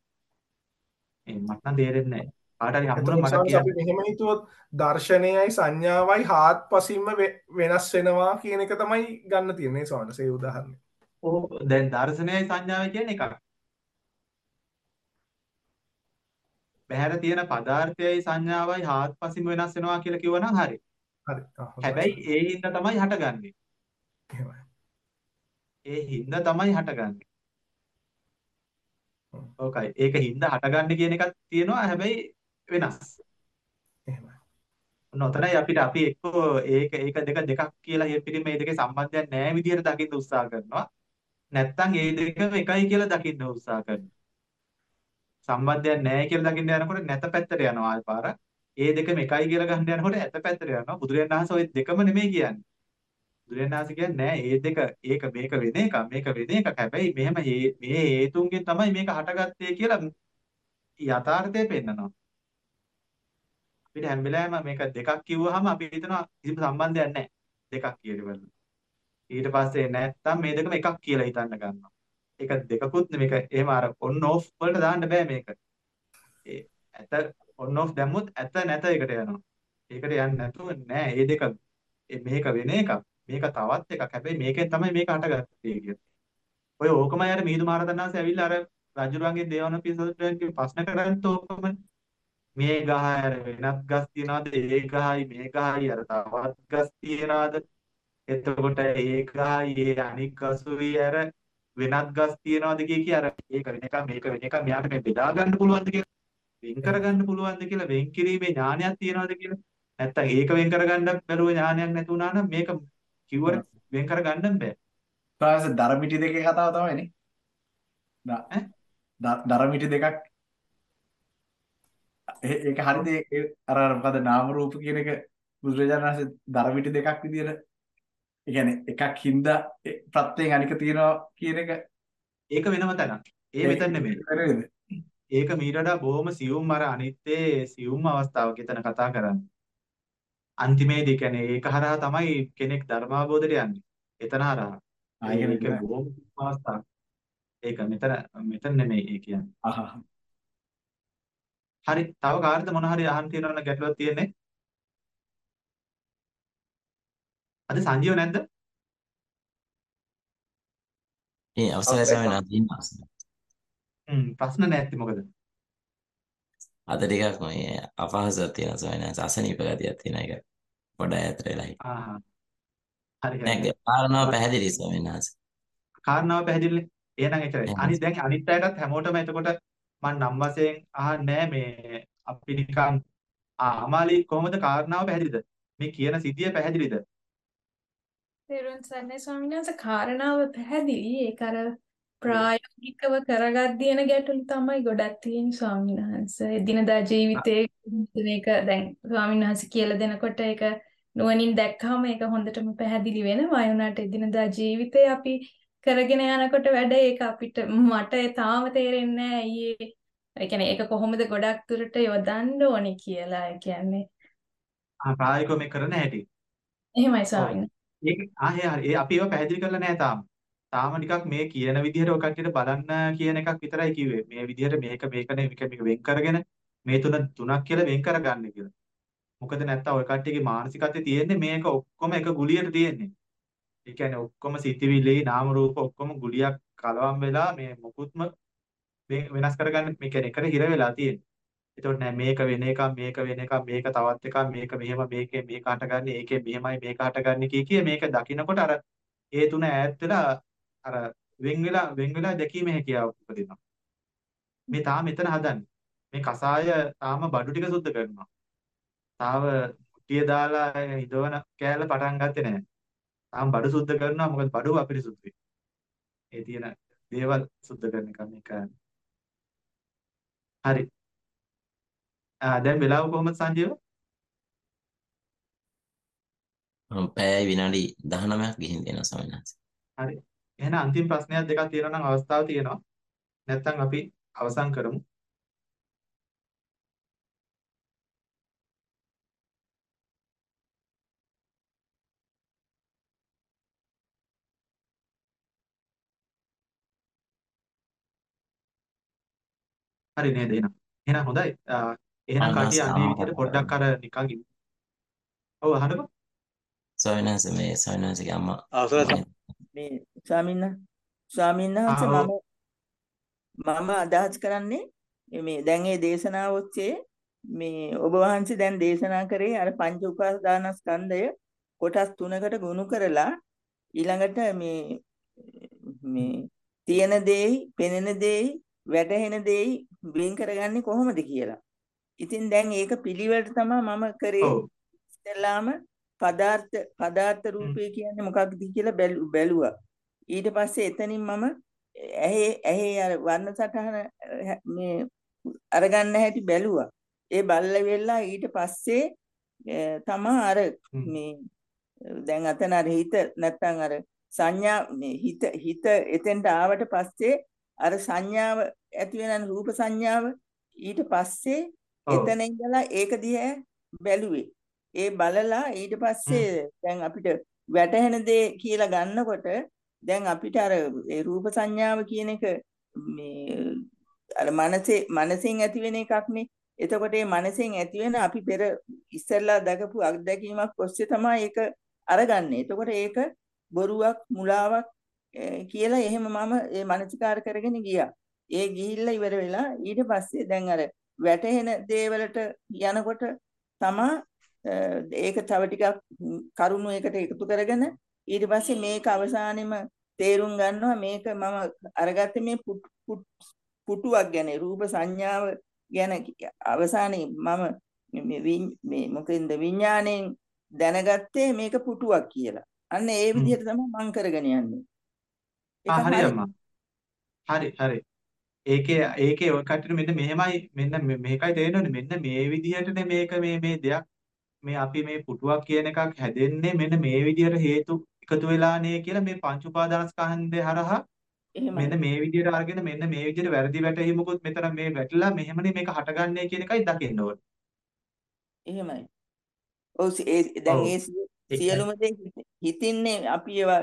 ඒ මට නම් තේරෙන්නේ නැහැ. කාට හරි හම්බුනොත් මට එතකොට අපි කියන්න. මෙහෙම හිතුවොත් දර්ශනයයි සංඥාවයි හාත්පසින්ම වෙ- වෙනස් වෙනවා කියන එක තමයි ගන්න තියෙන්නේ ස්වාමීන් වහන්සේ උදාහරණය. ඕ දැන් දර්ශනයයි සංඥාවයි කියන්නේ එකක්. බහැර තියෙන පදාර්ථයයි සංඥාවයි හාත්පසින්ම වෙනස් වෙනවා කියලා කිව්වනම් හරි. හරි. ආ හොඳයි. හැබැයි ඒ හින්දා තමයි හටගන්නේ. එහෙමයි. ඒ හින්දා තමයි හටගන්නේ. හ්ම්. ඕකයි. ඒක හින්දා හටගන්නේ කියන එකක් තියෙනවා. හැබැයි වෙනස්. එහෙමයි. නොතනයි අපිට අපි එක්කෝ ඒක ඒක දෙක දෙකක් කියලා හිතපිටින් මේ දෙකේ සම්බන්ධයක් නැහැ විදියට දකින්න උත්සාහ කරනවා. නැත්තම් ඒ දෙකම එකයි කියලා දකින්න උත්සාහ කරනවා. සම්බන්ධයක් නැහැ කියලා දකින්න යනකොට නැත පැත්තට යනවා ආය පාර. ඒ දෙකම එකයි කියලා ගන්න යනකොට ඇත පැත්තට යනවා. බුදුරජාණන් වහන්සේ ওই දෙකම නෙමෙයි කියන්නේ. බුදුරජාණන් වහන්සේ කියන්නේ නෑ ඒ දෙක ඒක මේක වෙන එකක් මේක වෙන එකක්. හැබැයි මෙහෙම හේ- මේ හේතුන්ගෙන් තමයි මේක හටගත්තේ කියලා යථාර්ථය පෙන්නනවා. අපිට හැම වෙලාවෙම මේක දෙකක් කිව්වහම අපි හිතනවා කිසිම සම්බන්ධයක් නැහැ. දෙකක් කියලා. ඊට පස්සේ නැත්තම් මේ දෙකම එකක් කියලා හිතන්න ගන්නවා. ඒක දෙකකුත් නෙමෙයි. මේක එහෙම අර ඔන් ඕෆ් වලට දාන්න බෑ මේක. ඒ ඇත on off දැම්මොත් ඇත නැත එකට යනවා. ඒකට යන්නේ නැතුව නෑ මේ දෙක ඒ මේක වෙන එකක්. මේක තවත් එකක්. හැබැයි මේකෙන් තමයි මේක හටගත්තේ කියලා. ඔය ඕකමයි අර මිහිඳු මහරහතන් ඇවිල්ලා අර රජුරන්ගේ දේවාන පිරිසට ප්‍රශ්න කරන්නේ ඕකමයි. මේ ගහ අර වෙනත් ගස් තියනවාද? ඒ ගහයි මේ ගහයි අර තවත් ගස් තියනවාද? එතකොට ඒ ගහයි ඒ අනික් ගසුයි අර වෙනත් ගස් තියනවාද කිය කී අර ඒක වෙන එක මේක වෙන එක මෙයාට මේ බෙදා ගන්න පුළුවන්ද කියලා වෙන් කර ගන්න පුළුවන්ද කියලා වෙන් කිරීමේ ඥානයක් තියනවාද කියලා නැත්තම් ඒක වෙන් කර ගන්න බැරුව ඥානයක් නැති වුණා නම් මේක කිව්වට වෙන් කර ගන්න බෑ. ප්‍රාස දරමිටි දෙකේ කතාව තමයිනේ. ඈ ද- දරමිටි දෙකක් ඒ- ඒක හරිද ඒ- ඒ අර අර මොකද නාම රූප කියන එක බුදුරජාණන් වහන්සේ දරමිටි දෙකක් විදියට ඒ කියන්නේ එකක් හින්දා ඒ ප්‍රත්‍යයෙන් අනික තියනවා කියන එක ඒක වෙනම තැනක්. ඒ ඒක මෙතන නෙමෙයි. වෙනවද? ඒක මීට වඩා බොහොම සියුම් අර අනිත්‍යයේ සියුම් අවස්ථාවක එතන කතා කරන්නේ. අන්තිමේදී කියන්නේ ඒක හරහා තමයි කෙනෙක් ධර්මාවබෝධයට යන්නේ. එතන හරහා. ආ ඒක ඒක නේ. බොහොම සියුම් අවස්ථාවක්. ඒක මෙතන මෙතන නෙමෙයි ඒ කියන්නේ. අහහ. හරි. තව කාටද මොන හරි අහන්න තියෙනවා නම් ගැටලුවක් තියෙන්නේ? අද සංජීව නැද්ද? ඒ අවසරයි ස්වාමීන් වහන්සේ ඉන්න අවසරයි. හ්ම් ප්‍රශ්න නැත්ති මොකද? අද ටිකක් මේ අපහසුතාවක් තියෙනවා ස්වාමීන් වහන්සේ අසනීප ගතියක් තියෙන එක පොඩ ඈතට වෙලා හිටියා. ආහා. හරි හරි. නෑ කාරණාව පැහැදිලි ස්වාමීන් වහන්සේ. කාරණාව පැහැදිලිනේ. එහෙනම් එච්චරයි. එහෙනම් අනිත් දැන් අනිත් අයටත් හැමෝටම එතකොට මම නම් වශයෙන් අහන්නේ මේ අපි නිකන් ආ අමාලි කොහොමද කාරණාව පැහැදිලිද? මේ කියන සිද්ධිය පැහැදිලිද? තෙරුවන් සරණයි ස්වාමීන් වහන්සේ කාරණාව පැහැදිලි ඒක අර ප්‍රායෝගිකව කරගද්දී යන ගැටලු තමයි ගොඩක් තියෙන්නේ ස්වාමීන් වහන්සේ එදිනදා ජීවිතේ මේක දැන් ස්වාමීන් වහන්සේ කියලා දෙනකොට ඒක නුවණින් දැක්කම ඒක හොඳටම පැහැදිලි වෙනවා ඒ වුණාට එදිනදා ජීවිතේ අපි කරගෙන යනකොට වැඩ ඒක අපිට මට ඒ තාම තේරෙන්නේ නැහැ අයියේ ඒ කියන්නේ ඒක කොහොමද ගොඩක් දුරට යොදන්න ඕනේ කියලා ඒ කියන්නේ ආ ප්‍රායෝගිකව මේ කරන හැටි. එහෙමයි ඔව්. ස්වාමීන් ඒක ආ ඒ හරි. ඒ අපි ඒවා පැහැදිලි කරලා නැහැ තාම. තාම ටිකක් මේ කියන විදිහට ඔය කට්ටියට බලන්න කියන එකක් විතරයි කිව්වේ. මේ විදිහට මේක මේකනේ මේක මේක වෙන් කරගෙන මේ තුන තුනක් කියලා වෙන් කරගන්න කියලා. මොකද නැත්තම් ඔය කට්ටියගේ මානසිකත්වයේ තියෙන්නේ මේක ඔක්කොම එක ගුලියට තියෙන්නේ. ඒ කියන්නේ ඔක්කොම සිතිවිලි නාම රූප ඔක්කොම ගුලියක් කලවම් වෙලා මේ මොකුත්ම වෙ- වෙනස් කරගන්න මේ කියන්නේ එකට හිර වෙලා තියෙන්නේ. ඒතකොට නෑ මේක වෙන එකක් මේක වෙන එකක් මේක තවත් එකක් මේක මෙහෙම මේකේ මේක හටගන්නේ ඒකේ මෙහෙමයි මේක හටගන්නේ කිය කිය මේක දකිනකොට අර ඒ තුන ඈත් වෙලා අර වෙන් වෙලා වෙන් වෙලා දැකීමේ හැකියාව උපදිනවා. මේ තාම මෙතන හදන්නේ. මේ කසාය තාම බඩු ටික සුද්ධ කරනවා. තාම මුට්ටිය දාලා ඉදවන කෑල්ල පටන් ගත්තේ නැහැ. තාම බඩු සුද්ධ කරනවා මොකද බඩුව අපිරිසුදුයි. ඒ තියෙන දේවල් සුද්ධ කරන එක මේ කරන්නේ. හරි. ආ දැන් වෙලාව කොහොමද සංජීව? මම පැයයි විනාඩි දහනවයක් ගිහින් දෙනවා ස්වාමීන් වහන්සේ. හරි. එහෙනම් අන්තිම ප්‍රශ්නයක් දෙකක් තියෙනවා නම් අවස්ථාව තියෙනවා. නැත්නම් අපි අවසන් කරමු. හරි නේද එහෙනම්. එහෙනම් හොඳයි. ආ, එහෙනම් ස්වාමීන් කට්ටිය වහන්සේ අන්නේ අමතක විදිහට පොඩ්ඩක් කරගන්න. අර නිකන් ඉන්න. ඔව් අහන්නකෝ. ස්වාමීන් වහන්සේ මේ ස්වාමීන් වහන්සේගේ අම්මා අවසරයි මේ ස්වාමීන් වහන්සේ ස්වාමීන් ආ වහන්සේ ඔව්. මම මම අදහස් කරන්නේ මේ දැන් මේ දේශනාව ඔස්සේ මේ ඔබ වහන්සේ දැන් දේශනා කරේ අර පංච උපාදානස්කන්ධය කොටස් තුනකට ගොනු කරලා ඊළඟට මේ මේ තියෙන දෙයි, පෙනෙන දෙයි, වැටහෙන දෙයි වෙන් කරගන්නේ කොහොමද කියලා. ඉතින් දැන් ඒක පිළිවෙලට තමයි මම කරේ. ඔව්. ඉස්සෙල්ලාම පදාර්ථ පදාර්ථ හ්ම්. රූපේ කියන්නේ මොකක්ද කියලා බැලු- බැලුවා. ඊට පස්සේ එතනින් මම ඇහි ඇහි අර වර්ණ සටහන හැ- මේ අරගන්න හැටි බැලුවා. ඒ බල්ල වෙලා ඊට පස්සේ අ, තමා අර හ්ම්. මේ දැන් අතන අර හිත නැත්තම් අර සංඥා මේ හිත හිත එතෙන්ට ආවට පස්සේ අර සංඥාව ඇති වෙන රූප සංඥාව ඊට පස්සේ ඔව්. එතන ඉඳලා ඒක දිහා බැලුවේ. ඒ බලලා ඊට හ්ම්. පස්සේ දැන් අපිට වැටහෙන දේ කියලා ගන්නකොට දැන් අපිට අර ඒ රූප සංඥාව කියන එක මේ අර මනසේ මනසින් ඇති වෙන එකක් නේ. එතකොට මේ මනසෙන් ඇති වෙන අපි පෙර ඉස්සෙල්ලා දැකපු අත්දැකීමක් ඔස්සේ තමයි ඒක අරගන්නේ. එතකොට ඒක බොරුවක් මුලාවක් කියලා එහෙම මම ඒ මානසිකාර කරගෙන ගියා. ඒ ගිහිල්ලා ඉවර වෙලා ඊට පස්සේ දැන් අර වැටෙන දේවලට යනකොට තමා ඒක තව ටිකක් කරුණු එකට එකතු කරගෙන ඊට පස්සේ මේක අවසානෙම තේරුම් ගන්නවා මේක මම අරගත්තේ මේ පුටුවක් ගැන රූප සංඥාව ගැන අවසානයේ මම මේ මොකෙන්ද විඥාණයෙන් දැනගත්තේ මේක පුටුවක් කියලා. අන්න ඒ විදිහට තමයි මං කරගෙන යන්නේ. ආ හරි අම්මා. හරි හරි. ඒකේ ඒකේ ඔය කට්ටියට මෙන්න මෙහෙමයි මෙන්න මේකයි තේරෙන්නේ මෙන්න මේ විදිහටනේ මේක මේ මේ දෙයක් මේ අපි මේ පුටුවක් කියන එකක් හැදෙන්නේ මෙන්න මේ විදිහට හේතු එකතු වෙලානේ කියලා මේ පංච උපාදානස්කන්ධය හරහා මෙන්න මේ විදිහට අරගෙන මෙන්න මේ විදිහට වැරදි වැටහීමකුත් මෙතන මේ වැටලා මෙහෙමනේ මේක හටගන්නේ කියන එකයි දකින්න ඕනේ. එහෙමයි. ඔව් දැන් ඒ සියලුම දේ හිතින්නේ අපි ඒවා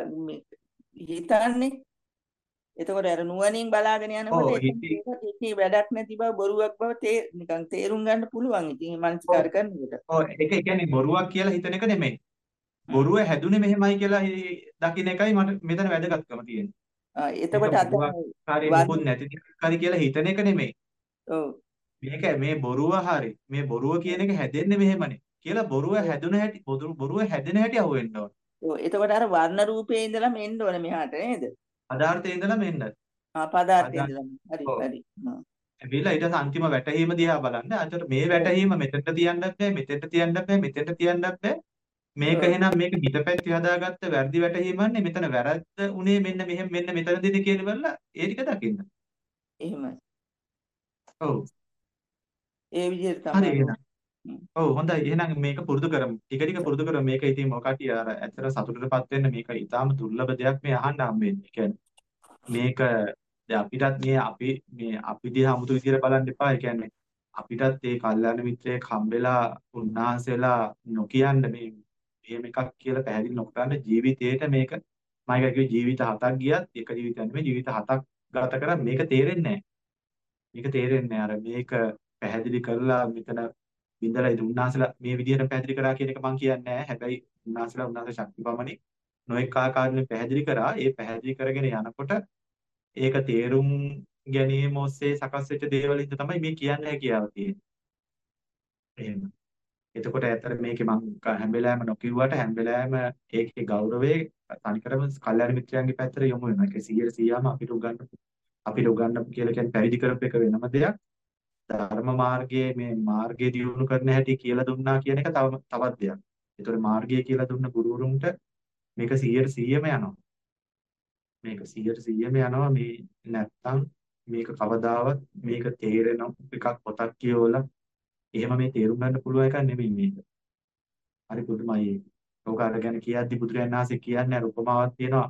හිතන්නේ. එතකොට අර නුවණින් බලාගෙන යනකොට ඒකේ වැඩක් නැති බව බොරුවක් බව තේ නිකන් තේරුම් ගන්න පුළුවන්. ඉතින් මනස්කාර කරනකොට. ඔව් ඒක කියන්නේ බොරුවක් කියලා හිතන එක නෙමෙයි. බොරුව හැදුනේ මෙහෙමයි කියලා දකින්න එකයි මට මෙතන වැදගත්කම තියෙන්නේ. ආ එතකොට අතන මොකුත් නැති දෙයක් කියලා හිතන එක නෙමෙයි. ඔව්. මේක මේ බොරුව හරි. මේ බොරුව කියන එක හැදෙන්නේ මෙහෙමනේ. කියලා බොරුව හැදුන හැටි බොරුව හැදෙන හැටි අහුවෙන්න ඕන. ඔව් එතකොට අර වර්ණ රූපේ ඉඳලා මෙන්න ඕනේ මෙහාට නේද? පදාර්ථයේ ඉඳලා මෙන්න. ආ පදාර්ථයේ ඉඳලා හරි හරි. ඇවිල්ලා ඊට අන්තිම වැටහීම දිහා බලන්න. අතට මේ වැටහීම මෙතෙන්ට තියන්නත් බෑ, මෙතෙන්ට තියන්නත් බෑ, මෙතෙන්ට තියන්නත් බෑ. මේක එහෙනම් මේක හිතපැති හදාගත්ත වැරදි වැටහීමන්නේ මෙතන වැරද්ද උනේ මෙන්න මෙහෙම මෙන්න මෙතනදීද කියලා බලලා ඒ ටික දකින්න. එහෙමයි. ඔව්. ඒ විදිහට තමයි. ඔව් හොඳයි. එහෙනම් මේක පුරුදු කරමු. ටික ටික පුරුදු කරමු. මේක ඉතින් මොකක්ද අර ඇත්තට සතුටටපත් වෙන්න මේක ඊටාම දුර්ලභ දෙයක් මේ අහන්න හම්බෙන්නේ. ඒ කියන්නේ මේක දැන් අපිටත් මේ අපි මේ අපි දිහා 아무තු විදියට බලන්න එපා. ඒ කියන්නේ අපිටත් ඒ කල්යාණ මිත්‍රයෙක් හම්බෙලා උන්වහන්සේලා නොකියන්න මේ මෙහෙම එකක් කියලා පැහැදිලි නොකරන ජීවිතේට මේක මම කිව්වේ ජීවිත හතක් ගියත් එක ජීවිතයක් නෙමෙයි ජීවිත හතක් ගත කරා මේක තේරෙන්නේ නැහැ. මේක තේරෙන්නේ නැහැ. අර මේක පැහැදිලි කරලා මෙතන බින්දලා ඉතින් උන්වහන්සේලා මේ විදිහට පැහැදිලි කරා කියන එක මම කියන්නේ නැහැ. හැබැයි උන්වහන්සේලා උන්වහන්සේ ශක්තිපමණි නොඑක ආකාරයෙන් පැහැදිලි කරා. ඒ පැහැදිලි කරගෙන යනකොට ඒක තේරුම් ගැනීම ඔස්සේ සකස් වෙච්ච දේවල් හින්දා තමයි මේ කියන්න හැකියාව තියෙන්නේ. එහෙම. එතකොට ඇත්තට මේකේ මම හැම වෙලාවෙම නොකියුවට හැම වෙලාවෙම ඒකේ ගෞරවය තනිකරම කල්යාණ මිත්‍රයන්ගේ පැත්තට යොමු වෙනවා. ඒක සීයට සීයම අපිට උගන්න අපිට උගන්න කියලා කියන්නේ පැවිදි කරපු එක වෙනම දෙයක්. ධර්ම මාර්ගයේ මේ මාර්ගය දියුණු කරන හැටි කියලා දුන්නා කියන එක තව තවත් දෙයක්. ඒතකොට මාර්ගය කියලා දුන්න ගුරුවරුන්ට මේක සීයට සීයම යනවා. මේක සීයට සීයම යනවා මේ නැත්තම් මේක කවදාවත් මේක තේරෙන එකක් පොතක් කියවලා එහෙම මේ තේරුම් ගන්න පුළුවන් එකක් නෙමෙයි මේක. හරි පුදුමයි. ඔක අරගෙන කියද්දි බුදුරජාණන් වහන්සේ කියන්නේ අර උපමාවක් තියෙනවා.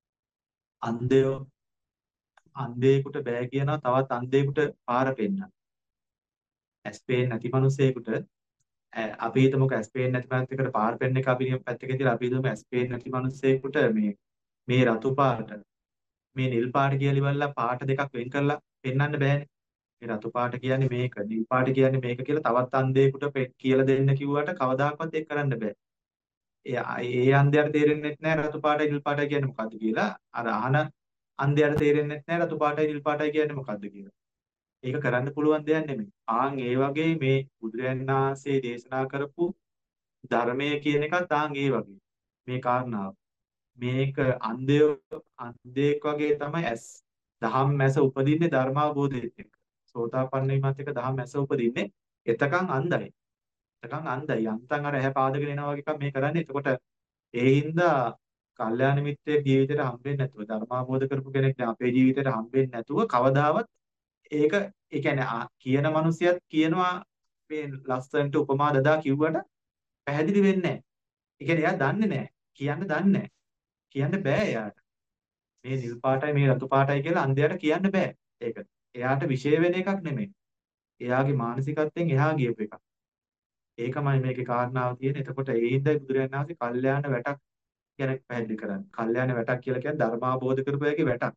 අන්ධයෝ අන්ධයෙකුට බෑ කියනවා තවත් අන්ධයෙකුට පාර පෙන්නන්න. ඇස් පේන්නේ නැති මිනිසෙකුට අපි හිතමුක ඇස් පේන්නේ නැති පැත්තකට පාර පෙන්න එක අපි පැත්තක තියලා අපි හිතමු ඇස් පේන්නේ නැති මිනිසෙකුට මේ මේ රතු පාට මේ නිල් පාට කියලා ඉවරලා පාට දෙකක් වෙන් කරලා පෙන්වන්න බෑනේ. මේ රතු පාට කියන්නේ මේක, නිල් පාට කියන්නේ මේක කියලා තවත් අන්ධයෙකුට කියලා දෙන්න කිව්වට කවදාකවත් ඒක කරන්න බෑ. ඒ ඒ අන්ධයාට තේරෙන්නේ නැහැ රතු පාටයි නිල් පාටයි කියන්නේ මොකද්ද කියලා. අර අහන අන්ධයාට තේරෙන්නේ නැහැ රතු පාටයි නිල් පාටයි කියන්නේ මොකද්ද කියලා. ඒක කරන්න පුළුවන් දෙයක් නෙමෙයි. ආන් ඒ වගේ මේ බුදුරජාණන් වහන්සේ දේශනා කරපු ධර්මය කියන එක තාන් ඒ වගේ. මේ කාරණාව. මේක අන්ධය අන්ධයෙක් වගේ තමයි ඇස් දහම් මැස උපදින්නේ ධර්මාවබෝධයත් එක්ක. සෝතාපන්න වීමත් එක්ක දහම් මැස උපදින්නේ එතකන් අන්ධයි. එතකන් අන්ධයි. අන්තං අර ඇහැ පාදගෙන එනවා වගේ එකක් මේ කරන්නේ. එතකොට ඒ හින්දා කල්යාණ මිත්‍රයෙක් ජීවිතේට හම්බෙන්නේ නැතුව ධර්මාවබෝධ කරපු කෙනෙක් දැන් අපේ ජීවිතේට හම්බෙන්නේ නැතුව කවදාවත් ඒක ඒ කියන්නේ කියන මිනිසියත් කියනවා මේ ලස්සනට උපමා දදා කිව්වට පැහැදිලි වෙන්නේ නැහැ. ඒ කියන්නේ එයා දන්නේ නැහැ. කියන්න දන්නේ නැහැ. කියන්න බෑ එයාට. මේ නිල් පාටයි මේ රතු පාටයි කියලා අන්ධයාට කියන්න බෑ. ඒක. එයාට විශේෂ වෙන එකක් නෙමෙයි. එයාගේ මානසිකත්වයෙන් එහා ගියපු එකක්. ඒකමයි මේකේ කාරණාව තියෙන්නේ. එතකොට ඒ හින්දා බුදුරජාණන් වහන්සේ කල්යාණ වැටක් ගැන පැහැදිලි කරන්නේ. කල්යාණ වැටක් කියලා කියන්නේ ධර්මාබෝධ කරපු එකේ වැටක්.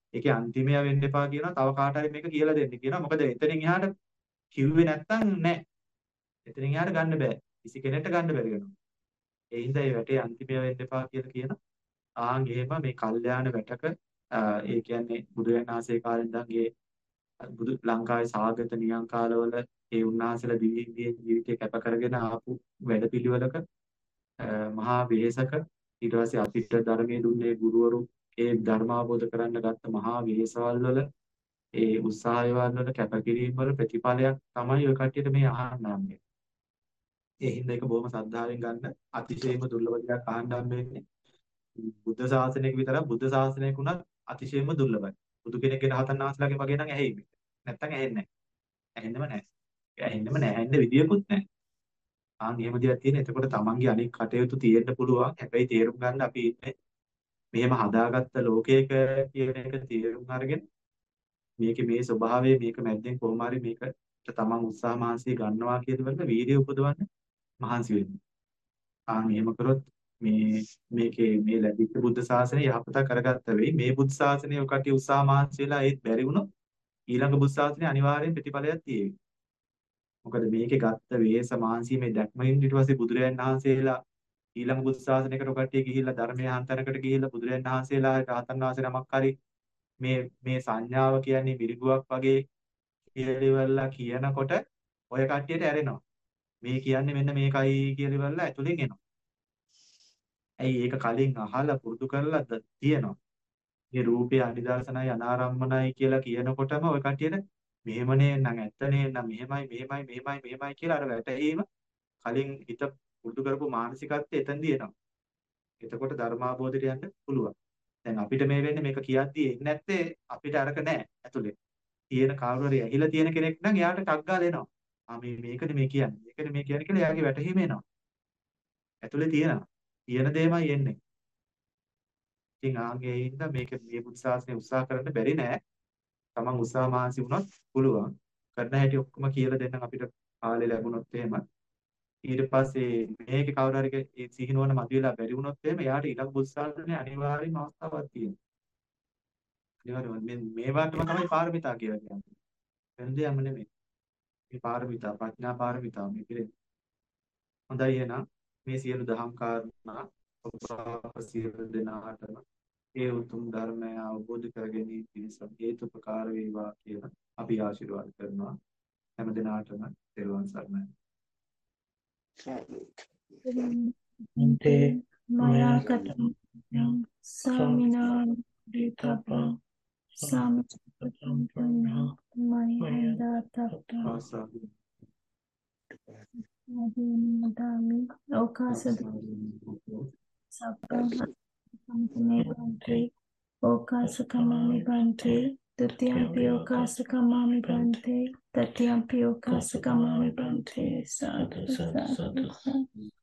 ඒකේ අන්තිමය වෙන්න එපා කියනවා. තව කාට හරි මේක කියලා දෙන්න කියනවා. මොකද එතනින් එහාට කිව්වේ නැත්තම් නෑ. එතනින් එහාට ගන්න බෑ. කිසි කෙනෙක්ට ගන්න බැරි වෙනවා. ඒ හින්දා මේ වැටේ අන්තිමය වෙන්න එපා කියලා කියනවා. ආන් එහෙම මේ කල්යාණ වැටක ඒ කියන්නේ බුදුරජාණන් වහන්සේ කාලේ ඉඳන්ගේ බුදු ලංකාවේ සාගත නියං කාලවල ඒ උන්වහන්සේලා දිවිහිමියේ ජීවිතය කැප කරගෙන ආපු වැඩපිළිවෙලක මහා වෙහෙසක ඊට පස්සේ අපිට ධර්මයේ දුන්නේ ගුරුවරු ඒ ධර්ම අවබෝධ කරන්න ගත්ත මහා වෙහෙසවල් වල ඒ උත්සාහයවල් වල කැපකිරීම වල ප්‍රතිඵලයක් තමයි ඔය කට්ටියට මේ අහන්න. ඒ හින්දා ඒක බොහොම සද්ධාවෙන් ගන්න අතිශයම දුර්ලභ දෙයක් අහන්න හම්බෙන්නේ. බුද්ධ ශාසනයක විතරක් බුද්ධ ශාසනයක උනත් අතිශයම දුර්ලභයි. බුදු කෙනෙක්ගේ රහතන් වහන්සේලාගේ වගේ නම් ඇහෙයි මේක. නැත්තම් ඇහෙන්නේ නැහැ. ඇහෙන්නෙම නැහැ. ඇහෙන්නෙම නැහැ. ඇහෙන්න විදියකුත් නැහැ. ආන් එහෙම දෙයක් තියෙන. එතකොට තමන්ගේ අනික් කටයුතු තියෙන්න පුළුවන්. හැබැයි තේරුම් ගන්න අපි ඉන්නේ මෙහෙම හදාගත්ත ලෝකයක කියන එක තේරුම් අරගෙන මේකේ මේ ස්වභාවය මේක මැද්දෙන් කොහොම හරි මේකට තමන් උත්සාහ මහන්සිය ගන්නවා කියනවල වීර්යය උපදවන්න මහන්සි වෙන්න. ආන් එහෙම කරොත් මේ මේකේ මේ ලැබිච්ච බුද්ධ ශාසනය යහපත කරගත්ත වෙයි. මේ බුද්ධ ශාසනය ඔකට උත්සාහ මහන්සි වෙලා ඒත් බැරි වුණොත් ඊළඟ බුද්ධ ශාසනය අනිවාර්යෙන් ප්‍රතිඵලයක් තියෙයි. මොකද මේකේ ගත්ත වේස මාංශී මේ දැක්මින් ඊට පස්සේ බුදුරයන් වහන්සේලා ඊළඟ බුද්ධ ශාසනයකට ඔකට්ටිය ගිහිල්ලා ධර්මයේ හන්තරකට ගිහිල්ලා බුදුරයන් වහන්සේලා රහතන් වහන්සේ නමක් හරි මේ මේ සංඥාව කියන්නේ මිරිගුවක් වගේ කියලා කියනකොට ඔය කට්ටියට ඇරෙනවා. මේ කියන්නේ මෙන්න මේකයි කියලා ඇතුලෙන් එනවා. ඇයි ඒක කලින් අහලා පුරුදු කරලා තියෙනවා. මේ රූපේ අනිදර්ශනයි අනාරම්මනයි කියලා කියනකොටම ඔය කට්ටියට මෙහෙමනේ නම් ඇත්තනේ නම් මෙහෙමයි මෙහෙමයි මෙහෙමයි මෙහෙමයි කියලා අර වැටහීම කලින් හිත පුරුදු කරපු මානසිකත්වය එතනදී එනවා. එතකොට ධර්මාබෝධයට යන්න පුළුවන්. දැන් අපිට මේ වෙන්නේ මේක කියද්දී එන්නේ නැත්තේ අපිට අරක නැහැ ඇතුලේ. තියෙන කවුරු හරි ඇහිලා තියෙන කෙනෙක් නම් එයාට ටක් ගාලා එනවා. ආ මේ මේකනේ මේ කියන්නේ. මේකනේ මේ කියන්නේ කියලා එයාගේ වැටහීම එනවා. ඇතුලේ තියෙනවා. තියෙන දෙයමයි එන්නේ. ඉතින් ආන්ගේ හින්දා මේක මේ බුද්ධ ශාසනය උත්සාහ කරන්න බැරි නෑ. තමන් උත්සාහ මහන්සි වුණොත් පුළුවන්. කරන හැටි ඔක්කොම කියලා දෙන්නම් අපිට කාලේ ලැබුණොත් එහෙම. ඊට පස්සේ මේකේ කවුරු හරි ඒ සිහිනුවන මතුවලා බැරි වුණොත් එහෙම එයාට ඊළඟ බුද්ධ ශාසනය අනිවාර්යයෙන්ම අවස්ථාවක් තියෙනවා. අනිවාර්යයෙන්ම මේ මේවාටම තමයි පාරමිතා කියලා කියන්නේ. වෙන දෙයක් නෙමෙයි. මේ පාරමිතා ප්‍රඥා පාරමිතා මේ පිළිදෙන. හොඳයි එහෙනම් මේ සියලු දහම් කාරණා ඔබ සියලු දෙනාටම ඒ උතුම් ධර්මය අවබෝධ කර ගැනීම පිණිස හේතුපකාර වේවා කියලා අපි ආශිර්වාද කරනවා. හැම දිනාටම තෙරුවන් සරණයි. Inte maya katam samina ditapa samachakatam punya maya datata madami okasad sabban sampane bante okasakamami bante Tatyampi okasakamami bante Tatyampi okasakamami bante Sadhu sadhu sadhu